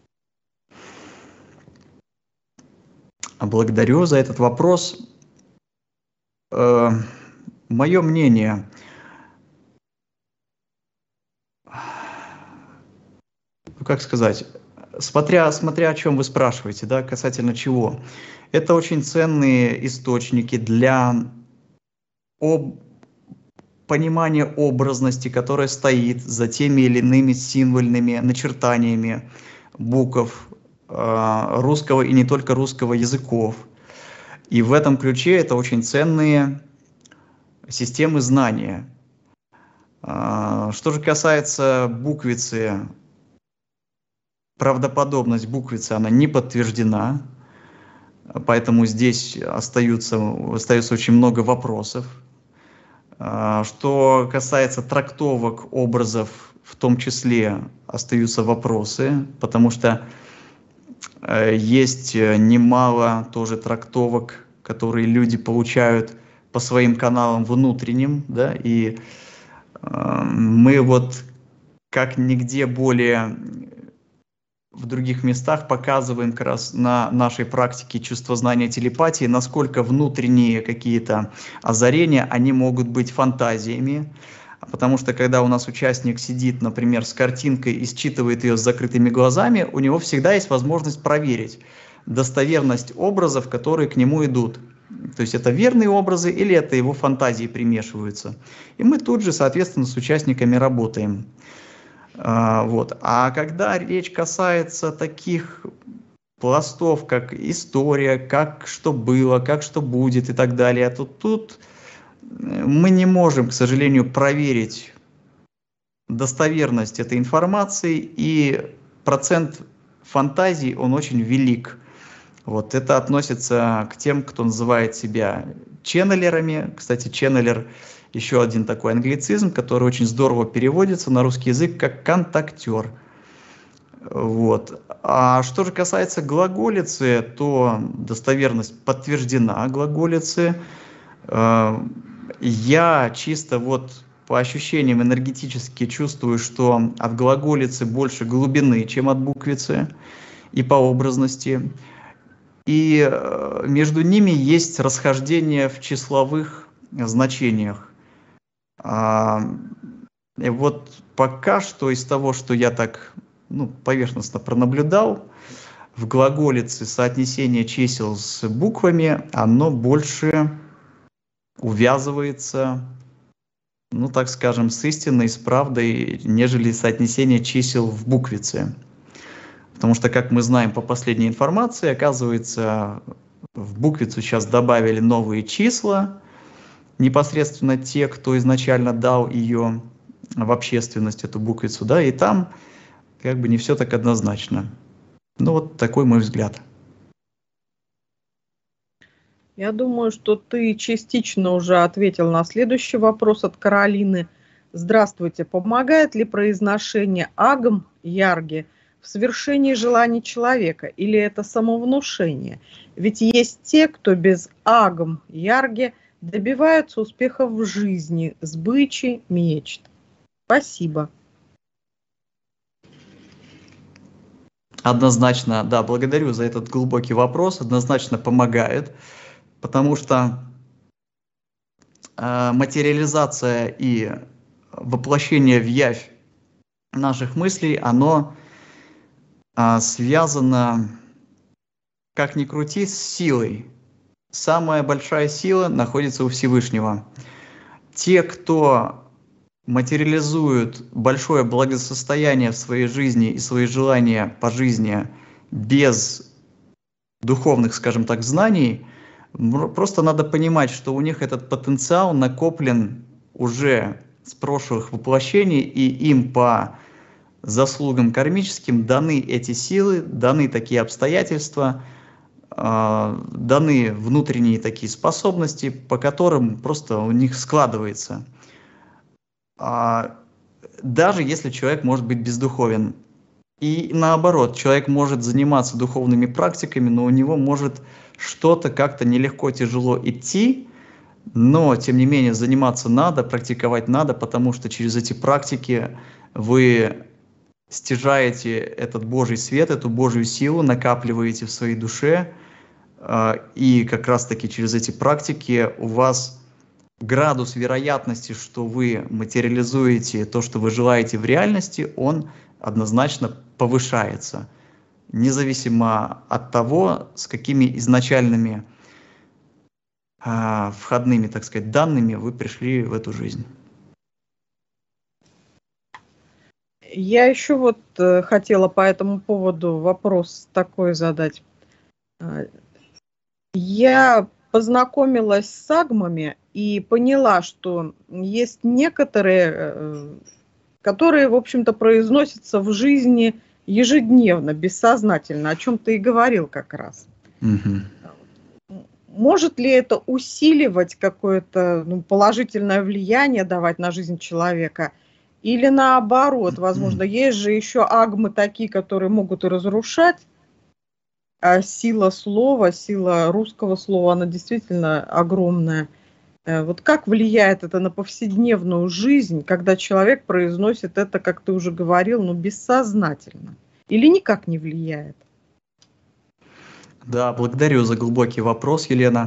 Благодарю за этот вопрос. Э, мое мнение. Как сказать? Смотря, смотря о чем вы спрашиваете, да, касательно чего. Это очень ценные источники для об... понимания образности, которая стоит за теми или иными символьными начертаниями букв э, русского и не только русского языков. И в этом ключе это очень ценные системы знания. Э, что же касается буквицы, правдоподобность буквицы, она не подтверждена, поэтому здесь остаются, остается очень много вопросов. Что касается трактовок образов, в том числе остаются вопросы, потому что есть немало тоже трактовок, которые люди получают по своим каналам внутренним, да, и мы вот как нигде более в других местах показываем как раз на нашей практике чувствознания телепатии, насколько внутренние какие-то озарения, они могут быть фантазиями. Потому что когда у нас участник сидит, например, с картинкой и считывает ее с закрытыми глазами, у него всегда есть возможность проверить достоверность образов, которые к нему идут. То есть это верные образы или это его фантазии примешиваются. И мы тут же, соответственно, с участниками работаем. А, вот. А когда речь касается таких пластов, как история, как что было, как что будет и так далее, то тут мы не можем, к сожалению, проверить достоверность этой информации, и процент фантазий, он очень велик. Вот это относится к тем, кто называет себя ченнелерами. Кстати, ченнелер — еще один такой англицизм, который очень здорово переводится на русский язык как контактер. Вот. А что же касается глаголицы, то достоверность подтверждена глаголицы. Я чисто вот по ощущениям энергетически чувствую, что от глаголицы больше глубины, чем от буквицы, и по образности. И между ними есть расхождение в числовых значениях. И вот пока что из того, что я так ну, поверхностно пронаблюдал, в глаголице соотнесение чисел с буквами, оно больше увязывается, ну так скажем, с истиной, с правдой, нежели соотнесение чисел в буквице. Потому что, как мы знаем по последней информации, оказывается, в буквицу сейчас добавили новые числа, непосредственно те, кто изначально дал ее в общественность, эту буквицу, да, и там как бы не все так однозначно. Ну вот такой мой взгляд. Я думаю, что ты частично уже ответил на следующий вопрос от Каролины. Здравствуйте. Помогает ли произношение агм, ярги, в совершении желаний человека, или это самовнушение? Ведь есть те, кто без агм, ярги добиваются успехов в жизни, сбычи мечт. Спасибо. Однозначно, да, благодарю за этот глубокий вопрос. Однозначно помогает, потому что э, материализация и воплощение в явь наших мыслей, оно э, связано, как ни крути, с силой. Самая большая сила находится у Всевышнего. Те, кто материализуют большое благосостояние в своей жизни и свои желания по жизни без духовных, скажем так, знаний, просто надо понимать, что у них этот потенциал накоплен уже с прошлых воплощений, и им по заслугам кармическим даны эти силы, даны такие обстоятельства, даны внутренние такие способности, по которым просто у них складывается. Даже если человек может быть бездуховен. И наоборот, человек может заниматься духовными практиками, но у него может что-то как-то нелегко, тяжело идти, но тем не менее заниматься надо, практиковать надо, потому что через эти практики вы стяжаете этот Божий свет, эту Божью силу, накапливаете в своей душе, и как раз-таки через эти практики у вас градус вероятности, что вы материализуете то, что вы желаете в реальности, он однозначно повышается, независимо от того, с какими изначальными э, входными, так сказать, данными вы пришли в эту жизнь. Я еще вот э, хотела по этому поводу вопрос такой задать. Я познакомилась с агмами и поняла, что есть некоторые, которые, в общем-то, произносятся в жизни ежедневно, бессознательно, о чем ты и говорил как раз. Угу. Может ли это усиливать какое-то ну, положительное влияние, давать на жизнь человека? Или наоборот, возможно, есть же еще агмы такие, которые могут и разрушать? А сила слова, сила русского слова, она действительно огромная. Вот как влияет это на повседневную жизнь, когда человек произносит это, как ты уже говорил, ну, бессознательно? Или никак не влияет? Да, благодарю за глубокий вопрос, Елена.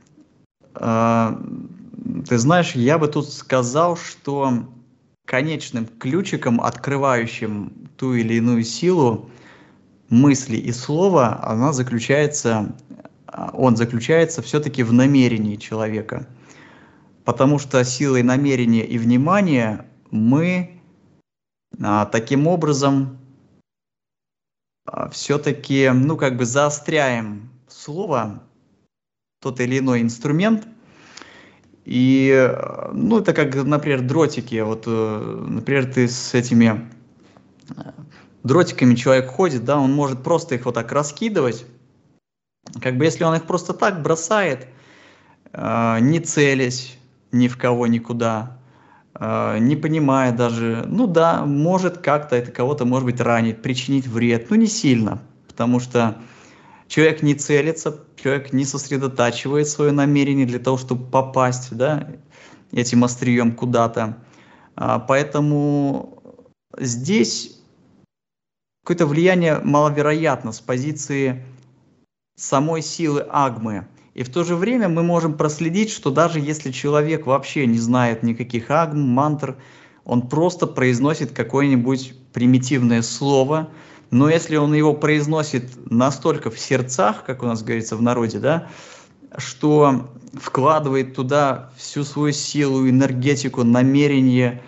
Ты знаешь, я бы тут сказал, что конечным ключиком, открывающим ту или иную силу мысли и слова, она заключается он заключается все-таки в намерении человека. Потому что силой намерения и внимания мы а, таким образом а, все-таки, ну, как бы заостряем слово, тот или иной инструмент. И, ну, это как, например, дротики. Вот, например, ты с этими дротиками человек ходит, да, он может просто их вот так раскидывать. Как бы если он их просто так бросает, э, не целясь ни в кого, никуда, э, не понимая даже, ну да, может как-то это кого-то, может быть, ранить, причинить вред, но не сильно, потому что человек не целится, человек не сосредотачивает свое намерение для того, чтобы попасть, да, этим острием куда-то. А, поэтому здесь какое-то влияние маловероятно с позиции самой силы агмы. И в то же время мы можем проследить, что даже если человек вообще не знает никаких агм, мантр, он просто произносит какое-нибудь примитивное слово, но если он его произносит настолько в сердцах, как у нас говорится в народе, да, что вкладывает туда всю свою силу, энергетику, намерение,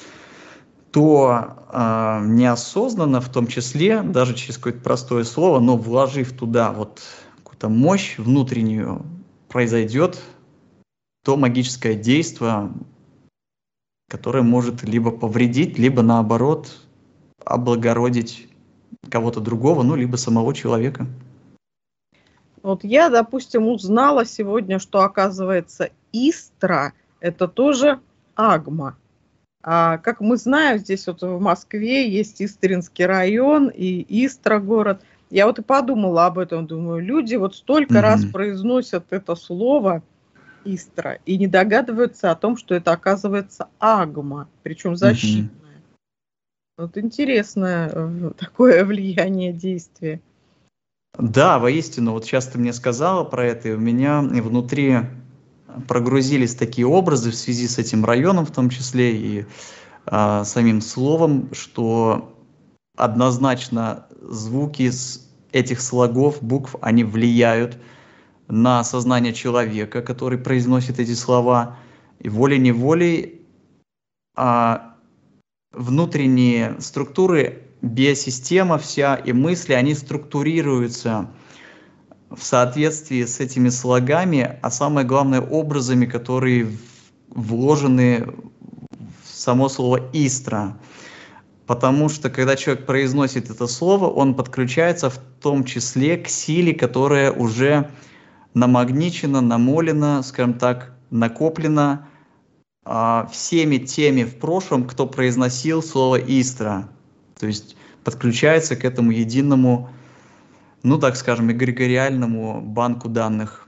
то э, неосознанно, в том числе, даже через какое-то простое слово, но вложив туда вот какую-то мощь внутреннюю, произойдет то магическое действие, которое может либо повредить, либо наоборот облагородить кого-то другого, ну, либо самого человека. Вот я, допустим, узнала сегодня, что, оказывается, Истра – это тоже агма. А, как мы знаем, здесь вот в Москве есть Истринский район и Истра город. Я вот и подумала об этом, думаю, люди вот столько mm-hmm. раз произносят это слово Истра и не догадываются о том, что это, оказывается, агма, причем защитная. Mm-hmm. Вот интересное такое влияние действия. Да, воистину, вот сейчас ты мне сказала про это, и у меня внутри прогрузились такие образы в связи с этим районом, в том числе и э, самим словом, что однозначно звуки с этих слогов, букв, они влияют на сознание человека, который произносит эти слова, и волей-неволей э, внутренние структуры, биосистема вся и мысли, они структурируются в соответствии с этими слогами, а самое главное образами, которые вложены в само слово «истра». Потому что когда человек произносит это слово, он подключается в том числе к силе, которая уже намагничена, намолена, скажем так, накоплена а, всеми теми в прошлом, кто произносил слово «истра». То есть подключается к этому единому, ну, так скажем, эгрегориальному банку данных.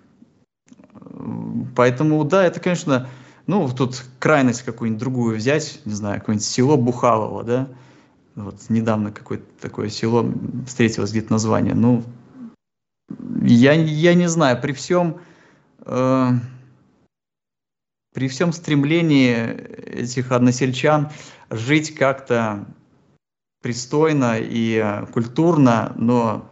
Поэтому, да, это, конечно, ну, тут крайность какую-нибудь другую взять, не знаю, какое-нибудь село Бухалово, да, вот недавно какое-то такое село встретилось где-то название, ну, я, я не знаю, при всем, э, при всем стремлении этих односельчан жить как-то пристойно и культурно, но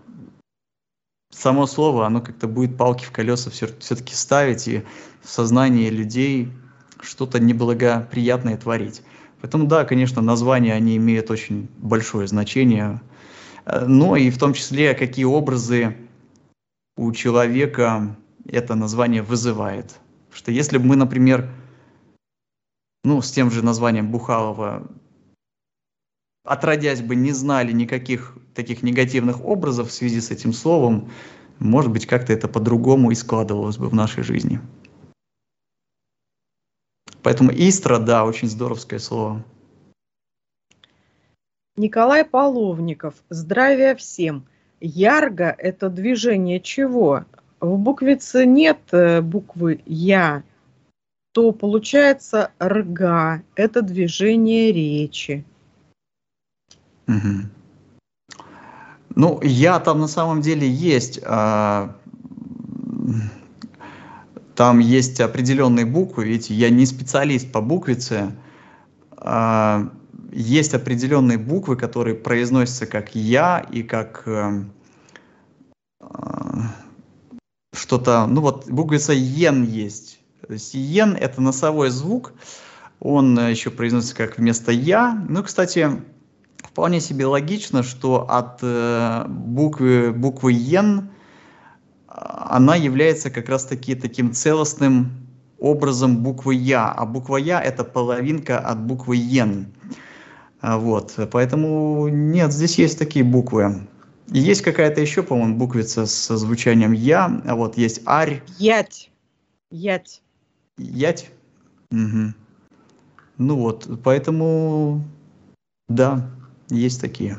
само слово, оно как-то будет палки в колеса все-таки ставить и в сознании людей что-то неблагоприятное творить. Поэтому, да, конечно, названия, они имеют очень большое значение. Но и в том числе, какие образы у человека это название вызывает. Потому что если бы мы, например, ну, с тем же названием Бухалово, отродясь бы не знали никаких таких негативных образов в связи с этим словом, может быть, как-то это по-другому и складывалось бы в нашей жизни. Поэтому Истра, да, очень здоровское слово. Николай Половников. Здравия всем. Ярго – это движение чего? В буквице нет буквы «Я», то получается «рга» – это движение речи. Угу. Ну, я там на самом деле есть, а, там есть определенные буквы, видите, я не специалист по буквице, а, есть определенные буквы, которые произносятся как «я» и как а, что-то, ну вот буквица «ен» есть. То есть «ен» — это носовой звук, он еще произносится как вместо «я». Ну, кстати, вполне себе логично, что от э, буквы, буквы «ен» она является как раз-таки таким целостным образом буквы «я», а буква «я» — это половинка от буквы «ен». Вот, поэтому нет, здесь есть такие буквы. И есть какая-то еще, по-моему, буквица со звучанием «я», а вот есть «арь». Ять. Ять. Ять. Угу. Ну вот, поэтому, да, есть такие.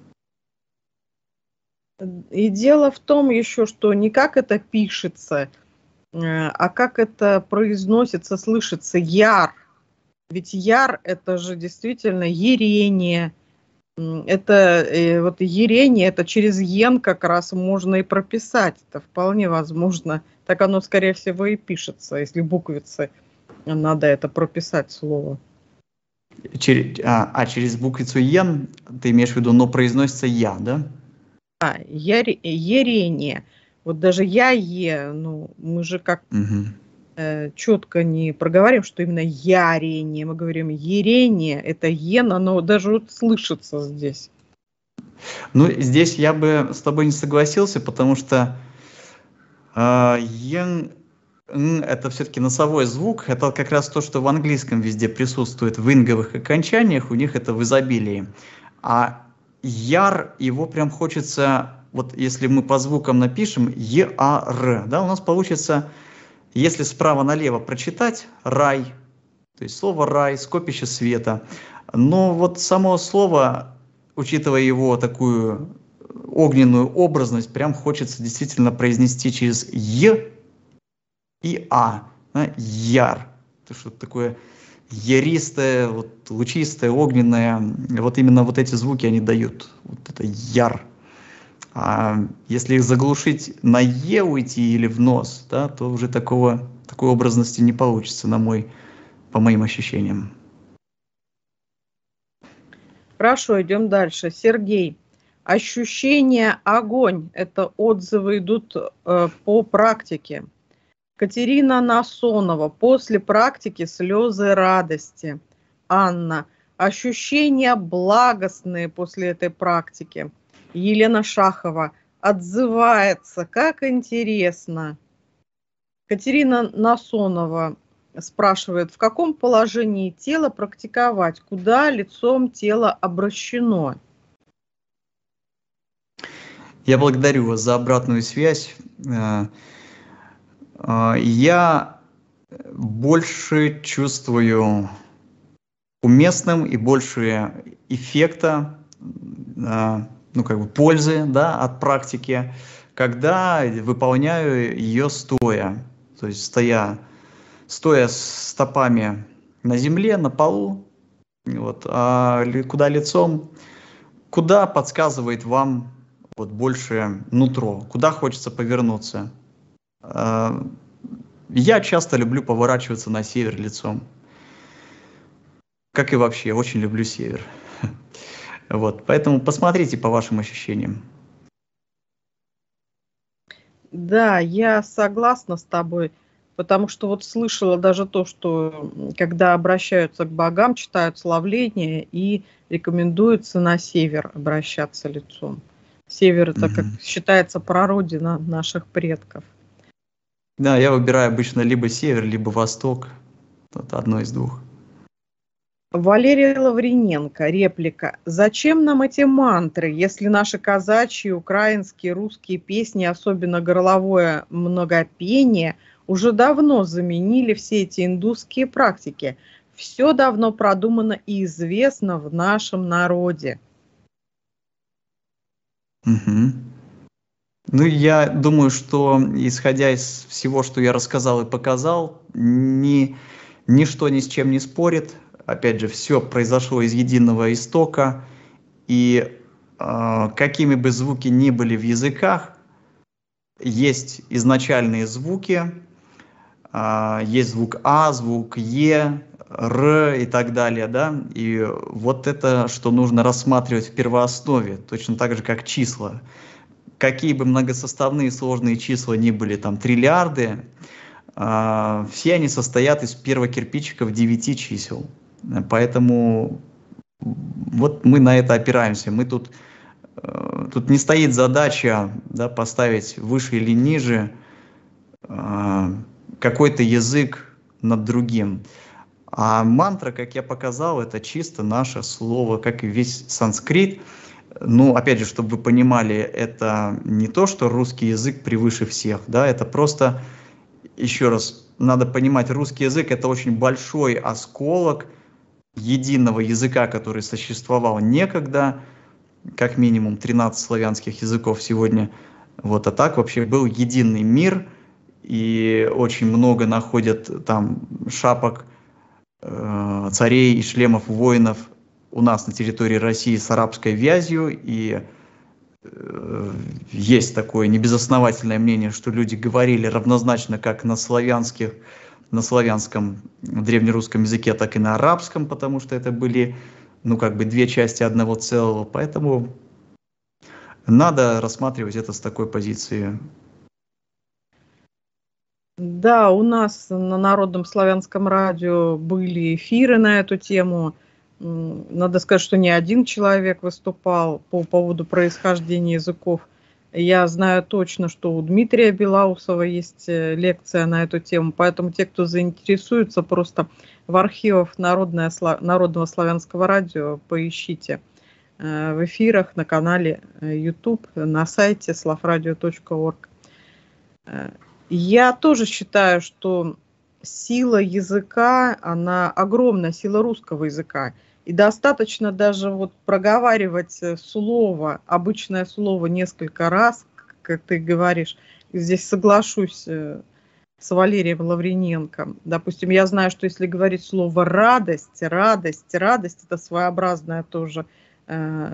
И дело в том еще, что не как это пишется, а как это произносится, слышится. Яр. Ведь яр — это же действительно ярение. Это вот ярение, это через «ен» как раз можно и прописать. Это вполне возможно. Так оно, скорее всего, и пишется, если буквицы надо это прописать слово. Через, а, а через буквицу «ен» ты имеешь в виду, но произносится «я», да? А, яре, ярение. Вот даже «я е», ну, мы же как угу. э, четко не проговорим, что именно ярение. Мы говорим ярение, это «ен», оно даже вот слышится здесь. Ну, здесь я бы с тобой не согласился, потому что э, «ен» это все-таки носовой звук, это как раз то, что в английском везде присутствует, в инговых окончаниях, у них это в изобилии. А «яр», его прям хочется, вот если мы по звукам напишем «е-а-р», да, у нас получится, если справа налево прочитать «рай», то есть слово «рай», скопище света, но вот само слово, учитывая его такую огненную образность, прям хочется действительно произнести через «е» и «а», да, «яр». Это что-то такое яристое, вот, лучистое, огненное. Вот именно вот эти звуки они дают. Вот это «яр». А если их заглушить на «е» уйти или в нос, да, то уже такого, такой образности не получится, на мой, по моим ощущениям. Хорошо, идем дальше. Сергей. Ощущение огонь. Это отзывы идут э, по практике. Катерина Насонова. После практики слезы радости. Анна. Ощущения благостные после этой практики. Елена Шахова. Отзывается. Как интересно. Катерина Насонова спрашивает, в каком положении тела практиковать, куда лицом тело обращено? Я благодарю вас за обратную связь. Я больше чувствую уместным и больше эффекта, ну, как бы пользы, да, от практики, когда выполняю ее стоя, то есть стоя, стоя стопами на земле, на полу, вот, а куда лицом, куда подсказывает вам вот больше нутро, куда хочется повернуться. Я часто люблю поворачиваться на север лицом. Как и вообще, очень люблю север. Вот, поэтому посмотрите по вашим ощущениям. Да, я согласна с тобой, потому что вот слышала даже то, что когда обращаются к богам, читают славления и рекомендуется на север обращаться лицом. Север — это, как считается, прародина наших предков. Да, я выбираю обычно либо север, либо восток. Это одно из двух. Валерий Лавриненко, реплика. Зачем нам эти мантры, если наши казачьи, украинские, русские песни, особенно горловое многопение, уже давно заменили все эти индусские практики? Все давно продумано и известно в нашем народе. Угу. Ну, я думаю, что, исходя из всего, что я рассказал и показал, ни, ничто ни с чем не спорит. Опять же, все произошло из единого истока. И э, какими бы звуки ни были в языках, есть изначальные звуки. Э, есть звук А, звук Е, Р и так далее. Да? И вот это, что нужно рассматривать в первооснове, точно так же, как числа. какие бы многосоставные сложные числа ни были, там триллиарды, э, все они состоят из первого кирпичика в девяти чисел. Поэтому вот мы на это опираемся. Мы тут, э, тут не стоит задача, да, поставить выше или ниже э, какой-то язык над другим. А мантра, как я показал, это чисто наше слово, как и весь санскрит. Ну, опять же, чтобы вы понимали, это не то, что русский язык превыше всех, да, это просто, еще раз, надо понимать, русский язык — это очень большой осколок единого языка, который существовал некогда, как минимум тринадцать славянских языков сегодня. Вот, а так вообще был единый мир, и очень много находят там шапок э, царей и шлемов воинов у нас на территории России с арабской вязью, и э, есть такое небезосновательное мнение, что люди говорили равнозначно как на славянских, на славянском древнерусском языке, так и на арабском, потому что это были, ну, как бы две части одного целого. Поэтому надо рассматривать это с такой позиции. Да, у нас на Народном славянском радио были эфиры на эту тему. Надо сказать, что не один человек выступал по поводу происхождения языков. Я знаю точно, что у Дмитрия Белоусова есть лекция на эту тему, поэтому те, кто заинтересуется, просто в архивах Народное, Народного славянского радио поищите в эфирах на канале YouTube, на сайте славрадио точка орг. Я тоже считаю, что сила языка, она огромная, сила русского языка. И достаточно даже вот проговаривать слово, обычное слово несколько раз, как ты говоришь. Здесь соглашусь с Валерием Лавриненко. Допустим, я знаю, что если говорить слово «радость», «радость», «радость» — это своеобразная тоже э,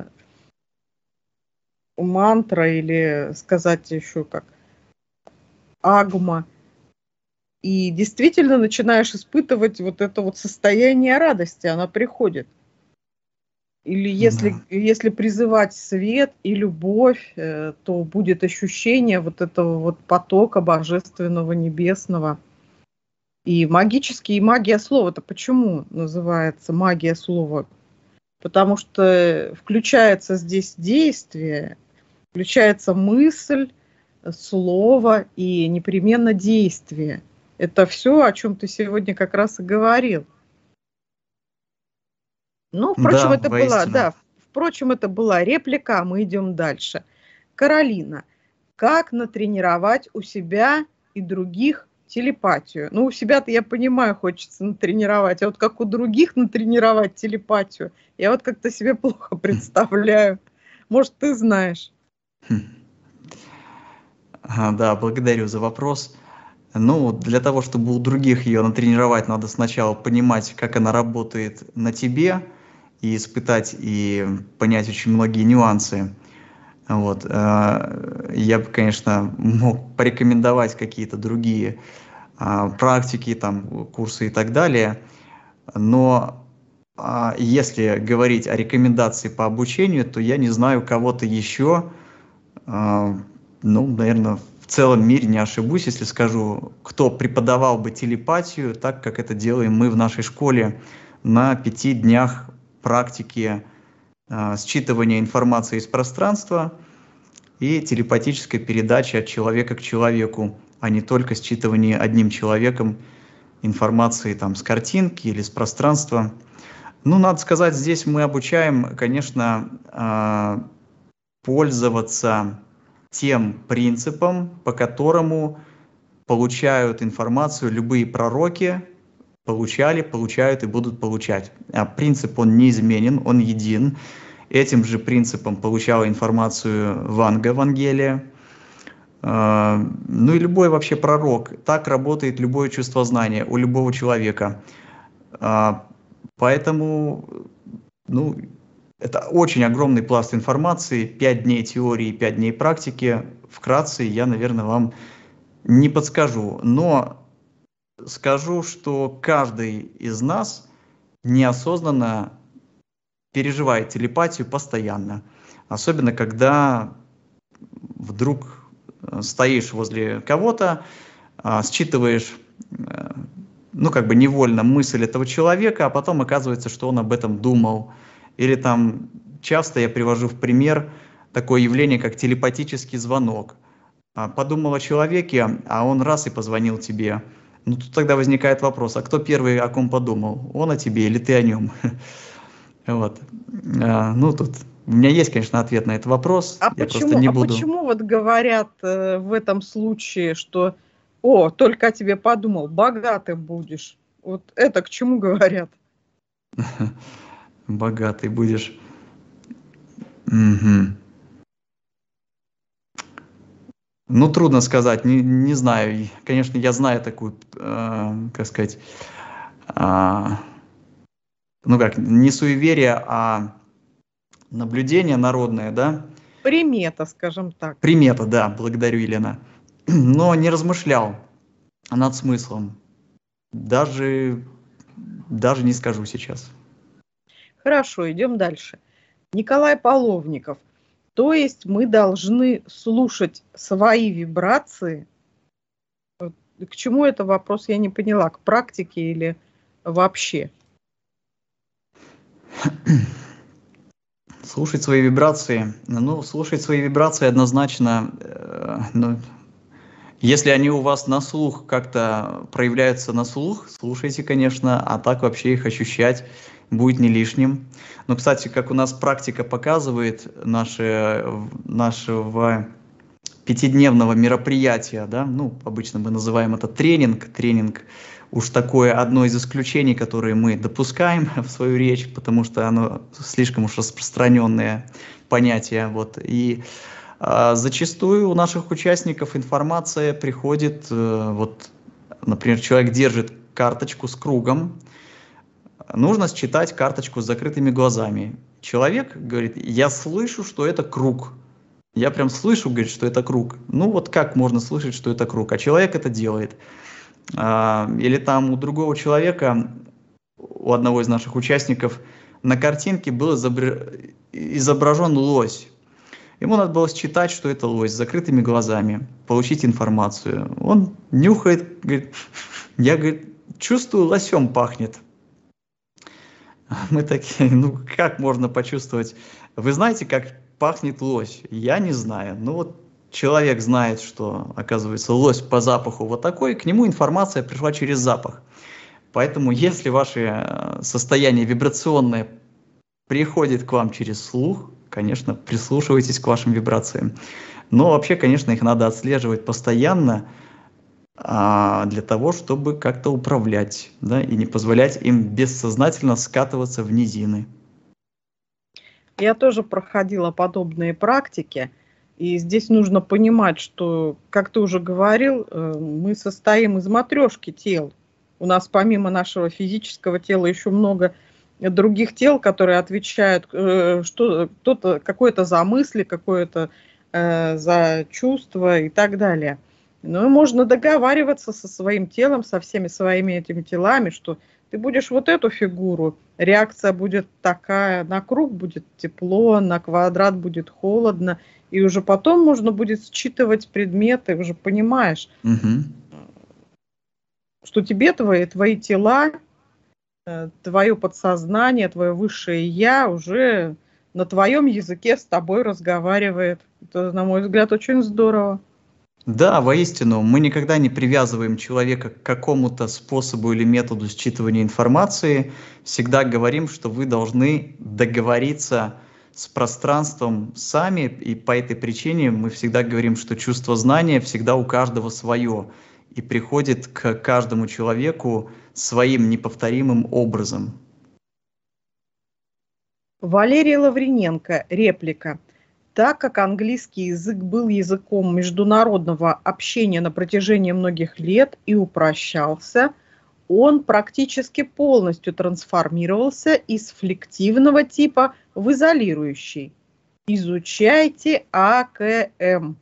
мантра, или сказать еще как агма. И действительно начинаешь испытывать вот это вот состояние радости, она приходит. Или если, да. если призывать свет и любовь, то будет ощущение вот этого вот потока божественного, небесного. И магический, и магия слова. Это почему называется магия слова? Потому что включается здесь действие, включается мысль, слово и непременно действие. Это все, о чем ты сегодня как раз и говорил. Ну, впрочем, да, это была, да, впрочем, это была реплика, а мы идем дальше. Каролина, как натренировать у себя и других телепатию? Ну, у себя-то, я понимаю, хочется натренировать, а вот как у других натренировать телепатию, я вот как-то себе плохо представляю. Может, ты знаешь? Да, благодарю за вопрос. Ну, для того, чтобы у других ее натренировать, надо сначала понимать, как она работает на тебе, и испытать, и понять очень многие нюансы. Вот. Я бы, конечно, мог порекомендовать какие-то другие практики, там, курсы и так далее, но если говорить о рекомендации по обучению, то я не знаю кого-то еще, ну, наверное, в целом мире не ошибусь, если скажу, кто преподавал бы телепатию так, как это делаем мы в нашей школе на пяти днях практики э, считывания информации из пространства и телепатической передачи от человека к человеку, а не только считывание одним человеком информации там, с картинки или с пространства. Ну, надо сказать, здесь мы обучаем, конечно, э, пользоваться тем принципом, по которому получают информацию любые пророки, получали, получают и будут получать. А принцип, он неизменен, он един. Этим же принципом получала информацию Ванга, Вангелия. Ну и любой вообще пророк. Так работает любое чувство знания у любого человека. Поэтому, ну, это очень огромный пласт информации. Пять дней теории, пять дней практики. Вкратце я, наверное, вам не подскажу. Но скажу, что каждый из нас неосознанно переживает телепатию постоянно. Особенно, когда вдруг стоишь возле кого-то, считываешь, ну, как бы невольно мысль этого человека, а потом оказывается, что он об этом думал. Или там часто я привожу в пример такое явление, как телепатический звонок. Подумал о человеке, а он раз и позвонил тебе. Ну, тут тогда возникает вопрос, а кто первый о ком подумал? Он о тебе или ты о нем? Вот. Ну, тут у меня есть, конечно, ответ на этот вопрос. А я почему, просто не а буду... почему вот говорят э, в этом случае, что «О, только о тебе подумал, богатым будешь». Вот это к чему говорят? Богатый будешь. Угу. Ну, трудно сказать, не, не знаю. Конечно, я знаю такую, э, как сказать, э, ну как, не суеверие, а наблюдение народное, да? Примета, скажем так. Примета, да, благодарю, Елена. Но не размышлял над смыслом. Даже, даже не скажу сейчас. Хорошо, идем дальше. Николай Половников. То есть мы должны слушать свои вибрации. К чему это вопрос, я не поняла, к практике или вообще? Слушать свои вибрации. Ну, слушать свои вибрации однозначно, э, ну, если они у вас на слух как-то проявляются на слух, слушайте, конечно, а так вообще их ощущать будет не лишним. Но, кстати, как у нас практика показывает наше, нашего пятидневного мероприятия, да, ну, обычно мы называем это тренинг, тренинг уж такое одно из исключений, которые мы допускаем в свою речь, потому что оно слишком уж распространенное понятие, вот, и а, зачастую у наших участников информация приходит, э, вот, например, человек держит карточку с кругом, нужно считать карточку с закрытыми глазами. Человек говорит, я слышу, что это круг. Я прям слышу, говорит, что это круг. Ну вот как можно слышать, что это круг? А человек это делает. А, или там у другого человека, у одного из наших участников, на картинке был изображен лось. Ему надо было считать, что это лось, с закрытыми глазами, получить информацию. Он нюхает, говорит, я, говорит, чувствую, лосем пахнет. Мы такие, ну как можно почувствовать? Вы знаете, как пахнет лось? Я не знаю. Ну вот человек знает, что, оказывается, лось по запаху вот такой, к нему информация пришла через запах. Поэтому если ваше состояние вибрационное приходит к вам через слух, конечно, прислушивайтесь к вашим вибрациям. Но вообще, конечно, их надо отслеживать постоянно, а, для того, чтобы как-то управлять, да, и не позволять им бессознательно скатываться в низины. Я тоже проходила подобные практики, и здесь нужно понимать, что, как ты уже говорил, мы состоим из матрешки тел. У нас помимо нашего физического тела еще много других тел, которые отвечают, что кто-то какое-то за мысли, какое-то э, за чувства и так далее. Ну и можно договариваться со своим телом, со всеми своими этими телами, что ты будешь вот эту фигуру, реакция будет такая, на круг будет тепло, на квадрат будет холодно, и уже потом можно будет считывать предметы, уже понимаешь, угу. что тебе твои, твои тела, твое подсознание, твое высшее я уже на твоем языке с тобой разговаривает. Это, на мой взгляд, очень здорово. Да, воистину, мы никогда не привязываем человека к какому-то способу или методу считывания информации. Всегда говорим, что вы должны договориться с пространством сами, и по этой причине мы всегда говорим, что чувство знания всегда у каждого свое и приходит к каждому человеку своим неповторимым образом. Валерий Лавриненко, реплика. Так как английский язык был языком международного общения на протяжении многих лет и упрощался, он практически полностью трансформировался из флективного типа в изолирующий. Изучайте А К М.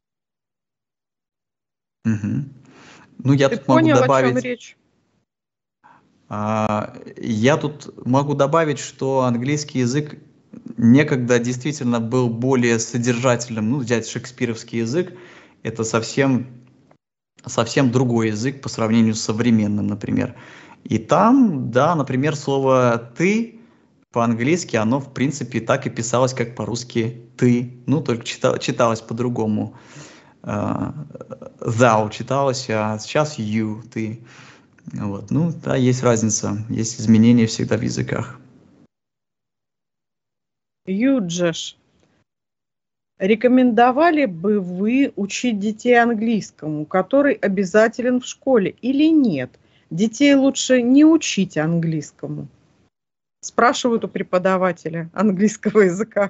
Угу. Ну, я Ты тут понял, могу добавить... о чем речь? Я тут могу добавить, что английский язык некогда действительно был более содержательным. Ну, взять шекспировский язык, это совсем, совсем другой язык по сравнению с современным, например. И там, да, например, слово «ты» по-английски, оно, в принципе, так и писалось, как по-русски «ты». Ну, только читал, читалось по-другому. Thou читалось, а сейчас you, ты. Вот. Ну, да, есть разница, есть изменения всегда в языках. Юджеш, рекомендовали бы вы учить детей английскому, который обязателен в школе, или нет? Детей лучше не учить английскому. Спрашивают у преподавателя английского языка.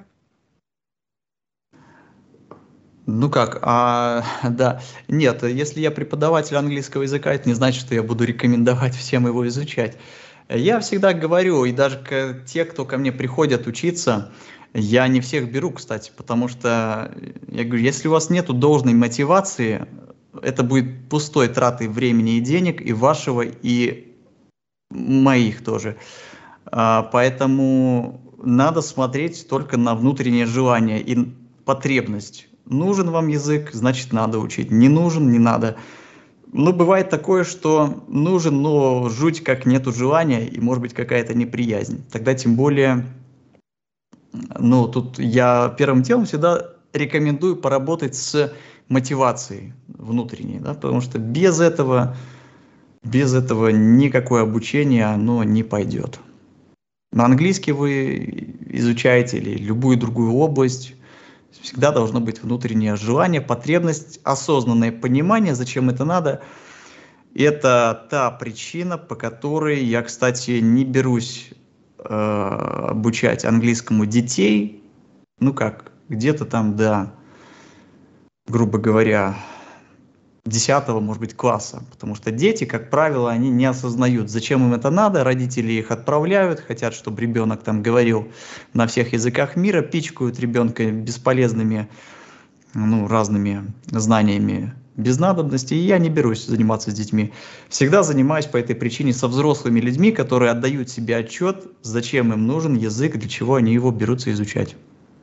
Ну как, а, да, нет, если я преподаватель английского языка, это не значит, что я буду рекомендовать всем его изучать. Я всегда говорю, и даже к, те, кто ко мне приходят учиться, я не всех беру, кстати, потому что, я говорю, если у вас нету должной мотивации, это будет пустой тратой времени и денег, и вашего, и моих тоже. А, поэтому надо смотреть только на внутреннее желание и потребность. Нужен вам язык, значит, надо учить. Не нужен, не надо. Ну, бывает такое, что нужен, но жуть как нету желания, и, может быть, какая-то неприязнь. Тогда тем более, ну, тут я первым делом всегда рекомендую поработать с мотивацией внутренней, да, потому что без этого, без этого никакое обучение, оно не пойдет. На английский вы изучаете или любую другую область, всегда должно быть внутреннее желание, потребность, осознанное понимание, зачем это надо. Это та причина, по которой я, кстати, не берусь э, обучать английскому детей. Ну как, где-то там до, грубо говоря, десятого, может быть, класса. Потому что дети, как правило, они не осознают, зачем им это надо. Родители их отправляют, хотят, чтобы ребенок там говорил на всех языках мира, пичкают ребенка бесполезными, ну, разными знаниями без надобности. И я не берусь заниматься с детьми. Всегда занимаюсь по этой причине со взрослыми людьми, которые отдают себе отчет, зачем им нужен язык, для чего они его берутся изучать.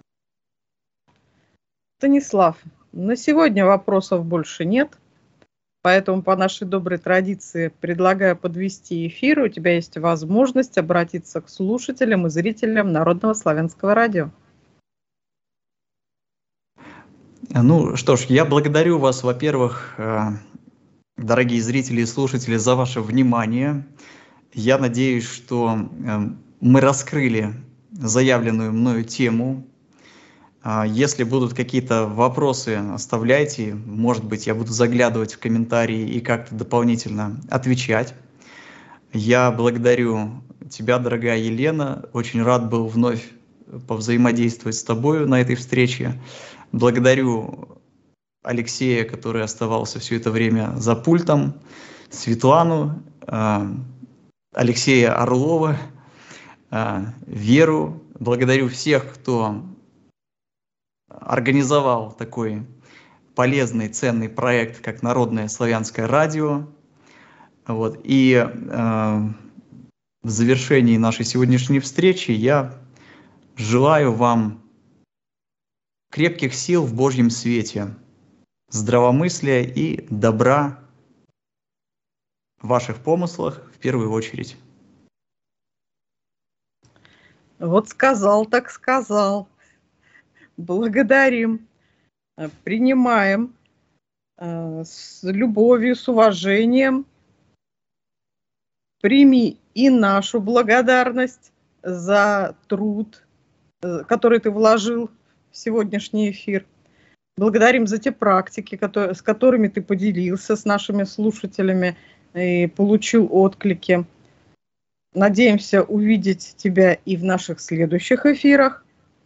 Станислав, на сегодня вопросов больше нет. Поэтому по нашей доброй традиции предлагаю подвести эфир. У тебя есть возможность обратиться к слушателям и зрителям Народного славянского радио. Ну что ж, я благодарю вас, во-первых, дорогие зрители и слушатели, за ваше внимание. Я надеюсь, что мы раскрыли заявленную мною тему. Если будут какие-то вопросы, оставляйте. Может быть, я буду заглядывать в комментарии и как-то дополнительно отвечать. Я благодарю тебя, дорогая Елена. Очень рад был вновь повзаимодействовать с тобой на этой встрече. Благодарю Алексея, который оставался все это время за пультом, Светлану, Алексея Орлова, Веру. Благодарю всех, кто организовал такой полезный, ценный проект, как Народное славянское радио. Вот. И э, в завершении нашей сегодняшней встречи я желаю вам крепких сил в Божьем свете, здравомыслия и добра в ваших помыслах в первую очередь. Вот сказал, так сказал. Благодарим, принимаем с любовью, с уважением. Прими и нашу благодарность за труд, который ты вложил в сегодняшний эфир. Благодарим за те практики, которые, с которыми ты поделился с нашими слушателями и получил отклики. Надеемся увидеть тебя и в наших следующих эфирах.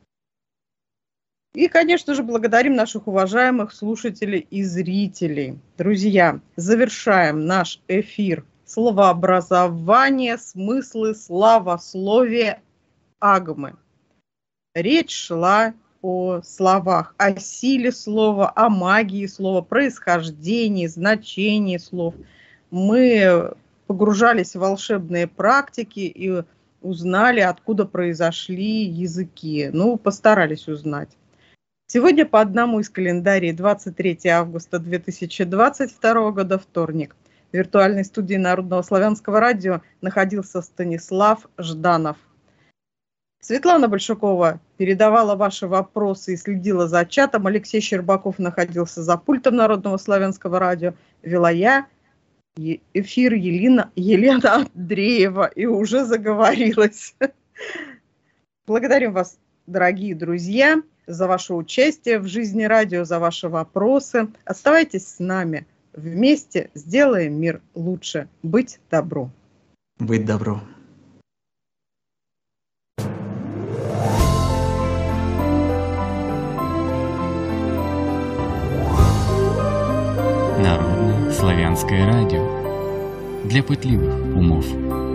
И, конечно же, благодарим наших уважаемых слушателей и зрителей. Друзья, завершаем наш эфир. Словообразование, смыслы, славословие, агмы. Речь шла о словах, о силе слова, о магии слова, происхождении, значении слов. Мы погружались в волшебные практики и узнали, откуда произошли языки. Ну, постарались узнать. Сегодня по одному из календарей двадцать третьего августа две тысячи двадцать второго года, вторник. В виртуальной студии Народного славянского радио находился Станислав Жданов. Светлана Большакова передавала ваши вопросы и следила за чатом. Алексей Щербаков находился за пультом Народного славянского радио. Вела я эфир Елена, Елена Андреева и уже заговорилась. Благодарим вас, дорогие друзья, за ваше участие в жизни радио, за ваши вопросы. Оставайтесь с нами. Вместе сделаем мир лучше. Быть добру. Быть добру. Народное славянское радио для пытливых умов.